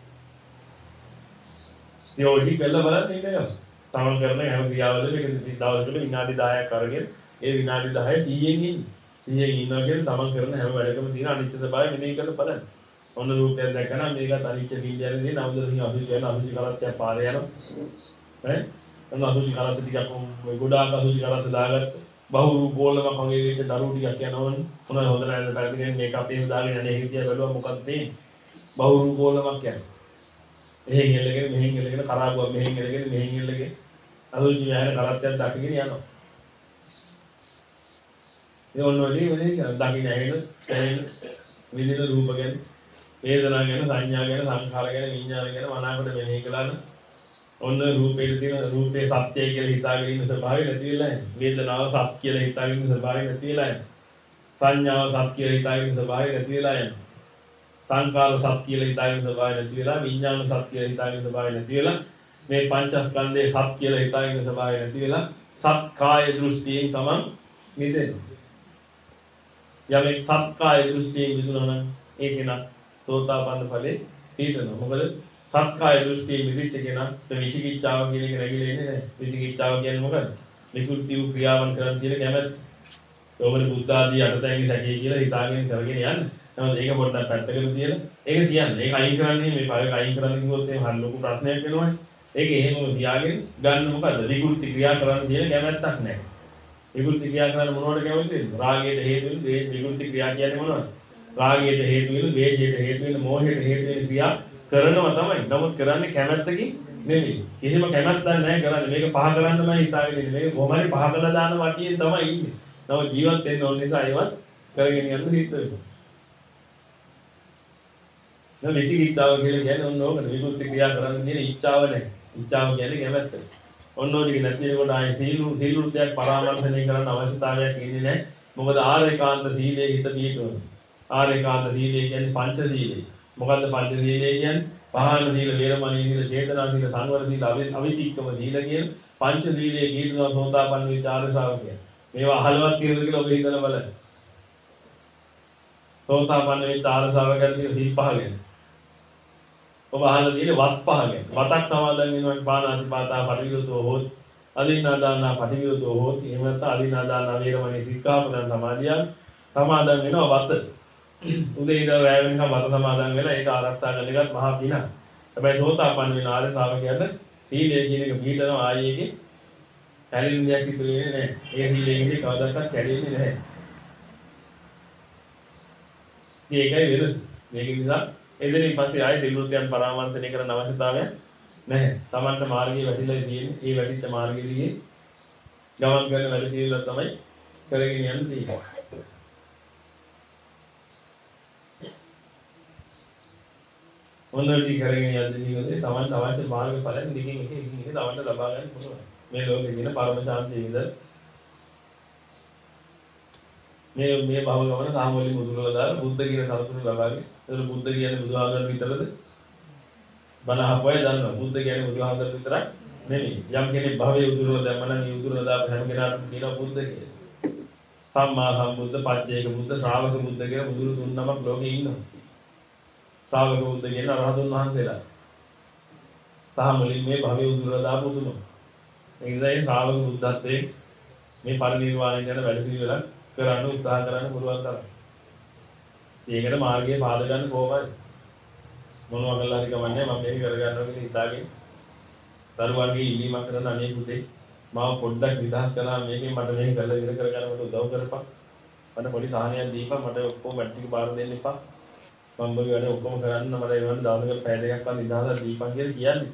Speaker 1: ඒ ඔඩි කළා බලන්න ඉන්නවා. තමන් කරන හැම ක්‍රියාවලම මේක දවසකට විනාඩි දහයක් අරගෙන ඒ විනාඩි දහය සීයෙන් ඉන්නේ. සීයෙන් ඉන්නවා කියන්නේ තමන් කරන හැම වැඩකම තියෙන අනිත්‍ය ස්වභාවය මෙනෙහි කරලා බලන්න. ඔන්න රූපයක් දැක්කම මේකත් අනිත්‍ය බීජයනේ නවදලින් අසුචි කරන අසුචි කරත්තයක් පාරේ යනවා. ඈ ඔන්න අසුචි කරත්ත ටිකක් ඔය ගොඩාක් අසුචි කරත්ත දාගත්ත බහු රූපෝලම කංගේ විච්ච දරුවෝ ටිකක් යනවනේ. මොනවද හොඳ නැහැ පැත්තකින් මේක අපේම දාගෙන යන්නේ ඒක දිහා බලුවා මොකක්ද තියෙන්නේ? බහු රූපෝලමක් යනවා. මෙහෙන් එල්ලගෙන මෙහෙන් එල්ලගෙන කරාබුවක් මෙහෙන් එල්ලගෙන මෙහෙන් එල්ලගෙන අසුචි යන කරත්තයක් දකින්න යනවා. ඒ ඔන්නෝදී වෙන්නේ දකින්න ඇහෙන ඇහෙන විදින රූප ගැන වේදනා ගැන සංඥා ගැන සංඛාර ගැන විඥාන ගැන මනාවකට මෙනෙහි කළාන ඔන්න රූපේ තියෙන රූපේ සත්‍යය කියලා හිතාගෙන ඉන්න ස්වභාවය නැති වෙලා යනවා. වේදනාව සත්‍ය කියලා හිතාගෙන ඉන්න ස්වභාවය නැති වෙලා යනවා. සංඥාව සත්‍ය කියලා හිතාගෙන ඉන්න ස්වභාවය නැති වෙලා යනවා. සංඛාර සත්‍ය කියලා හිතාගෙන ඉන්න ස්වභාවය නැති වෙලා විඥාන සත්‍ය කියලා හිතාගෙන ඉන්න ස්වභාවය නැති වෙලා මේ පංචස්කන්ධයේ සත් කියලා හිතාගෙන ඉන්න ස්වභාවය නැති වෙලා සත්කාය දෘෂ්ටියෙන් තමන් මිදෙනවා. යමෙක් සත්කාය දෘෂ්ටියෙන් මිදුණා නම් ඒක න සෝතාපන්න ඵලේ තීරණ මොකද සත්කාය දෘෂ්ටි මිදිච්ච කෙනා විචිකිච්ඡාව කියන එක නැగిලා ඉන්නේ නැහැ. විචිකිච්ඡාව කියන්නේ මොකද? විකෘති වූ ක්‍රියාවන් කරන් තියෙන කැමැත්ත. ඕවල බුද්ධ ආදී අටතැඟි සැකේ කියලා හිතාගෙන කරගෙන යන්න. නමුත් ඒක පොඩ්ඩක් පැත්තකට තියලා ඒක තියන්න. ඒක අයින් කරන්නේ මේ පළක අයින් කරන්න කිව්වොත් එහෙම හරි ලොකු ප්‍රශ්නයක් වෙනවනේ. ඒක එහෙමම තියාගෙන ගන්න මොකද? විකෘති ක්‍රියා කරන්න තියෙන කැමැත්තක් නැහැ. විකෘති ක්‍රියා කරන්න මොනවට කැමතිද? රාගයට හේතු වෙන දේ විකෘති ක්‍රියා කියන්නේ මොනවද? රාගයට හේතු වෙන, ද්වේෂයට හේතු වෙන, මෝහයට හේතු වෙන ක්‍රියා කරනවා තමයි. නමුත් කරන්නේ කැමැත්තකින් නෙමෙයි. කිසිම කැමැත්තක් නැහැ කරන්නේ. මේක පහ කරන්න මම හිතාගෙන ඉන්නේ. මේක කොහොමද පහ කරලා දාන වටියෙන් තමයි ඉන්නේ. නමුත් ජීවත් වෙන්න ඕන නිසා ඒවත් කරගෙන යන්න හිත වෙනවා. දැන් විචිකිච්ඡාව කියලා කියන්නේ ඔන්න ඕකනේ. විකෘති ක්‍රියා කරන්න තියෙන ඉච්ඡාව නැහැ. ඉච්ඡාව කියන්නේ කැමැත්ත. ඔන්න ඔය ටික නැති වෙනකොට ආයේ සීලු සීලුත්‍යක් පරාමර්ශණය කරන්න අවශ්‍යතාවයක් ඉන්නේ නැහැ. මොකද ආරේකාන්ත සීලයේ හිත පිහිටවන. ආරේකාන්ත සීලය කියන්නේ පංච සීලය. මොකද්ද පංච සීලය කියන්නේ? පහන සීල, වේරමණී සීල, චේතනා සීල, සංවර සීල, අවිතික්කම සීල කියන පංච සීලයේ කීර්තන සෝතාපන්න විචාර ශ්‍රාවකය. මේවා අහලවත් කියලාද කියලා ඔබ හිතලා බලන්න. සෝතාපන්න විචාර ශ්‍රාවකයන් කියන සීල් පහ ගැන. ඔබ අහලා තියෙන්නේ වත් පහ ගැන. වතක් සමාදන් වෙනවා පාණාතිපාතා පටිවිරතෝ හෝති. අදින්නාදානා පටිවිරතෝ හෝති. එහෙම නැත්නම් අදින්නාදානා වේරමණී සික්ඛාපදං සමාදියා සමාදන් වෙනවා වත. උදේ ඉඳලා රැය වෙනකම් වත සමාදන් වෙලා ඒක ආරක්ෂා කරන එකත් මහා පිනක්. හැබැයි සෝතාපන්න වෙන ආර්ය ශ්‍රාවකයන්ට සීලය කියන එක පිළිතනවා ආයේ එකේ කැලෙන දෙයක් ඉතුරු වෙන්නේ නැහැ. ඒ සීලයෙන් ඉන්නේ කවදාවත් කැඩෙන්නේ නැහැ. ඒකයි වෙනස. මේක නිසා එදිනින් පස්සේ ආයේ දිනුත්යන් පරාමර්ශනය කරන අවශ්‍යතාවයක් නැහැ. Tamanට මාර්ගයේ වැටිලා තියෙන්නේ. ඒ වැටිච්ච මාර්ගයේදී ගමන් කරන වැඩ පිළිවෙල තමයි කරගෙන යන්න තියෙන්නේ. මොනවද කරගෙන යද්දී කියන්නේ Tamanට අවශ්‍ය මාර්ග ඵලයන් දෙකකින් එක එකින් එක Tamanට ලබා ගන්න පුළුවන්. මේ ලෝකේ තියෙන පරම ශාන්තිය විඳ මේ මේ භව ගමන සාමවලින් මුදුරලා දාලා බුද්ධ කියන සතුට ලබාගෙන ඒක බුද්ධ කියන්නේ බුදුහාමරන් විතරද බණ අහපුවයි දන්නවා බුද්ධ කියන්නේ බුදුහාමරන් විතරක් නෙමෙයි යම් කෙනෙක් භවයේ උදුරලා දැම්ම නම් ඒ උදුරලා දාපු හැම කෙනාටම කියනවා බුද්ධ කියලා සම්මා සම්බුද්ධ පච්චේක බුද්ධ ශ්‍රාවක බුද්ධ කියලා බුදුරු තුන් නමක් ලෝකේ ඉන්නවා ශ්‍රාවක බුද්ධ කියන රහතුන් වහන්සේලා සාමවලින් මේ භවයේ උදුරලා දාපු තුනෝ ඒ නිසා ඒ ශ්‍රාවක බුද්ධත්වයේ මේ පරිනිර්වාණය යන වැඩ පිළිවෙලක් කරන්න උත්සාහ කරන්න පුළුවන් තරම්. ඒකට මාර්ගයේ පාද ගන්න කොහොමද? මොනවා කළා හරි කමන්නේ මම මේක කරගන්නවා කියලා හිතාගෙන දරුවන්ගේ ඉල්ලීමක් කරන අනේ පුතේ මාව පොඩ්ඩක් නිදහස් කරලා මේකෙන් මට මේක කරලා ඉවර කරගන්න මට උදව් කරපන්. මට පොඩි සාහනයක් දීපන් මට ඔක්කොම මැට්‍රික් බාර දෙන්න එපා. මම මේ වැඩ ඔක්කොම කරන්න මට ඒ වගේ දවසකට පැය දෙකක්වත් නිදහසක් දීපන් කියලා කියන්නේ.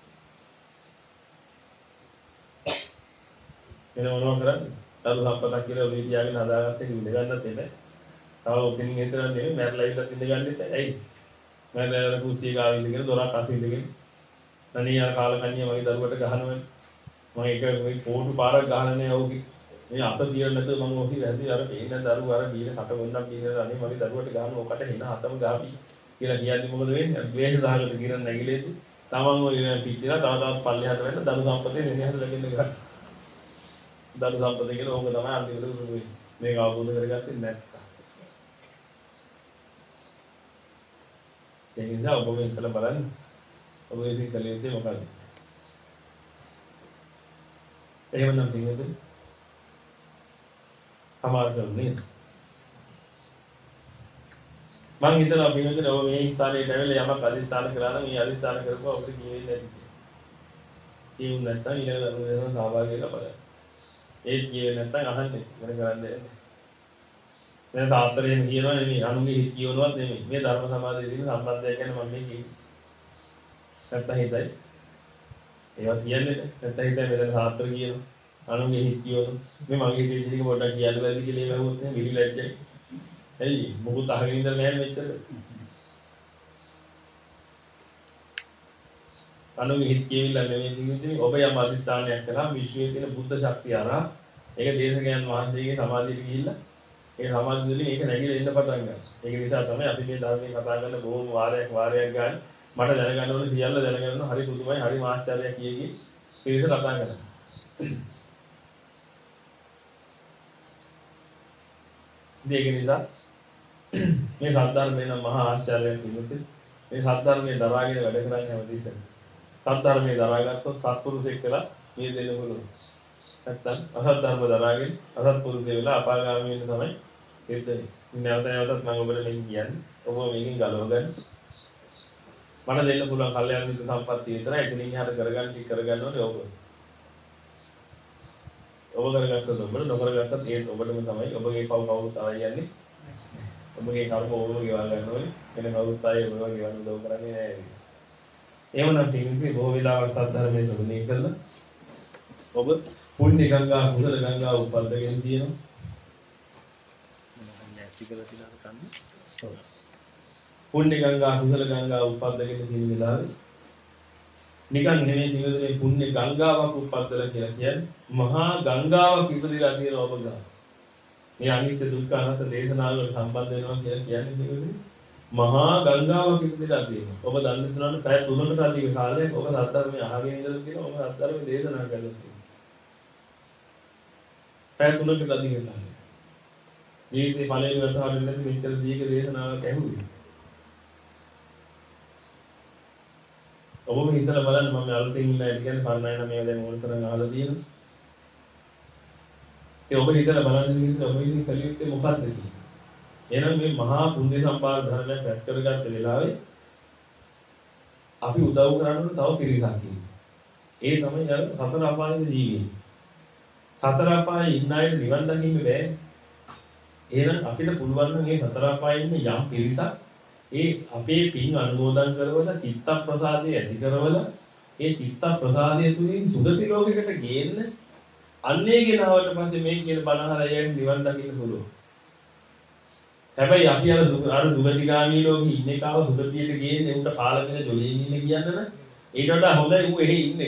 Speaker 1: එන මොනවා කරන්නේ? දරු සම්පතක් කියලා ඔය තියාගෙන හදාගත්ත එක ඉඳ ගන්නත් එන්නේ. තව ඔපින් හිතන නෙමෙයි මැරලා ඉඳලා ඉඳ ගන්නෙත් ඇයි? මැරලා කුස්තිය ගාව ඉඳගෙන දොරක් අත ඉඳගෙන තනිය අර කාල කන්නිය මගේ දරුවට ගහනවා. මම ඒක මේ පොඩු පාරක් ගහන්නේ ඔහුගේ. මේ අත තියන්න නැතුව මම ඔහි වැදී අර පේන දරුව අර බීල කට වොන්නම් බීල අනේ මගේ දරුවට ගහන ඔකට හින හතම ගාපි කියලා කියන්නේ මොකද වෙන්නේ? ද්වේෂ සහගත කිරණ නැගිලෙද්දි තමන් ඔය පිටිලා තව තවත් පල්ලෙහාට වෙන්න දරු සම්පතේ වෙනහස ලැබෙන්න ගන්න. දරු සම්පතේ කියලා ඕක තමයි අන්තිමට මේක අවබෝධ කරගත්තේ නැත්නම්. ඒ නිසා ඔබ මේ කළ බලන්න. ඔබ ඉතින් කළ යුත්තේ මොකක්ද? එහෙමනම් පින්වතුනි අමාරු කරන්නේ. මම හිතනවා පින්වතුනි ඔබ මේ ස්ථානයට ඇවිල්ලා යමක් අදිස්ථාන කළා නම් මේ අදිස්ථාන කරපුවා ඔබට කියෙන්නේ නැති. කියුම් නැත්නම් ඊළඟ ධර්ම දේශන සහභාගී වෙලා බලන්න. ඒත් කියෙන්නේ නැත්නම් අහන්නේ මොන කරන්නේ. දැන් තාත්තරේම කියනවා නෙමෙයි අනුන්ගේ හිත කියවනවත් නෙමෙයි. මේ ධර්ම සමාධියේ තියෙන සම්බන්ධය ගැන මම මේ කියන්නේ. නැත්නම් හිතයි. ඒවා කියන්නේ නැත්නම් හිතයි මෙතන තාත්තර කියනවා. අනුන්ගේ හිත කියවන මේ මගේ හිතේ ඉතින් පොඩ්ඩක් කියන්න බැරිද කියලා ඒවහුවොත් එහෙනම් විලි ලැජ්ජයි. එයි මොකද අහගෙන ඉඳලා නැහැ මෙච්චර. අනුන්ගේ හිත කියවිලා නෙමෙයි ඉතින් ඔබ යම් අධිෂ්ඨානයක් කළා විශ්වයේ තියෙන බුද්ධ ශක්තිය අරහා ඒක දේශකයන් වහන්සේගේ සමාධියට ගිහිල්ලා ඒ සමාධිය වලින් ඒක නැගිලා එන්න පටන් ගන්නවා. ඒක නිසා තමයි අපි මේ ධර්මයේ කතා කරන බොහොම වාරයක් වාරයක් ගන්න මට දැනගන්න ඕනේ සියල්ල දැනගන්න හරි පුදුමයි හරි මාස්ටර්යක් කියකි පිරිස කතා කරනවා. ඒක නිසා මේ සද්ධර්මේ නම් මහා ආශ්චර්යයක් තිබුණේ. මේ සද්ධර්මයේ දරාගෙන වැඩ කරන්නේ හැමතිස්සෙම. සද්ධර්මයේ දරාගත්තොත් සත්පුරුෂෙක් වෙලා මේ දෙන්න පුළුවන්. නැත්තම් අසත් ධර්ම දරාගෙන අසත් පුරුෂය වෙලා අපාගාමී වෙන්න තමයි හිතෙන්නේ. නැවත නැවතත් මම ඔබට මේ කියන්නේ. ඔබ මේකෙන් ගලව ගන්න. මට දෙන්න පුළුවන් කල්යාණ මිත්‍ර සම්පත්තිය විතරයි එතනින් එහාට කරගන්න ටික කරගන්න ඕනේ ඔබ. ඔබ කරගත්තොත් ඔබට නොකරගත්තත් ඒත් ඔබටම තමයි ඔබගේ පව කවුරුත් ආයි යන්නේ. ඔබගේ කර්ම ඔබම ගෙවා ගන්න ඕනේ. වෙන කවුරුත් ආයි ඔබව ගෙවන්න උදව් කරන්නේ නැහැ. එහෙමනම් තින්කේ බොහෝ වෙලාවට සද්ධර්මයේ ශ්‍රවණය කළා. ඔබ පුණ්‍ය ගංගා කුසල ගංගා උපද්දගෙන තියෙනවා. මම නැති කියලා තියනවා කන්නේ. ඔව්. පුණ්‍ය ගංගා කුසල ගංගා උපද්දගෙන තියෙන වෙලාවේ නිකන් නෙමෙයි නිවැරදි පුණ්‍ය ගංගාවක් උපද්දලා කියලා කියන්නේ මහා ගංගාවක් ඉපදලා තියෙන ඔබ ගා. මේ අනිත්‍ය දුක්ඛ අනාත්ම දේශනාවල සම්බන්ධ වෙනවා කියලා කියන්නේ නිවැරදි මහා ගංගාවක් ඉපදලා තියෙනවා. ඔබ දන්නේ නැතුනම පැය තුනකට අධික කාලයක් ඔබ සද්ධර්මයේ අහගෙන ඉඳලා තියෙනවා. ඔබ සද්ධර්මයේ දේශනා කරලා තියෙනවා. පැය තුනකට අධික කාලයක්. ජීවිතේ ඵලයෙන් වතාවට නැති මෙච්චර දීර්ඝ දේශනාවක් ඇහුවේ. ඔබම හිතලා බලන්න මම අලුතෙන් ඉන්න ඇයි කියන්නේ පරණයි නම් මේවා දැන් ඕන තරම් අහලා තියෙනවා. ඒ ඔබ හිතලා බලන්න ඉන්නේ ඔබ ඉතින් කලියුත්තේ මොකක්ද කියන්නේ. එහෙනම් මේ මහා පුණ්‍ය සම්පාද ධර්මයක් රැස් කරගත්ත වෙලාවේ අපි උදව් කරන්න තව පිරිසක් ඉන්නවා. ඒ තමයි අර සතර අපායේ ජීවිතේ. සතර අපායේ ඉන්න අය නිවන් දකින්න බෑ. එහෙනම් අපිට පුළුවන් නම් මේ සතර අපායේ ඉන්න යම් පිරිසක් ඒ අපේ පින් අනුමෝදන් කරවලා චිත්ත ප්‍රසාදය ඇති කරවලා ඒ චිත්ත ප්‍රසාදය තුලින් සුගති ලෝකයකට ගේන්න අන්නේ ගෙනාවට පස්සේ මේ කියන බණහලා යන්නේ නිවන් දකින්න පුළුවන්. හැබැයි අපි අර අර දුගතිගාමී ලෝකෙ ඉන්නේ කාව සුගතියට ගේන්නේ උන්ට කාලෙකින ජොලියෙන් ඉන්නේ කියන්න නම් ඊට වඩා හොඳයි ඌ එහෙ ඉන්නේ.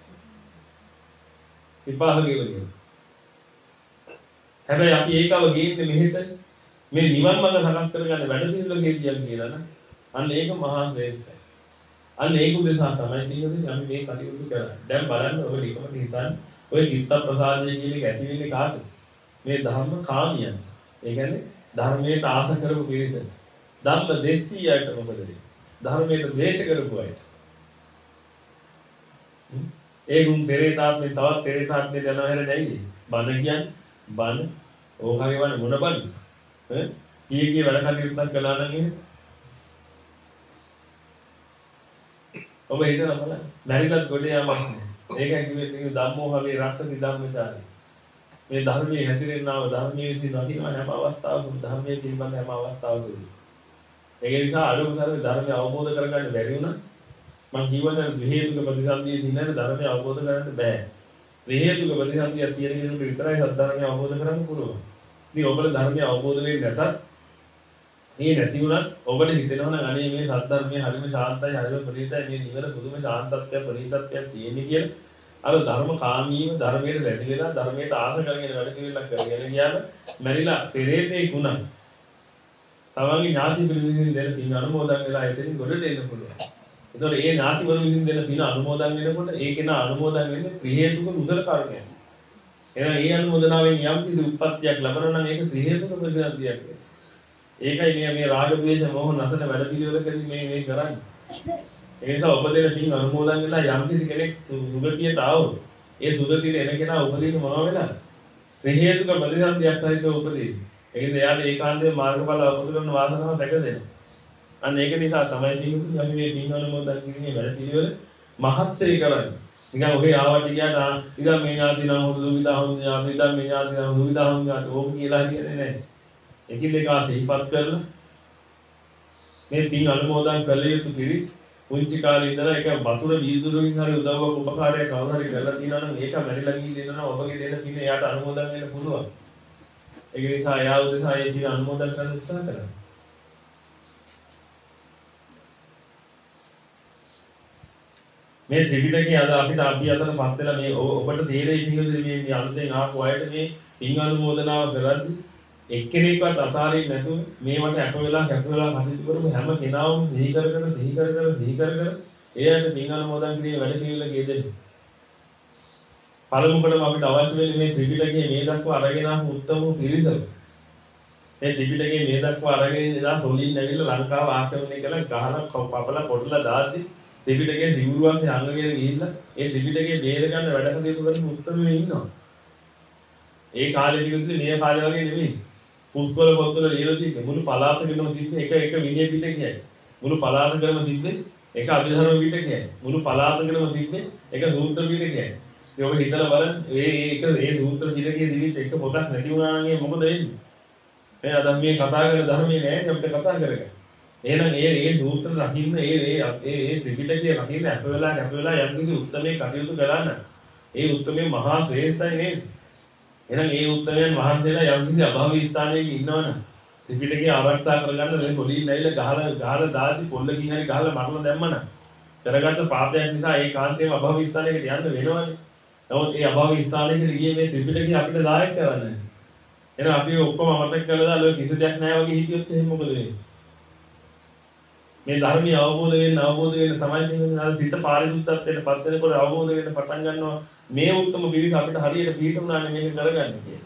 Speaker 1: විපාකේ වගේ. හැබැයි අපි ඒකව ගේන්නේ මෙහෙට මේ නිවන් මඟ සකස් කරගන්න වැඩ පිළිවෙල ගෙදියක් කියලා නම් අන්න ඒක මහා ශ්‍රේෂ්ඨයි. අන්න ඒක උදෙසා තමයි තියෙන්නේ අපි මේ කටයුතු කරන්නේ. දැන් බලන්න ඔබ නිකමට හිතන්න ඔය චිත්ත ප්‍රසාදය කියන එක ඇති වෙන්නේ කාටද? මේ ධර්ම කාමියන්. ඒ කියන්නේ ධර්මයට ආස කරපු පිරිස. ධම්ම දේශීයයට මොකද වෙන්නේ? ධර්මයට ද්වේෂ කරපු අය. ඒ ගුම් පෙරේතාත්මේ තවත් පෙරේතාත්මේ යනවා හැර නැයිද? බණ කියන්නේ බණ ඕකගේ වань මොන බණ? ඈ කී කී වැඩ කටයුත්තක් කළා නම් එහෙම ඔබ හිතලා බලන්න මැරිලත් ගොඩ යamak නෑ. ඒකයි කිව්වේ මේ ධම්මෝහවේ රක්ෂති ධම්මචාරී. මේ ධර්මයේ හැසිරෙන්නව ධර්මයේ විසින් වදිනවා හැම අවස්ථාවකම ධර්මයේ පිළිබඳ හැම අවස්ථාවකම. ඒක නිසා අලුතෙන් ධර්මය අවබෝධ කරගන්න බැරි වුණා මම කියවන විහෙතුක ප්‍රතිසන්දියේ දිනන ධර්මය අවබෝධ කරගන්න බෑ. විහෙතුක ප්‍රතිසන්දිය තියෙන කෙනෙකුට විතරයි සද්ධර්මය අවබෝධ කරගන්න පුළුවන්. ඉතින් ඔබට ධර්මය අවබෝධ වෙන්නේ නැතත් මේ නැති වුණත් ඔබට හිතෙනවා නම් අනේ මේ සද්ධර්මයේ හරිම ශාන්තයි හරිම ප්‍රණීතයි මේ නිවන පුදුම ශාන්තත්වයක් ප්‍රණීතත්වයක් තියෙන්නේ කියලා අර ධර්ම කාමීව ධර්මයට වැඩි වෙලා ධර්මයට ආස කරගෙන වැඩ පිළිවෙලක් කරගෙන ගියාම මැරිලා පෙරේතේ ගුණ තමන්ගේ ඥාති පිළිවිදින් දෙන තින් අනුමෝදන් වෙලා එතනින් ගොඩට එන්න පුළුවන්. ඒතකොට ඒ ඥාති වලින් දෙන තින් අනුමෝදන් වෙනකොට ඒකේන අනුමෝදන් වෙන්නේ ත්‍රි හේතුක කුසල කර්මයක්. එහෙනම් ඒ අනුමೋದනාවෙන් යම් කිසි උප්පත්තියක් ලැබෙනවා නම් ඒක ත්‍රි හේතුක ප්‍රතිසන්දියක්. ඒකයි මේ මේ රාග ද්වේෂ මොහ නැසන වැඩ පිළිවෙලකදී මේ මේ කරන්නේ. ඒ නිසා ඔබ දෙන තින් අනුමෝදන් වෙලා යම් කිසි කෙනෙක් සුගතියට ආවොත් ඒ සුගතියට එන කෙනා උපදින්න මොනවා වෙලාද? ත්‍රි හේතුක ප්‍රතිසන්දියක් සහිතව උපදින්නේ. ඒකෙන් එයාට ඒකාන්තයෙන් මාර්ගඵල අවබෝධ කරන වාසනාව දැක දෙනවා. අන්න ඒක නිසා තමයි ජීවිතේ අපි මේ තින් අනුමෝදන් කිරීමේ වැඩ පිළිවෙල මහත්සේ කරන්නේ. නිකන් ඔහේ ආවට ගියාට ඉතින් මේ ඥාති නම් හොඳ දුවිදා හොඳ ඥාති ඉතින් මේ ඥාති නම් දුවිදා හොඳ ඥාති ඕක කියලා කියන්නේ නැහැ. එකින් එක ආසීපත් කරලා මේ තින් අනුමෝදන් කළ යුතු පිරිස් පුංචි කාලේ ඉඳලා ඒක වතුර වීදුරුවකින් හරි උදව්වක් උපකාරයක් කවුරු හරි කරලා තියෙනවා නම් ඒක මැරිලා ගිහින් දෙනවා ඔබගේ දෙන තින් එයාට අනුමෝදන් වෙන්න පුළුවන්. ඒක නිසා එයා උදෙසා ඒ තින් අනුමෝදන් කරන්න උත්සාහ කරනවා. මේ ත්‍රිපිටකයේ අද අපිට අපි අතර පත් වෙලා මේ ඔබට තේරෙයි පිළිවෙල මේ මේ අලුතෙන් ආපු අයට මේ තින් අනුමෝදනාව කරද්දී එක්කෙනෙක්වත් අතාරින්න නැතුව මේවට අප වෙලා කැප වෙලා කටයුතු කරපු හැම කෙනාම සිහි කර කර සිහි කර කර සිහි කර කර එයාට තින් අනුමෝදන් කිරීමේ වැඩ පිළිවෙල ගෙදෙන්න. පළමුවටම අපිට අවශ්‍ය වෙන්නේ මේ ත්‍රිපිටකයේ මේ දක්වා අරගෙන ආපු උත්තම පිරිසක්. මේ ත්‍රිපිටකයේ මේ දක්වා අරගෙන ඉඳලා සොලින් ඇවිල්ලා ලංකාව ආක්‍රමණය කළා ගහලා පපලා පොඩලා දාද්දි ත්‍රිපිටකයේ දිවුරුවක් යංගගෙන ගිහිල්ලා ඒ ත්‍රිපිටකයේ බේර ගන්න වැඩ කටයුතු කරන උත්තරමේ ඉන්නවා. ඒ කාලේ දිගුනේ මේ කාලේ වගේ නෙමෙයි. පුස්කොළ පොත්වල ලියලා තියෙන්නේ මුළු පළාතකම තිබ්බේ එක එක විනය පිටකයයි. මුළු පළාතකම තිබ්බේ එක අභිධර්ම පිටකයයි. මුළු පළාතකම තිබ්බේ එක සූත්‍ර පිටකයයි. ඒ ඔබ හිතලා බලන්න මේ එක ඒ සූත්‍ර පිටකයේ දිවිත් එක පොතක් නැති වුණා නම් මොකද වෙන්නේ? මේ අද මේ කතා කරන ධර්මයේ නෑ අපිට කතා කරගන්න. එහෙනම් ඒ ඒ සූත්‍ර රකින්න ඒ ඒ ඒ ත්‍රිපිටකය රකින්න අප වෙලා අප වෙලා යම් කිසි උත්තරමේ කටයුතු කරන්න. ඒ උත්තරමේ මහා ශ්‍රේෂ්ඨයි නේද? එහෙනම් ඒ උත්තරයන් වහන්සේලා යම් කිසි අභාවී ස්ථානයක ඉන්නවනම් ත්‍රිපිටකය ආරක්ෂා කරගන්න මේ පොඩි නැවිල ගහලා ගහලා දාති පොල්ලකින් හරි ගහලා මරලා දැම්මනම් කරගත්ත පාපයක් නිසා ඒ කාන්තේම අභාවී ස්ථානයකට යන්න වෙනවනේ. නමුත් ඒ අභාවී ස්ථානයකට ගියේ මේ ත්‍රිපිටකය අපිට දායක කරන්නේ. එහෙනම් අපි ඔක්කොම අමතක කළා දාලා කිසි දෙයක් නැහැ වගේ හිටියොත් එහෙනම් මොකද වෙන්නේ? මේ ධර්මීය අවබෝධ වෙන්න අවබෝධ වෙන්න තමයි කියන්නේ අර පිට පාරිශුද්ධත්වයට පත් වෙනකොට අවබෝධ වෙන්න පටන් ගන්නවා මේ උත්තම පිළිස අපිට හරියට පිළිතුරුනානේ මේක කරගන්න කියලා.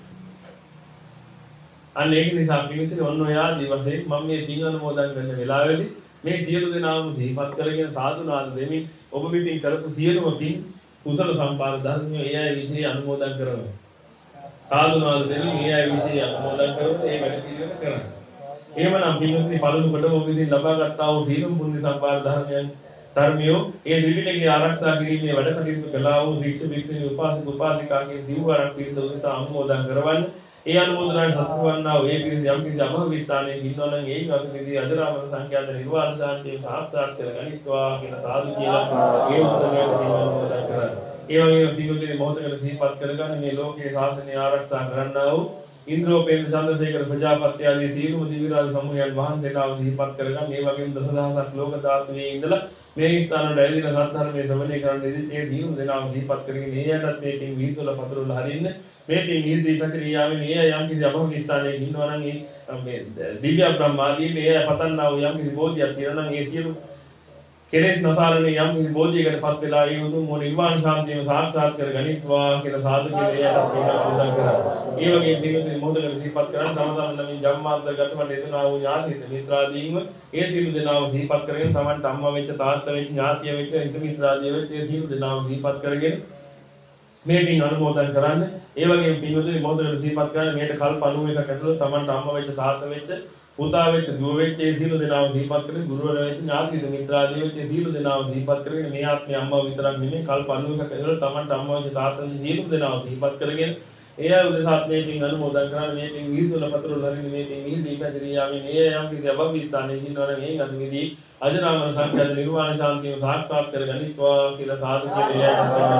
Speaker 1: අන්න ඒක නිසා පිළිතුරු ඔන්න ඔය ආදී වශයෙන් මම මේ පින් අනුමෝදන් කරන වෙලාවේදී මේ සියලු දෙනාම සිහිපත් කරගෙන සාදු නාද දෙමින් ඔබ විසින් කරපු සියලුම පින් කුසල සම්පාද ධර්මයේ ඒ අය විශ්ේ අනුමෝදන් කරනවා. සාදු නාද දෙමින් ඒ අය විශ්ේ අනුමෝදන් කරොත් ඒ වැඩ පිළිවෙල කරනවා. එහෙමනම් පින්වත්නි පළමු කොට ඔබ විසින් ලබා ගන්නා වූ සීලම් පුණ්‍ය සම්පාද ධර්මයන් ධර්මියෝ ඒ ත්‍රිපිටකයේ ආරක්ෂා කිරීමේ වැඩ කටයුතු කළා වූ ශික්ෂ භික්ෂුණී උපාසක උපාසිකාගේ සිව්වරක් පිරිස උදෙසා අනුමෝදන් කරවන්න. ඒ අනුමෝදනාවෙන් සතුටු වන්නා වූ ඒ පිරිස යම් කිසි අභවිතානේ ඉන්නවනම් ඒ වගේ අදරාමන සංඛ්‍යාත නිර්වාණ ශාන්තිය සාක්ෂාත් කරගනිත්වා කියලා සාදු කියලා ඒ උත්තරයෙන් අනුමෝදන් කරා. ඒ වගේම පින්වත්නි මොහොතකට සිහිපත් කරගන්න මේ ලෝකයේ ශාසනය ආරක්ෂා කරන්නා වූ ඉන්ද්‍රෝපේන්ද්‍ර චන්ද්‍රසේකර ප්‍රජාපති ආදී සියලුම දිව්‍ය රාජ සමූහයන් වහන්සේලාව සිහිපත් කරගන්න. මේ වගේම දසදහසක් ලෝක ධාතුවේ ඉඳලා මේ ස්ථාන වලදී සත්‍ධර්මයේ ශ්‍රවණය කරන දෙවියන් දීන දෙනාම සිහිපත් කරගෙන මේ යටත් මේකෙන් විහිදුල පතරවල හරින්න මේ පින් නිර්දී ප්‍රතික්‍රියාවෙන් මේ යම් කිසි අපහසු ස්ථානයක ඉන්නවා නම් මේ දිව්‍ය බ්‍රහ්මාදී මේ පතන්නා වූ යම් කිසි බෝධියක් තියෙනවා නම් ඒ සියලු කෙලෙස් නසාරණේ යම් කිසි බෝධියකට පත් වෙලා ඒ උතුම් මොන නිර්වාණ ශාන්තියම සාක්ෂාත් කරගනිත්වා කියලා සාදු කියලා එයාට උදව් කරා. ඒ වගේ පිළිතුරු මොහොතකට සිහිපත් කරන් තම තමන් නම් ජම්මාන්තරගත වට එතුනා වූ ඥාතිහිත මිත්‍රාදීන්ව ඒ සියලු දෙනාම සිහිපත් කරගෙන තමන්ට අම්මා වෙච්ච තාත්තා වෙච්ච ඥාතිය වෙච්ච හිත මිත්‍රාදී වෙච්ච ඒ සියලු දෙනාම සිහිපත් කරගෙන මේ පින් අනුමෝදන් කරන්න. ඒ වගේම පින්වතුනි මොහොතකට සිහිපත් කරන්න මේට කල්ප අනූවක ඇතුළත තමන්ට අම්මා වෙච්ච තාත්තා වෙච්ච පුතා වෙච්ච දුව වෙච්ච ඒ සියලු දෙනාම සිහිපත් කරගෙන ගුරුවරයා වෙච්ච ඥාතිහිත මිත්‍රාදී වෙච්ච ඒ සියලු දෙනාම සිහිපත් කරගෙන මේ ආත්මේ අම්මා විතරක් නෙමෙයි කල්ප අනූවක ඇතුළත තමන්ට අම්මා වෙච්ච තාත්තා වෙච්ච සියලු දෙනාම සිහිපත් කරගෙන ඒ අය උදෙසා මේ පින් අනුමෝදන් කරන්න. මේ පින් විහිදුල පතරවල හරින මේ පින් විහිදී පැතිරී යාමේ මේ යම් කිසි අභවිතානේ ඉන්නවනම් ඒ අතුගේදී අජරාමර සංඛ්‍යාත නිර්වාණ ශාන්තිය සාක්ෂාත් කරගනිත්වා කියලා සාදු කියලා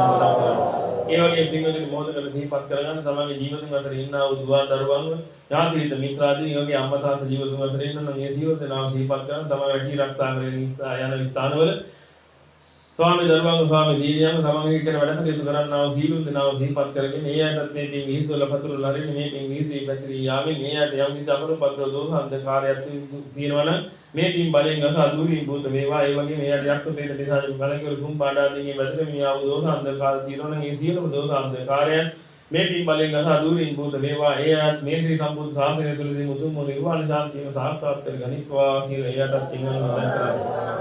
Speaker 1: ඒ වගේ පින්වතුනි මොහොතකට සිහිපත් කරගන්න තමන්ගේ ජීවිතෙන් අතර ඉන්නා වූ දුවා දරුවන්ව ඥාතිහිත මිත්‍රාදී යෝගී අම්මා තාත්තා ජීවිතෙන් අතර ඉන්නනම් ඒ සියලු දෙනාම සිහිපත් කරන් තමයි වැඩි ආරක්ෂා කරගෙන යන ස්ථානවල ස්වාමී දරුවන්ව ස්වාමී දීනියන්ව තමන්ගේ කරන වැඩ කටයුතු කරන්නා වූ සියලු දෙනාම සිහිපත් කරගෙන ඒ අයටත් මේ පින් විහිදුල පතරවල හරින මේ පින් විහිදී පැතිරී යාමේ මේ අයට යම් කිසි අපරපත්‍ර දෝෂ අන්ධකාරයක් තියෙනවනම් මේ පින් බලෙන් අස අදුරින් භූත වේවා. ඒ වගේ මේ අයට යක්ෂ ප්‍රේත දිසාජ බලකවල තුන් පාඩාදීගේ වැදෙන මේ ආව දෝෂ අන්ධකාර තියෙනවනම් ඒ සියලුම දෝෂ අන්ධකාරයන් මේ පින් බලෙන් අස අදුරින් භූත වේවා. ඒ අයට මේ ශ්‍රී සම්බුද්ධ ශාසනය තුළදී උතුම් නිර්වාණ ශාන්තියම සාක්ෂාත් කරගනිත්වා කියලා එයටත් පින් අනුමෝදන් කරනවා.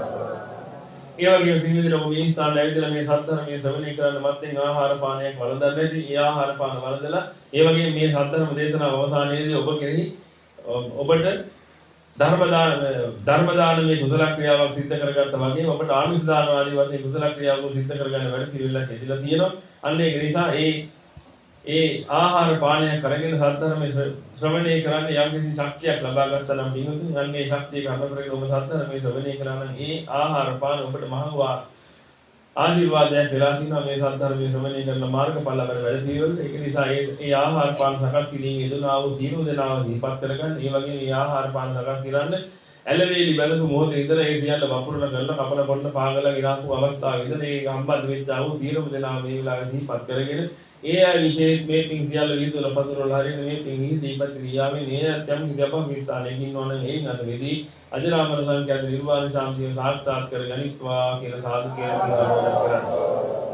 Speaker 1: ඒ වගේම පිළිවිදට ඔබ මේ ස්ථාන ලැබිලා මේ සත්‍ධර්මයේ ශ්‍රවණය කරන්න මත්ෙන් ආහාර පානයක් වළඳන්නේදී ඒ ආහාර පාන වළඳලා ඒ වගේම මේ සත්‍ධර්ම දේශනාව අවසානයේදී ඔබ කෙරෙහි ඔබට ධර්ම දාන ධර්ම දානමේ කුසල ක්‍රියාවක් සිද්ධ කරගත්තා වගේම ඔබට ආමිෂ දාන ආදී වශයෙන් කුසල ක්‍රියාවක් සිද්ධ කරගන්න වැඩ පිළිවෙලක් ඇදලා තියෙනවා. අන්න ඒක නිසා ඒ ඒ ආහාර පානය කරගෙන සත්‍ධර්මයේ ශ්‍රවණය කරන්න යම් කිසි ශක්තියක් ලබා ගත්තා නම් පින්වතුනි අන්න ඒ ශක්තිය කර්ම කරගෙන ඔබ සත්‍ධර්මයේ ශ්‍රවණය කරා නම් ඒ ආහාර පාන ඔබට මහා ආශිර්වාදයක් වෙලා තිනවා මේ සත්‍ධර්මයේ ශ්‍රවණය කරන මාර්ගඵල ලබන වැඩ පිළිවෙල. ඒක නිසා ඒ ඒ ආහාර පාන සකස් කිරීමේ යෙදුනා වූ සියලු දෙනාම දීපත් කරගන්න. ඒ වගේම මේ ආහාර පාන සකස් කරන්න ඇලවේලි බලපු මොහොතේ ඉඳලා ඒ සියල්ල වපුරන කරලා කපල පොන්න පාගල ගිරාපු අවස්ථාවේ ඉඳලා ඒ සම්බන්ධ වෙච්ච ආ වූ සියලුම දෙනාම මේ වෙලාවේ දීපත් කරගෙන ඒ අය විශේෂ මේ පින් සියල්ල විදුල පතුරවල හරින මේ පින් දීපත් ක්‍රියාවේ මේ අත්‍යම් හිතපම් විස්තාරයෙන් ඉන්නවනම් ඒ නතෙදී අජරාමර සංඛ්‍යාත නිර්වාණ ශාන්තිය සාක්ෂාත් කරගනිත්වා කියලා සාදු කියලා කරා.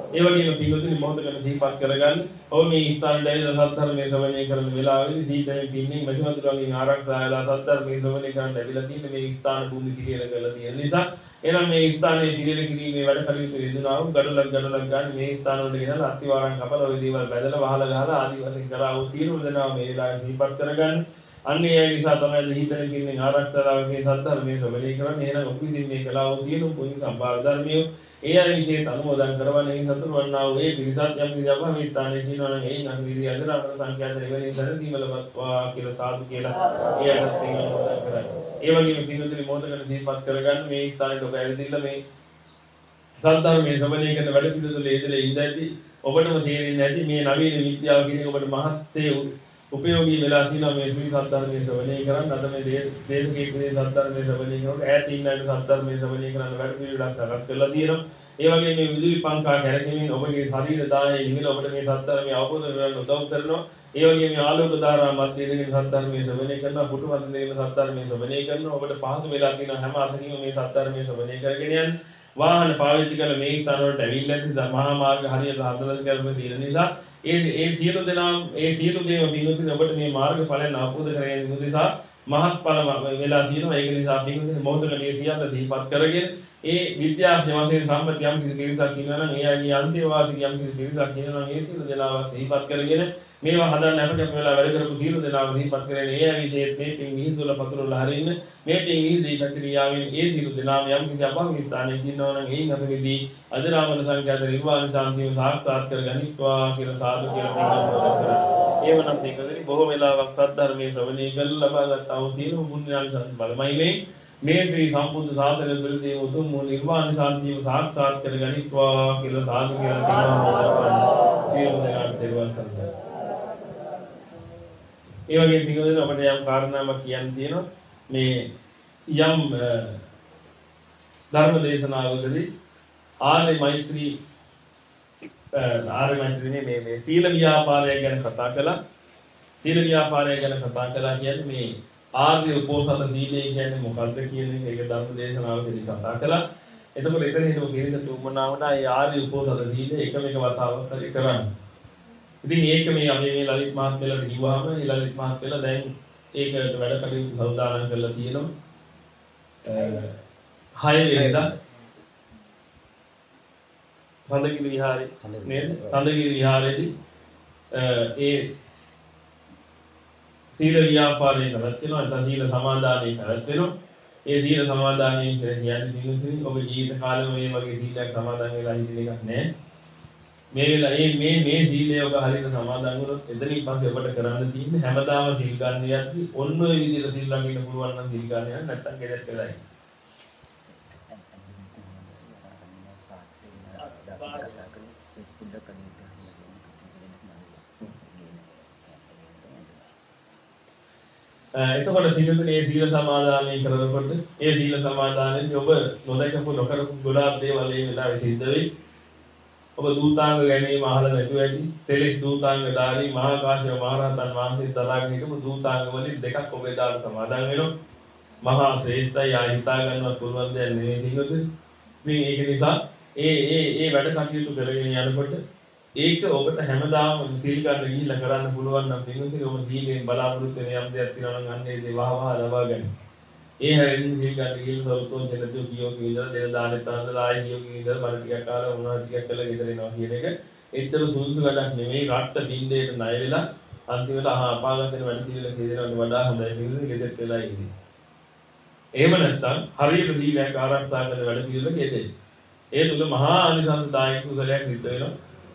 Speaker 1: ඒ වගේම පින්වතුනි මොහොතකට සිහිපත් කරගන්න. ඔව් මේ ස්ථාන දැවිලා සද්ධර්මයේ ශ්‍රවණය කරන වෙලාවෙදී සීතලෙන් පින්නේ මධ්‍යමතුරුන්ගෙන් ආරක්ෂා වෙලා සද්ධර්මයේ ශ්‍රවණය කරන්න ලැබිලා තියෙන මේ ස්ථාන භූමි පිළියෙල කරලා තියෙන නිසා එනම් මේ ස්ථානයේ පිළියෙල කිරීමේ වැඩ කටයුතු යෙදුණා වූ ගඩොලක් ගඩොලක් ගන්න මේ ස්ථාන වලට ගෙනලා අත්තිවාරම් කපලා ওই දේවල් බැදලා වහලා ගහලා ආදි වශයෙන් කරා වූ සියලු දෙනා මේ වෙලාවේ සිහිපත් කරගන්න. අන්න ඒ නිසා තමයි හිතෙන් කින්නේ ආරක්ෂාවගේ සද්ධර්මයේ ශ්‍රවණය කරන්නේ. එහෙනම් ඔපි විසින් මේ කලාව සියලු පුණ්‍ය සම්පාද ධර්මිය ඒ අය විශේෂ අනුමෝදන් කරවන්නේ සතුරු වන්නා වූ ඒ පිරිසත් යම් කිසිවක් මේ ස්ථානයේ කියනවා නම් ඒ නම් විදිය අදර අපේ සංඛ්‍යාත නිවෙලින් සැලකීමලවත් කියලා සාදු කියලා ඒ අයට අනුමෝදන් කරයි. ඒ වගේම පින්වතුනි මොහොතකට දීපත් කරගන්න මේ ස්ථානයේ ඔබ ඇවිදින්න මේ සද්ධර්මයේ ශ්‍රවණය කරන වැඩ පිළිවෙල ඉදලා ඉඳදී ඔබටම තේරෙන්නේ නැති මේ නවීන විද්‍යාව කියන එක ඔබට මහත්සේ උපයෝගී වෙලා තියෙනවා මේ ශ්‍රී සද්ධර්මයේ ශ්‍රවණය කරන්. අද මේ දේශකයේ ශ්‍රී සද්ධර්මයේ ශ්‍රවණය කරනකොට ඈත ඉන්න අයට සද්ධර්මයේ ශ්‍රවණය කරන වැඩ පිළිවෙලක් සකස් කරලා තියෙනවා. ඒ වගේම මේ විදුලි පංකා කැරකෙමින් ඔබගේ ශරීර දාහයේ නිමිල ඔබට මේ සද්ධර්මයේ අවබෝධ කරගන්න උදව් කරනවා. ඒ වගේම මේ ආලෝක ධාරා මැදදී දෙන සද්ධර්මයේ ශ්‍රවණය කරනවා. පුටු මැද දෙන සද්ධර්මයේ ශ්‍රවණය කරනවා. ඔබට පහසු වෙලා තියෙන හැම අතකින්ම මේ සද්ධර්මයේ ශ්‍රවණය කරගෙන යන්න. වාහන පාවිච්චි කරලා මේ ස්ථාන වලට ඇවිල්ලා ඉඳලා මහා මාර්ග හරියට හදලා කරගෙන තියෙන නිසා ඒ ඒ සියලු දෙනා ඒ සියලු දේව පින්වතුනි ඔබට මේ මාර්ගඵලයන් අවබෝධ කරගන්න උදෙසා මහත්ඵල වෙලා තියෙනවා. ඒක නිසා පින්වතුනි මොහොතකදී සියල්ල සිහිපත් කරගෙන ඒ විද්‍යාඥ වශයෙන් සම්මත යම් කිසි පිරිසක් ඉන්නවා නම් ඒ අයගේ අන්තිවාදී යම් කිසි පිරිසක් ඉන්නවා නම් ඒ සියලු දෙනාව සිහිපත් කරගෙන මේවා හදන්න අපිට අපේ වෙලාව වැඩ කරපු සියලු දෙනාව සිහිපත් කරගෙන ඒ අය විශේෂ මේ පින් විහිදුල පතුරලා හරින්න මේ පින් විහිදී පැතිරියාවෙන් ඒ සියලු දෙනාම යම් කිසි අපහසු ස්ථානයක ඉන්නවා නම් ඒන් අපෙදී අජරාමර සංඛ්‍යාත නිර්වාණ ශාන්තිය සාක්ෂාත් කරගනිත්වා කියලා සාදු කියලා සිහිපත් කරා. ඒවනම් මේකදී බොහෝ වෙලාවක් සද්ධර්මයේ ශ්‍රවණය කරලා ලබාගත් ආ වූ සියලු පුණ්‍යානිසංස බලමයි මේ මේ ශ්‍රී සම්බුද්ධ ශාසනය තුළදී උතුම් වූ නිර්වාණ ශාන්තිය සාක්ෂාත් කරගනිත්වා කියලා සාදු කියලා සියලු දෙනාට දරුවන් සරණයි. ඒ වගේ පිටුදෙන අපිට යම් කාරණාවක් කියන්න තියෙනවා මේ යම් ධර්ම දේශනාවකදී ආර්ය මෛත්‍රී ආර්ය මෛත්‍රීනේ මේ මේ සීල ව්‍යාපාරය ගැන කතා කළා. සීල ව්‍යාපාරය ගැන කතා කළා කියන්නේ මේ ආර්ය උපෝසත සීලය කියන්නේ මොකක්ද කියන එක ඒක ධර්ම දේශනාවකදී කතා කළා. එතකොට එතන හිතමු කිරිසතු උමනාවට ඒ ආර්ය උපෝසත සීලය එකම එක වතාවක් හරි කරන්නේ. ඉතින් මේක මේ අපි මේ ලලිත් මහත්මයාට කිව්වහම මේ ලලිත් මහත්මයා දැන් ඒකට වැඩ කටයුතු සෞදානම් කරලා තියෙනවා. හය වෙනිදා සඳගිරි විහාරේ නේද? සඳගිරි විහාරේදී ඒ සීල ව්‍යාපාරයේ කරත්වෙනවා. නැත්නම් සීල සමාදානයේ කරත්වෙනවා. ඒ සීල සමාදානයේ කියන්නේ දිනුසිරි ඔබ ජීවිත කාලෙම මේ වගේ සීලයක් සමාදන් වෙලා හිටින එකක් නෑ. මේ වෙලාව මේ මේ මේ සීලය ඔබ හරියට සමාදන් වුණොත් එතනින් පස්සේ ඔබට කරන්න තියෙන්නේ හැමදාම සීල් ගන්න යද්දි ඔන්න ඔය විදිහට සීල් ළඟින්න පුළුවන් නම් සීල් ගන්න යන්න නැත්තම් ගෙදරට වෙලා ඉන්න. එතකොට පිළිතුරු මේ සීල සමාදානය කරනකොට ඒ සීල සමාදානයේදී ඔබ නොදකපු නොකරපු ගොඩාක් දේවල් මේ වෙලාවේ සිද්ධ වෙයි. ඔබ දූතාංග ගැනීම අහලා නැතුව ඇති. තෙලෙස් දූතාංග ධාරී මහා කාශ්‍යප මහ රහතන් වහන්සේ දරාගෙන හිටපු දූතාංග වලින් දෙකක් ඔබ එදාට සමාදන් වෙනවා. මහා ශ්‍රේෂ්ඨයි ආ හිතා ගන්නවත් පුළුවන් දෙයක් නෙවෙයි පිටුතුනි. ඉතින් ඒක නිසා ඒ ඒ ඒ වැඩ කටයුතු කරගෙන යනකොට ඒක ඔබට හැමදාම සීල් ගන්න ගිහිල්ලා කරන්න පුළුවන් නම් පිටුතුනි ඔබ සීලෙන් බලාපොරොත්තු වෙන යම් දෙයක් තියෙනවා නම් අන්න ඒ දේ වහ වහ ලබා ගන්න. ඒ හැරෙන්න සීල් ගන්න ගිහිල්ලා සෞතෝන් දෙලදු කියෝ කියලා දෙන දානෙ තනදලා ආයි කියෝ කියලා බල ටිකක් කාලා උනා ටිකක් කළා ගෙදර එනවා කියන එක එච්චර සුදුසු වැඩක් නෙමෙයි. රක්ත බින්දේට ණය වෙලා අන්තිමට අහ අපාගත වෙන වැඩ පිළිවෙල කියනවට වඩා හොඳයි පිළිවෙල ගෙදරට වෙලා ඉන්නේ. එහෙම නැත්නම් හරියට සීලයක් ආරක්ෂා කරන වැඩ පිළිවෙල ගෙදෙයි. ඒ තුල මහා අනිසංසදායක කුසලයක් සිද්ධ වෙනවා.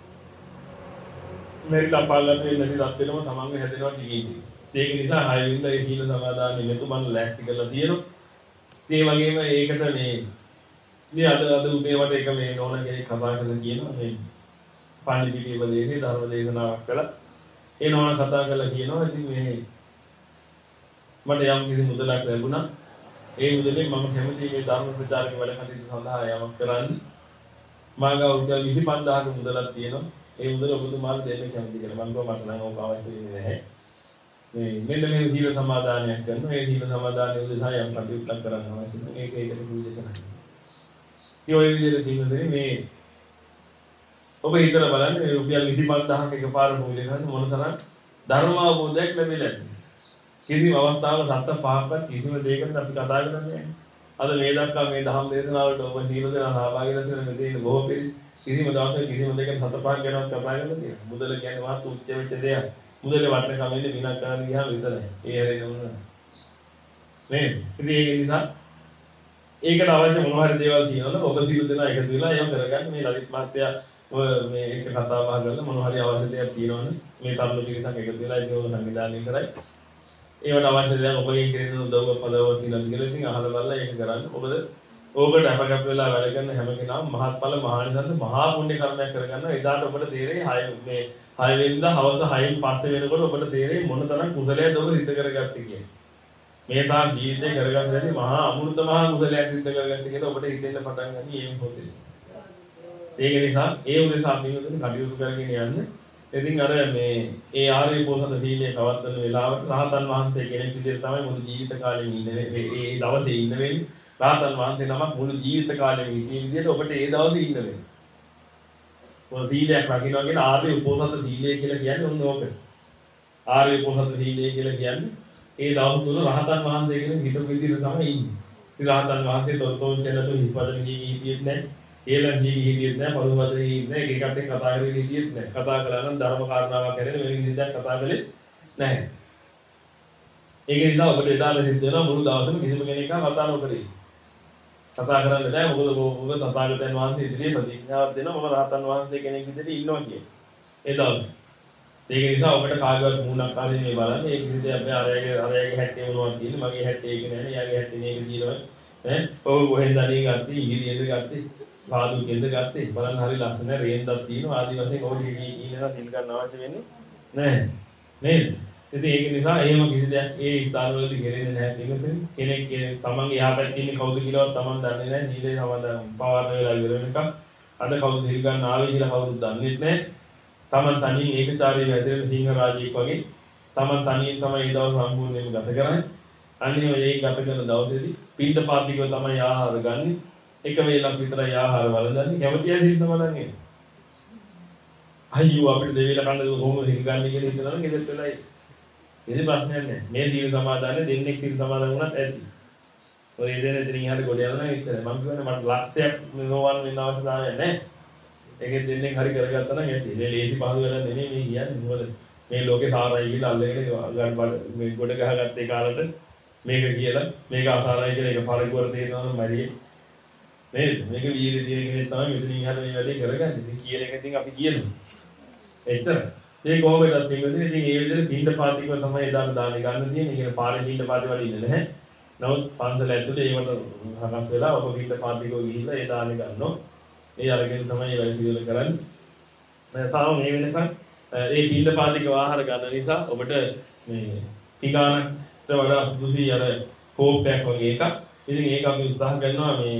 Speaker 1: මෙරිට අපාගත වෙන්නේ නැති තත්ත්වෙම තමන්ගේ හැදෙනවා දිගින් දිගට. ඒක නිසා හය වෙනිදා ඒ සීල සමාදානෙ මෙතුමන් ලෑස්ති කරලා තියෙනවා. ඒ වගේම ඒකට මේ මේ අද අද උදේ වට එක මේ නෝන කෙනෙක් කතා කරලා කියනවා මේ පාණ්ඩිපිටිය ප්‍රදේශයේ ධර්ම දේශනාවක් කළා. ඒ නෝන කතා කරලා කියනවා ඉතින් මේ මට යම් කිසි මුදලක් ලැබුණා. ඒ මුදලෙන් මම කැමති මේ ධර්ම ප්‍රචාරක වැඩ කටයුතු සඳහා යමක් කරන්න. මාගා උදේ විසි පන්දාහක මුදලක් තියෙනවා. ඒ මුදල ඔබතුමාට දෙන්න කැමති කියලා. මම කිව්වා මට නම් ඕක අවශ්‍ය වෙන්නේ නැහැ. මේ මෙන්න මේ සීල සමාදානයක් කරනවා. ඒ සීල සමාදානයේ උදෙසා යම් කටයුත්තක් කරන්න අවශ්‍යයි. මේක ඒකට පූජා කරනවා. ඒ ඔය විදිහට තියෙන්නේ මේ ඔබ හිතලා බලන්න මේ රුපියල් විසිපන්දාහක් එකපාර මූල්‍ය ගන්න මොන තරම් ධර්ම අවබෝධයක් ලැබිලා ඇති. කිසිම අවස්ථාවක සත්‍ය පහක්වත් කිසිම දෙයකට අපි කතා කරන්නේ නැහැ. අද මේ දක්වා මේ ධම්ම දේශනාවලට ඔබ සීල දෙනා සහභාගී වෙලා තියෙන මෙතන බොහෝ පිළි කිසිම දවසක කිසිම දෙයකට සත්‍ය පහක් ගැනවත් කතා කරලා තියෙනවා. මුදල කියන්නේ වත් උච්ච වෙච්ච දෙයක්. මුදලේ වටන කමෙන්නේ විනාශ කරන්න ගියාම විතරයි. ඒ හැරෙන්න ඕන නෑ. නේද? ඉතින් ඒක නිසා ඒකට අවශ්‍ය මොනවා හරි දේවල් තියෙනවනේ ඔබ සීල දෙනා එකතු වෙලා එහෙම කරගන්න. මේ ලලිත් මහත්තයා ඔය මේ එක කතා බහ කරලා මොනවා හරි අවශ්‍ය දෙයක් තියෙනවනේ මේ තරුණ පිරිසක් එකතු වෙලා ඒක සංවිධානය කරයි. ඒවට අවශ්‍ය දේවල් ඔබගෙන් කෙරෙන උදව්ව පදවව තියෙනවා කියලා ඉතින් අහලා බලලා ඒක කරන්න. ඔබද ඕකට අපගප් වෙලා වැඩ කරන හැම කෙනාම මහත්ඵල මහානිසංස මහා පුණ්‍ය කර්මයක් කරගන්නවා. එදාට ඔබට තේරෙයි හය මේ හය වෙනිදා හවස හයෙන් පස්සේ වෙනකොට ඔබට තේරෙයි මොන තරම් කුසලයක්ද ඔබ සිද්ධ කරගත්තේ කියලා. මේ තාම ජීවිතේ කරගන්න බැරි මහා අමෘත මහා කුසලයක් සිද්ධ කරගත්තේ කියලා ඔබට හිතෙන්න පටන් ගනී ඒ මොහොතේ. ඒක නිසා ඒ උදෙසා අපි මෙතන කටයුතු කරගෙන යන්න. ඉතින් අර මේ ඒ ආර්ය පොසත සීලයේ පවත්වන වෙලාවට රහතන් වහන්සේ කෙනෙක් විදිහට තමයි මුළු ජීවිත කාලෙම ඉන්නේ. ඒ දවසේ ඉන්න වෙන්නේ. රහතන් වහන්සේ නමක් මුළු ජීවිත කාලෙම ඉන්නේ විදිහට ඔබට ඒ දවසේ ඉන්න වෙන්නේ. ඔය සීලයක් රකින්නවා කියන ආර්ය උපෝසත සීලය කියලා කියන්නේ උන් ඕක. ආර්ය උපෝසත සීලය කියලා කියන්නේ ඒ දවස් තුන රහතන් වහන්සේ කියන හිතපු විදිහට තමයි ඉන්නේ. ඉතින් රහතන් වහන්සේ තොරතෝන් චැනතු හිස්වදන ගියේ හිටියෙත් නැහැ. ඒලන් ගියේ හිටියෙත් නැහැ. පරුවදන හිටියෙත් නැහැ. ඒකත් එක්ක කතා කරේ හිටියෙත් නැහැ. කතා කළා නම් ධර්ම කාරණාවක් කරගෙන වෙන විදිහට කතා කළේ නැහැ. ඒක නිසා ඔබට එදාට සිද්ධ වෙනවා මුළු දවසම කිසිම කෙනෙක් කතා නොකරේ. කතා කරන්නේ නැහැ. මොකද මොකද තථාගතයන් වහන්සේ ඉදිරියේ ප්‍රතිඥාවක් දෙනවා මම රහතන් වහන්සේ කෙනෙක් විදිහට ඉන්නවා කියන්නේ. ඒ දවස්. ඒක නිසා ඔබට කාගවත් මූණක් ආදී මේ බලන්න. ඒක විදිහට අපි අරයාගේ අරයාගේ හැට්ටේ මොනවද කියන්නේ. මගේ හැට්ටේ ඒක නෑනේ. යාගේ හැට්ටේ මේක දිනනවා. ඈ ඔව් කොහෙන්ද අනේ ගත්තේ? ඉංග්‍රීසියෙන්ද ගත්තේ? සාදුකෙන්ද ගත්තේ? බලන්න හරි ලස්සන රේන්දක් තියෙනවා. ආදි වශයෙන් ඔය ඉන්නවා සිල් ගන්න අවශ්‍ය වෙන්නේ නැහැ. නේද? ඉතින් ඒක නිසා එහෙම කිසි දෙයක් ඒ ස්ථානවලදී ගෙරෙන්නේ නැහැ කියන්නේ කෙනෙක් තමන්ගේ එහා පැත්තේ ඉන්නේ කවුද කියලාවත් තමන් දන්නේ නැහැ. නීලේ සමාදන් පවාරණ වෙලා ඉවර වෙනකම් අද කවුද සිල් ගන්න ආවේ කියලා කවුරුත් දන්නේ නැහැ. තමන් තනියෙන් ඒකචාරී වැදෙන සිංහ රාජෙක් වගේ තමන් තනියෙන් තමයි ඒ දවස් සම්පූර්ණයෙන්ම ගත කරන්නේ. අනිත් ඒ ගත කරන දවසේදී පින්ඩ පාතිකව තමයි ආහාර ගන්න. එක වේලක් විතරයි ආහාර වළඳන්නේ. කැමතියි සිල් සමාදන්නේ. අයියෝ අපිට දෙවිලා කන්න කොහොමද සිල් ගන්න කියලා හිතනවා නම් ගෙදරට වෙලා ඉතින් ප්‍රශ්නයක් නැහැ. මේ සීල සමාදානේ දෙන්නෙක් සීල සමාදන් වුණත් ඇති. ඔය දෙන දෙනින් යහට ගොඩ යනවා නම් එච්චරයි. මම කියන්නේ මට ලක්ෂයක් නෝවන් වෙන්න අවශ්‍යතාවයක් නැහැ. ඒකෙන් දෙන්නෙක් හරි කරගත්තා නම් ඇති. මේ ලේසි පහසු වෙලා නෙමෙයි මේ කියන්නේ. මොකද මේ ලෝකේ සාරයි කියලා අල්ලගෙන ගන්න බඩ මේ ගොඩ ගහගත්තේ කාලට මේක කියලා මේක අසාරයි කියලා ඒක පරිපූර්ණ තේරෙනවා නම් මරියේ. නේද? මේක වීර්ය තියෙන කෙනෙක් තමයි මෙතනින් යහට මේ වැඩේ කරගන්නේ. ඉතින් කියන එක ඉතින් අපි කියනවා. එච්චරයි. ඒ කොහොමද තියෙන්නේ? ඉතින් ඒ විදිහට පින්ඩ පාතිකව තමයි එදාට දාන්නේ ගන්න තියෙන්නේ. කියන පාරේ පින්ඩ පාති වල ඉන්නේ නැහැ. නමුත් පන්සල ඇතුලේ ඒවට හරස් වෙලා ඔබ පින්ඩ පාතිකව ගිහිල්ලා ඒ දාන්නේ ගන්නවා. ඒ අරගෙන තමයි වැඩ පිළිවෙල කරන්නේ. මම තාම මේ වෙනකන් ඒ පින්ඩ පාතිකව ආහාර ගන්න නිසා ඔබට මේ පිඟානට වඩා සුදුසි අර කෝප්පයක් වගේ එකක්. ඉතින් ඒක අපි උත්සාහ කරනවා මේ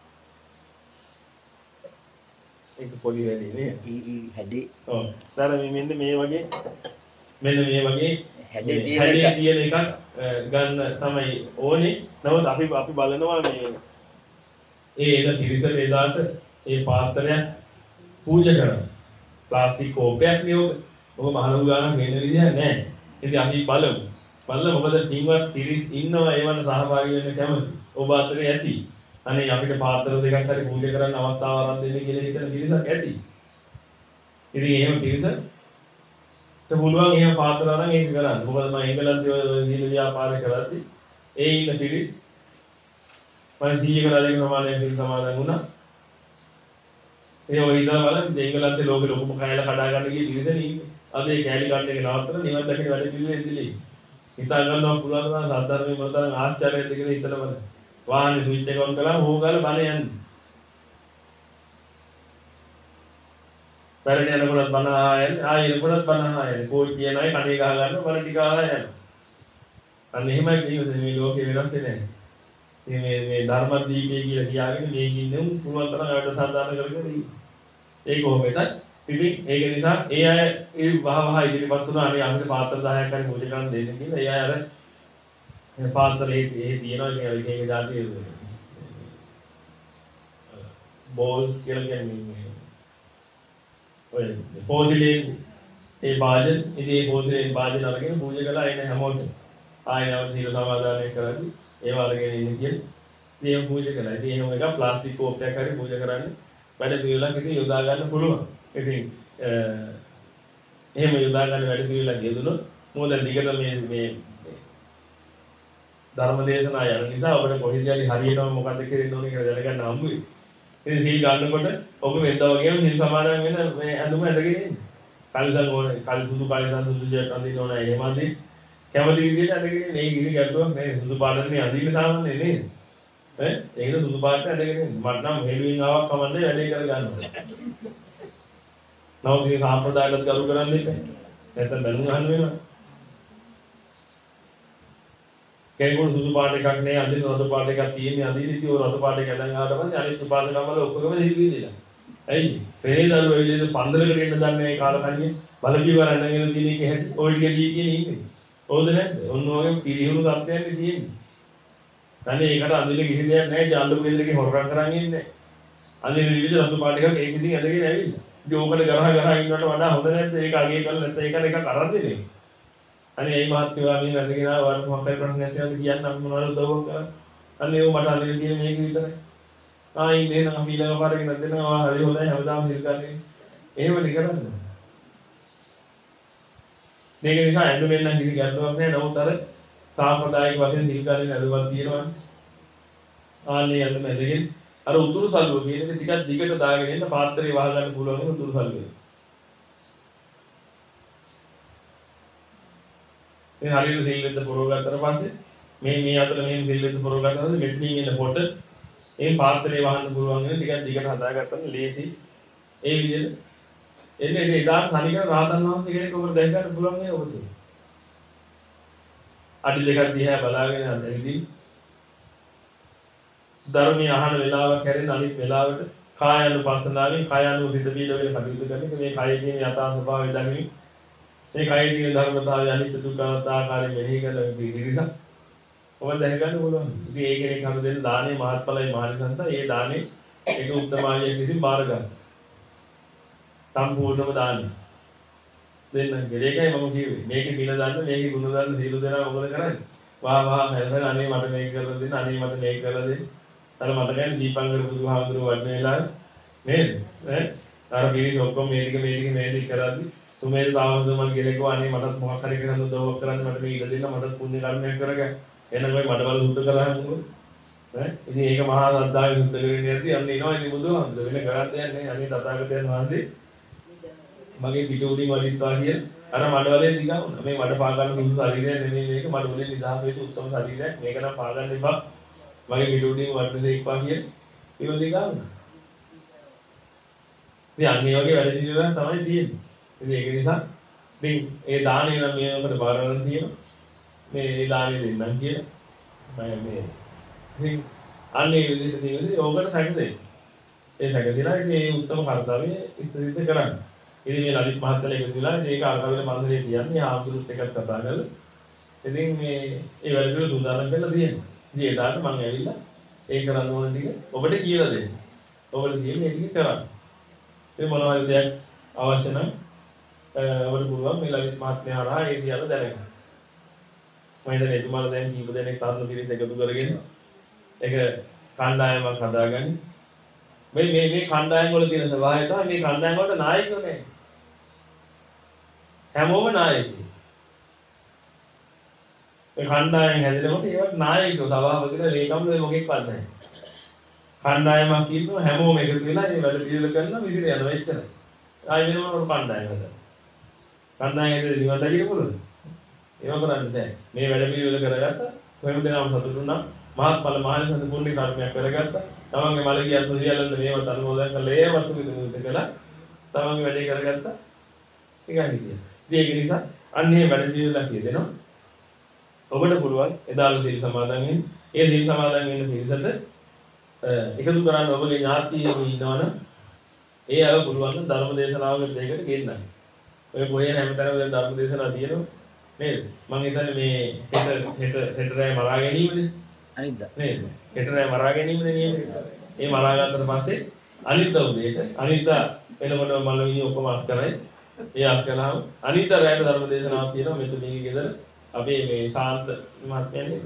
Speaker 1: ඒක පොඩි වැඩි නේ. ඊ ඊ හැඩේ. ඔව්. සාර මේ මෙන්න මේ වගේ මෙන්න මේ වගේ හැඩේ තියෙන එකක් ගන්න තමයි ඕනේ. නමුත් අපි අපි බලනවා මේ ඒ එන තිරිස වේදාට ඒ පාත්‍රයක් පූජා කරනවා. ප්ලාස්ටික් කෝපයක් නේ ඔබ. ඔබ මහලු ගානක් වෙන විදිහ නැහැ. ඉතින් අපි බලමු. බලලා මොකද තින්වත් තිරිස් ඉන්නවා ඒවන සහභාගී වෙන්න කැමති. ඔබ අතරේ ඇති. අනේ අපිට පාත්‍ර දෙකක් හරි පූජා කරන්න අවස්ථාව ආරම්භ දෙන්න කියලා හිතන පිරිසක් ඇති. ඉතින් එහෙම පිරිසට පුළුවන් එහෙම පාත්‍ර අරන් ඒක කරන්න. මොකද මම එංගලන්තයේ ඔය සීල ව්‍යාපාරය කරද්දී ඒ ඉන්න පිරිස් මම සීය කරලා දෙන ප්‍රමාණයක් පිරිස සමාදන් වුණා. ඒ ඔය ඉඳලා බලන්න එංගලන්තේ ලෝකෙ ලොකුම කයල කඩා ගන්න ගිය පිරිසනේ ඉන්නේ. අද ඒ කැලි ගන්න එක නවත්තලා නිවන් දැකේ වැඩ පිළිවෙල ඉඳිලි. හිතා ගන්නවා පුළුවන් නම් සාධාරණව මොකද ආශ්චර්යයක්ද කියලා හිතලා බලන්න. වාහනේ ස්විච් එක ඔන් කළාම හොගාලා බණ යන්නේ. බැලේ යනකොටත් බණ ආයෙත් ආයෙ එනකොටත් බණ ආයෙත් කෝච්චිය කියන අය කණේ ගහ ගන්න බණ ටික අහලා යනවා. අන්න එහෙමයි කියන්නේ මේ ලෝකේ වෙනස් වෙන්නේ නැහැ. මේ මේ මේ ධර්මදීපේ කියලා කියාගෙන මේ ඉන්නේ පුළුවන් තරම් වැඩ සාධාරණ කරගෙන ඉන්නේ. ඒක කොහොමද? ඉතින් ඒක නිසා ඒ අය ඒ වහ වහ ඉදිරිපත් වුණා අනේ අපිට පාත්‍ර දහයක් හරි පූජා කරන්න දෙන්න කියලා. ඒ අය අර මේ පාත්‍රයේ ඒ තියෙනවා කියන එක දාති බෝල්ස් කියලා කියන්නේ ඔය පොසිලේ ඒ වාජන ඉතින් ඒ පොසිලේ වාජන අරගෙන පූජා කළා එන හැමෝටම ආයෙ නැවත සීල සමාදානය කරද්දි ඒව අරගෙන ඉන්නේ කියලා ඉතින් පූජා කළා. ඉතින් එහෙම එක ප්ලාස්ටික් කෝප්පයක් හරි පූජා කරන්නේ වැඩ පිළිවෙලක් ඉතින් යොදා ගන්න පුළුවන්. ඉතින් එහෙම යොදා ගන්න වැඩ පිළිවෙලක් යෙදුනොත් මොකද දිගට මේ මේ ධර්ම දේශනා යන නිසා ඔබට කොහෙද යලි හරියටම මොකද්ද කියලා ඕනේ කියලා දැනගන්න හම්බුයි. ඉතින් සීල් ගන්නකොට ඔබ වෙනදා වගේම සීල් සමාදන් වෙන මේ ඇඳුම ඇඳගෙන ඉන්න. කල්දන් ඕනේ, කල් සුදු කල්දන් සුදු ජැක් අඳින්න ඕනේ. එහෙම අඳින්න. කැමති විදිහට අඳගෙන මේ ගිනි ගැටුවක් නේ සුදු පාටනේ අඳින්න සාමාන්‍ය නේද? ඈ ඒකද සුදු පාට අඳගෙන ඉන්න. මට නම් හෙළුවෙන් ආවක් කමන්නේ වැඩේ කර ගන්නවා. නව මේ සාම්ප්‍රදායකට ගරු කරන්නේ නැහැ. නැත්නම් බැලුම් අහන්න වෙනවා. කෙනෙකුට සුදු පාට එකක් නේ අඳින්න රතු පාට එකක් තියෙන්නේ අඳින්න ඉතින් ඔය රතු පාට එක ඇඳන් ආවට පස්සේ අනිත් උපාසකම් වල ඔක්කොම හිරි විදිලා. ඇයි? පෙරේදරු ඔය විදිහට පන්දලකට එන්න දන්නේ නැහැ කාලකන්ණිය. බලපියවර ඇඳගෙන තියෙන එක හැටි ඔය ටික දී කියන ඉන්නේ. ඕද නැද්ද? ඔන්න ඔය පිරිහුණු තත්ත්වයක් තියෙන්නේ. අනේ ඒකට අඳින්න කිසි දෙයක් නැහැ. ජාන්දු කේන්දරේ හොරකම් කරන් ඉන්නේ. අඳින්න විදිහට රතු පාට එකක් ඒක ඉතින් ඇඳගෙන ඇවිල්ලා. ඉතින් ඕකට ගරහ ගරහ ඉන්නවට වඩා හොඳ නැද්ද? ඒක අගේ කරලා නැත්නම් ඒකට එකක් අරන් දෙන්නේ. අනේ ඒ මහත්මයා මේ වැඩගෙන ආව මොකක්ද ප්‍රශ්නයක් තියෙනවද කියන්න අපි මොනවද උදව්වක් කරන්නේ අනේ ඒව මට අඳින්න තියෙන මේක විතරයි ආයි ඉන්නේ නම් අපි ඊළඟ පාරේ ගෙනත් දෙනවා හරි හොඳයි හැමදාම හිල් ගන්න එහෙම නේ කරන්නේ මේක නිසා ඇඳුමෙන් නම් කිසි ගැටලුවක් නැහැ නමුත් අර සාම්ප්‍රදායික වශයෙන් හිල් ගන්න ඇඳුමක් තියෙනවා ආන්නේ ඇඳුම ඇඳගෙන අර උතුරු සල්ුව කියන එක ටිකක් දිගට දාගෙන ඉන්න පාත්‍රේ වහ ගන්න පුළුවන් උතුරු සල්ුවේ මේ හරියට සීල් වෙද්ද පොරව ගත්තට පස්සේ මේ මේ අතර මෙහෙම සීල් වෙද්ද පොරව ගත්තාම මෙතනින් එන පොට ඒ පාත්‍රේ වහන්න පුළුවන් වෙන ටිකක් දිගට හදාගත්තම ලේසි ඒ විදිහට එන්නේ ඒ ඉදාන තනිකර රාතන් වහන්සේ කෙනෙක් ඔබට දැක ගන්න පුළුවන් නේ ඔබට අඩි දෙකක් දිහා බලාගෙන අඳින්න ධර්මයේ අහන වෙලාවක් හැරෙන අනිත් වෙලාවට කායानुපස්සනාවෙන් කායानुසිත පිළිවෙල කටයුතු කරන එක මේ කායයේ තියෙන යථා ස්වභාවය දැනගන්න මේ කායයේ තියෙන ධර්මතාවය අනිත්‍ය දුක්ඛ ආකාරයෙන් මෙහි කරලා ඉතිරිසා ඔබ දැක ගන්න පුළුවන්. ඉතින් ඒ කෙනෙක් හඳ දෙන දානේ මහත්ඵලයි මහනිසංස ඒ දානේ ඒක උත්තමාවිය කිසිම බාර ගන්න. සම්පූර්ණම දානේ. දෙන්න ගලේකයි මම කිව්වේ. මේකේ පින දාන්න මේකේ ගුණ දාන්න සීල දෙනා මොකද කරන්නේ? වා වා හැදලා අනේ මට මේක කරලා දෙන්න අනේ මට මේක කරලා දෙන්න. අර මට කියන්නේ දීපංකර බුදුහාමුදුරුවෝ වඩන වෙලාවේ නේද? ඈ අර පිරිස ඔක්කොම මේක මේක මේක කරද්දි තුමේ තාවද මම ගිලේකෝ අනේ මටත් මොකක් හරි කරන්න උදව්වක් කරන්න මට මේ ඉඩ දෙන්න මටත් පුණ්‍ය කර්මයක් කරගන්න. එහෙනම් ඔය මඩවල සුද්ධ කරාම මොකද? ඈ ඉතින් ඒක මහා සද්ධාවේ සුද්ධ කරගෙන යද්දී අන්න එනවා ඉතින් බුදුහාමුදුරුවෝ වෙන කරන්න දෙයක් නැහැ. අනේ තථාගතයන් වහන්සේ මගේ පිට උඩින් වඩිත්වා කිය අර මඩවලේ දිගා වුණා. මේ මඩ පා ගන්න සුදු ශරීරය නෙමෙයි මේක මඩවලේ නිදහස් වෙච්ච උත්තම ශරීරයක්. මේක නම් පා ගන්න එපා. මගේ පිට උඩින් වඩින්න දෙක්වා කිය. ඒක දිගා වුණා. ඉතින් අන්න ඒ වගේ වැඩ පිළිවෙලක් තමයි තියෙන්නේ. ඉතින් ඒක නිසා ඉතින් ඒ දානේ නම් මේකට බාරවන්න තියෙනවා. මේ දානේ දෙන්නම් කියලා. මම මේ ඉතින් අන්න ඒ විදිහට තියෙන්නේ ඕකට සැකදෙයි. ඒ සැකදෙලා ඉතින් ඒ උත්තම කර්තව්‍ය ඉස්සරින්ද කරන්නේ. ඉතින් මේ ලලිත් මහත්තයා එකතු වෙලා මේක අරගල මන්දිරේ කියන්නේ ආම්දුරුත් එක්ක කතා කරලා. ඉතින් මේ ඒ වැඩ පිළිවෙල සූදානම් කරලා තියෙනවා. ඉතින් ඒකට මම ඇවිල්ලා ඒ කරන්න ඕන ටික ඔබට කියලා දෙන්න. ඔබට කියන්නේ ඒ ටික කරන්න. මේ මොනවා හරි දෙයක් අවශ්‍ය නම් ඔබට පුළුවන් මේ ලලිත් මහත්මයා හරහා ඒ දිහාට දැනගන්න. මම හිතන්නේ එතුමාලා දැන් කීප දෙනෙක් තරුණ පිරිස එකතු කරගෙන ඒක කණ්ඩායමක් හදාගන්න. මේ මේ මේ කණ්ඩායම් වල තියෙන ස්වභාවය තමයි මේ කණ්ඩායම් වලට නායකයෝ නැහැ. හැමෝම නායකයෝ. මේ කණ්ඩායම් හැදෙනකොට ඒවට නායකයෝ සභාපතිලා ලේකම්වල මොකෙක්වත් නැහැ. කණ්ඩායමක් කියනවා හැමෝම එකතු වෙලා මේ වැඩ පිළිවෙල කරනවා විසිර යනවා එච්චරයි. ආයෙ වෙනම කණ්ඩායම් හදනවා. කණ්ඩායම් හදලා නිවන් දකින්න පුළුවන්ද? ඒව කරන්නේ නැහැ. මේ වැඩ පිළිවෙල කරගත්තා කොහෙම දෙනාම සතුටු වුණා. මහත්ඵල මහානිසංස පුණ්‍ය කර්මයක් කරගත්තා. තමන්ගේ මලකියත් සියල්ලන් මේවත් අනුමෝදන් කරලා ඒ වස්තු විදුලිත කළා. තමන්ගේ වැඩේ කරගත්තා. ඒකයි කියන්නේ. ඒක නිසා අන්නේ වැඩ පිළිවෙල කියදෙනවා. ඔබට පුළුවන් එදාල සීල් සමාදන් වෙන්න. ඒ සීල් සමාදන් වෙන්න පිළිසෙට එකතු කරන්න ඔබගේ ඥාතියෝ ඉන්නවනම් ඒ අය පුළුවන් නම් ධර්ම දේශනාවකට දෙයකට ගෙන්නන්න. ඔය කොහේ හැමතැනම දැන් ධර්ම දේශනා තියෙනවා නේද? මම හිතන්නේ මේ හෙට හෙට හෙට රැය මරා ගැනීමනේ. අනිද්දා. නේද? හෙට රැය මරා ගැනීමනේ නියම. ඒ මරා ගන්නට පස්සේ අනිද්දා උදේට අනිද්දා එනකොට මලවිනි ඔක්කොම අස් කරයි. ඒ අස් කළාම අනිත් රැයට ධර්ම දේශනාවක් තියෙනවා මෙතන මේකේ ගෙදර අපේ මේ ශාන්ත මහත්මයා නේද?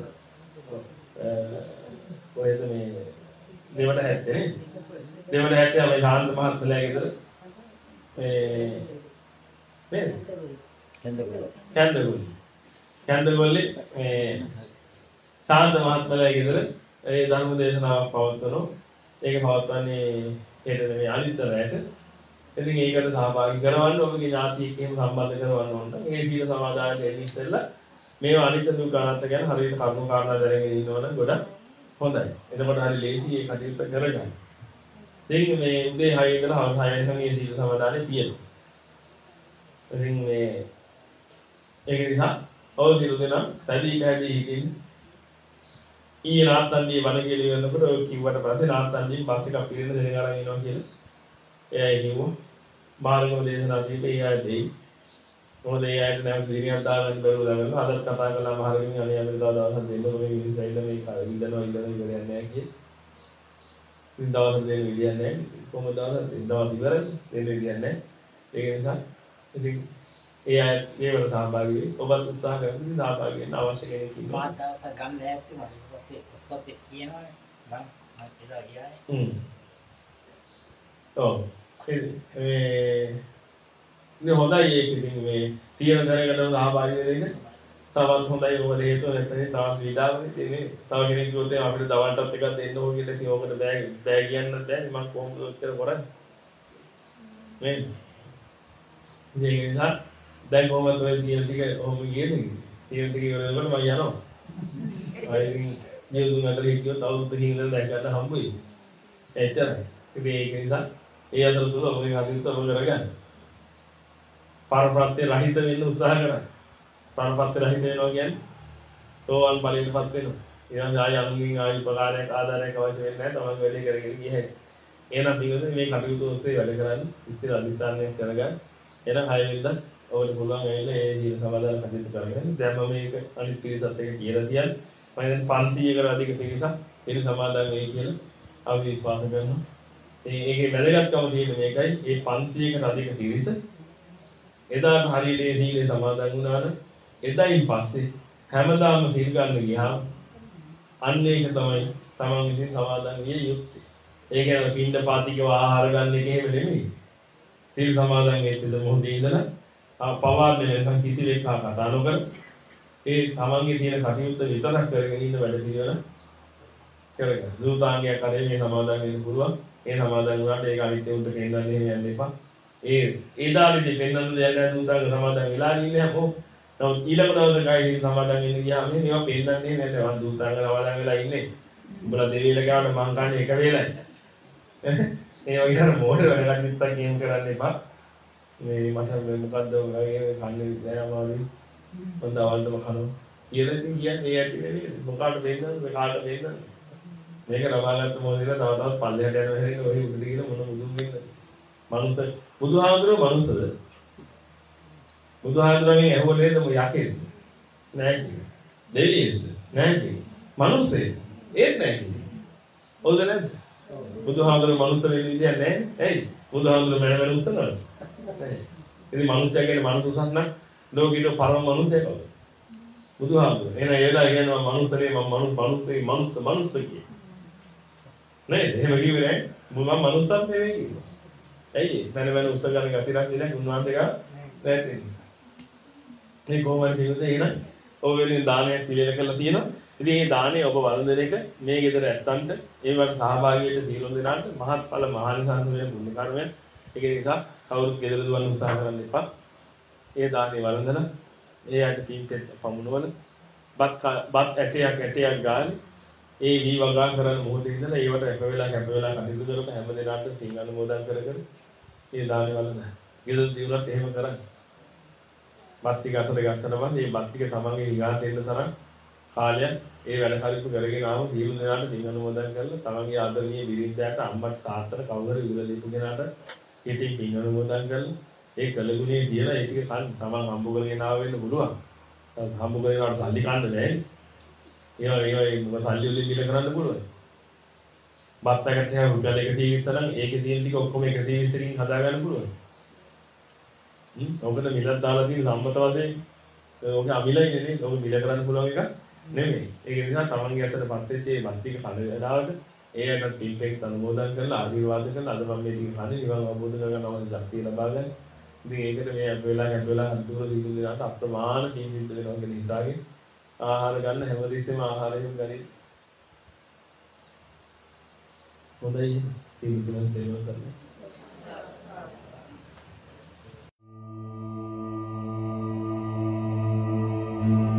Speaker 1: ඔයද මේ දෙවට හැත්තේ නේද? දෙවට හැත්තේ අපි ශාන්ත මහත්මයාගේ ගෙදර මේ නේද? කැන්දගොල්ල. කැන්දගොල්ල. කැන්දගොල්ලේ මේ ශාන්ත මහත්මයාගේ ගෙදර ඒ ධර්ම දේශනාවක් පවත්වනවා. ඒක පවත්වන්නේ හෙට මේ අනිත් රැයට. ඉතින් ඒකට සහභාගී කරවන්න ඔබගේ ඥාතියෙක් එහෙම සම්බන්ධ කරවන්න ඕන. මේ සීල සමාදානයට එන්න ඉස්සෙල්ලා මේවා අනිත්‍ය දුක්ඛ අනාත්ම ගැන හරියට කරුණු කාරණා දැනගෙන ඉන්නවනම් ගොඩක් හොඳයි. එතකොට හරි ලේසි ඒ කටයුත්ත කරගන්න. ඉතින් මේ උදේ හය ඉඳලා හවස හය වෙනකන් මේ සීල සමාදානෙ තියෙනවා. ඉතින් මේ ඒක නිසා ඔය සීල දෙනා සැදී පැහැදී හිටින් ඊ නාත්තන්දී වණ කියලා ඉවරනකොට ඔය කිව්වට පස්සේ නාත්තන්දී බස් එකක් පිරෙන්න දෙන ගාන එනවා කියලා එයා කිව්වා මාර්ගම දේශනා දීපේ එයා දෙයි මොකද ඒ ඇයිට නම් දිරියක් දාගන්න බැරුව දාගන්න අදත් කතා කළාම හරියමින් අනේ අපිට තව දවසක් දෙන්න ඕනේ මිනිස්සු ඇවිල්ලා මේක ඉඳනවා ඉඳනවා ඉවරයක් නැහැ කියේ ඉතින් දවස් දෙන්න විදියක් නැහැ කොහොමද දවස් දවස් ඉවරයි දෙන්න විදියක් නැහැ ඒක නිසා ඉතින් ඒ අය ඒවට සහභාගී වෙයි ඔබත් උත්සාහ කරන්න සහභාගී වෙන්න අවශ්‍ය කෙනෙක් ඉන්නවා මා දවස් ගන්න හැටි මම ඊපස්සේ ඔස්සත් කියනවානේ මම මම එදා ගියානේ හ්ම් ඔව් ඒ නේ හොඳයි ඒක ඉතින් මේ තියෙන දැනගන්න සහභාගී වෙන එක තවත් හොඳයි මොකද හේතුව නැත්නම් තවත් විඩාවනේ තියෙන්නේ තව කෙනෙක් කිව්වොත් අපිට දවල්ටත් එකක් දෙන්න ඕන කියලා ඉතින් ඕකට බෑ බෑ කියන්නත් බෑ මම කොහොමද ඔච්චර කරන්නේ මේ ඒක නිසා දැන් කොහොමද ඔය තියෙන ටික ඔහොම ගියේද තියෙන ටික ඉවරනකොට මම යනවා අයින් ජීවිතුන් අතර හිටියොත් අවුරුද්දකින් ඉඳලා දැන් ගන්න හම්බ වෙයි එච්චරයි ඉතින් ඒක නිසා ඒ අතරතුර ඔබේ කටයුතු ඔබ කරගන්න පරප්‍රත්‍ය රහිත වෙන්න උත්සාහ කරන්න. පරප්‍රත්‍ය රහිත වෙනවා කියන්නේ සෝවන් ඵලයටපත් වෙනවා. ඊළඟ ආය අනුගින් ආය උපකාරයක් ආදානයක් අවශ්‍ය වෙන්නේ නැහැ. තමන් වැඩේ කරගෙන ගිය හැටි. එහෙනම් පිටුනේ මේ කටයුතු ඔස්සේ වැඩ කරන්න ඉස්තර අධිෂ්ඨානයක් කරගන්න. එහෙනම් හය වෙනිදා ඔයාලට පුළුවන් ඇවිල්ලා ඒ ජීවිත සමාදාන කටයුතු කරගෙන දැන් මම මේක අනිත් පිරිසත් එක්ක කියලා තියන්නේ. මම දැන් පන්සීයකට අධික පිරිසක් ඒක සමාදාන වෙයි කියලා අපි විශ්වාස කරනවා. ඒ ඒකේ වැදගත්කම තියෙන්නේ මේකයි. මේ පන්සීයකට අධික පිරිස එදාට හරියට ඒ සීලේ සමාදන් වුණාට එදායින් පස්සේ හැමදාම සීල් ගන්න ගියාම අන්න ඒක තමයි තමන් විසින් සමාදන් විය යුත්තේ. ඒ කියන්නේ පින්ඩ පාතිකව ආහාර ගන්න එක එහෙම නෙමෙයි. සීල් සමාදන් වෙච්චද මොහොතේ ඉඳලා පවාරන්නේ නැත්නම් කිසිවෙක් හා කතා නොකර ඒ තමන්ගේ තියෙන කටයුත්ත විතරක් කරගෙන ඉන්න වැඩ පිළිවෙල කරගන්න. දූතාංගයක් කරේ මේ සමාදන් වෙන්න පුළුවන්. ඒ සමාදන් වුණාට ඒක අනිත් උන්ට කෙන්නන්නේ එහෙම යන්න එපා. ඒ ඒ දාලෙදි පෙන්වන්න දෙයක් නැහැ දුතාංග සමාදන් වෙලා ඉන්නේ අපෝ. නමුත් ඊළඟ දවසේ ගායි සමාදන් වෙන්න ගියාම මේවා පෙන්වන්නේ නැහැ. වන් දුතාංග සමාදන් වෙලා ඉන්නේ. උඹලා දෙවියල ගාවට මං කන්නේ එක වේලයි. ඒ වගේ අර මොඩ වැඩක් නිත්තක් ගේම් කරන්න එපා. මේ මට මොකද්ද ඔයගේ කන්නේ දැන් අමාරුයි. මම දවල්ටම කනවා. කියලා ඉතින් කියන්නේ ඒ ඇටි නෙවෙයි. මොකාට දෙන්නද කාට දෙන්නද? මේක රබාගත්ත මොහොතේලා තව තවත් පල්ලෙහාට යනවා හැරෙන්නේ ඔය උඩට ගිහලා මොන මුදුන් වෙන්නද? මනුස්ස බුදුහාමුදුරුවෝ මනුස්සද? බුදුහාමුදුරුවන්ගෙන් ඇහුවොත් නේද මො යකෙද? නෑ කිව්වේ. දෙවියෙක්ද? නෑ කිව්වේ. මනුස්සයෙක්? ඒත් නෑ කිව්වේ. හොඳ නැද්ද? බුදුහාමුදුරුවෝ මනුස්ස වෙන්න විදියක් නෑ. ඇයි? බුදුහාමුදුරුවෝ මන මනුස්ස නේද? නෑ. ඉතින් මනුස්සයා කියන්නේ මනුස්ස උසස් නම් ලෝකීය පරම මනුස්සයෙක් කවුද? බුදුහාමුදුරුවෝ. එහෙනම් ඒලා කියනවා මනුස්සනේ මම මනුස්ස මනුස්සේ මනුස්ස මනුස්ස කියේ. නේද? එහෙම කිව්වේ නෑ. මම මනුස්සත් නෙවෙයි කිව්වා. ඇයි මම වෙන උත්සාහ කරන ගතියක් ඉන්නේ උන්වහන්සේ ගා නැති නිසා. මේ කොහොමද කියන්නේ එහෙනම් ඔය වෙලින් දානයක් පිළිවෙල කරලා තියෙනවා. ඉතින් මේ දානේ ඔබ වළඳන එක මේ ගෙදර ඇත්තන්ට ඒ වගේ සහභාගී වෙච්ච සීලොන් දෙනාට මහත්ඵල මහානිසංස වෙන පුණ්‍ය කර්මයක්. ඒක නිසා කවුරුත් ගෙදර දුවන්න උත්සාහ කරන්න එපා. ඒ දානේ වළඳන ඒ ඇට පීපෙත් පමුණවල බත් බත් ඇටයක් ඇටයක් ගානේ ඒ වී වගා කරන මොහොතේ ඉඳලා ඒවට එක වෙලා කැප වෙලා කටයුතු කරපු හැම දිනකටම තින් අනුමෝදන් කර කර ඒ දානේ වළඳ. ගෙදර දිනුනත් එහෙම කරන්න. බත් ටික අතට ගත්තට පස්සේ මේ බත් ටික තමන්ගේ ඊගාට එන්න තරම් කාලයක් ඒ වැඩ කටයුතු කරගෙන ආව සීල දෙනාට තින් අනුමෝදන් කරලා තමන්ගේ ආදරණීය බිරිඳට අම්මට තාත්තට කවුරු හරි ඉවර දීපු කෙනාට ඉතින් තින් අනුමෝදන් කරලා ඒ කලගුණේ තියලා ඒ ටික කන් තමන් හම්බ කරගෙන ආව වෙන්න පුළුවන්. හම්බ කරගෙන ආවට සල්ලි කන්න බෑනේ. ඒවා ඒවා සල්ලි වලින් දිල කරන්න පුළුවන්. බත් පැකට් එකක් රුපියල් එකසිය විස්ස නම් ඒකේ තියෙන ටික ඔක්කොම එකසිය විස්සකින් හදා ගන්න පුළුවන්. හ්ම්. ඔකට මිලක් දාලා තියෙන සම්මත වශයෙන් ඔගේ අමිලයි නෙනේ. ඔක මිල කරන්න පුළුවන් එකක් නෙමෙයි. ඒක නිසා තමන්ගේ අතට පත් වෙච්ච මේ බත් ටික කන වෙලාවට ඒ අයට පින්පෙක් අනුමෝදන් කරලා ආශිර්වාද කරලා අද මම මේ ටික කන්නේ නිවන් අවබෝධ කරගන්න අවශ්‍ය ශක්තිය ලබා ගන්න. ඉතින් ඒකට මේ අප වෙලා ගැට වෙලා අන්තිම දීපු දිනකට අප්‍රමාණ කීම් සිද්ධ වෙනවා කියලා හිතාගෙන ආහාර ගන්න හැමදෙස්සෙම ආහාරයෙන් ගනි. හොඳයි. කීම් තුනක් දෙනවා කරන්නේ. Thank you.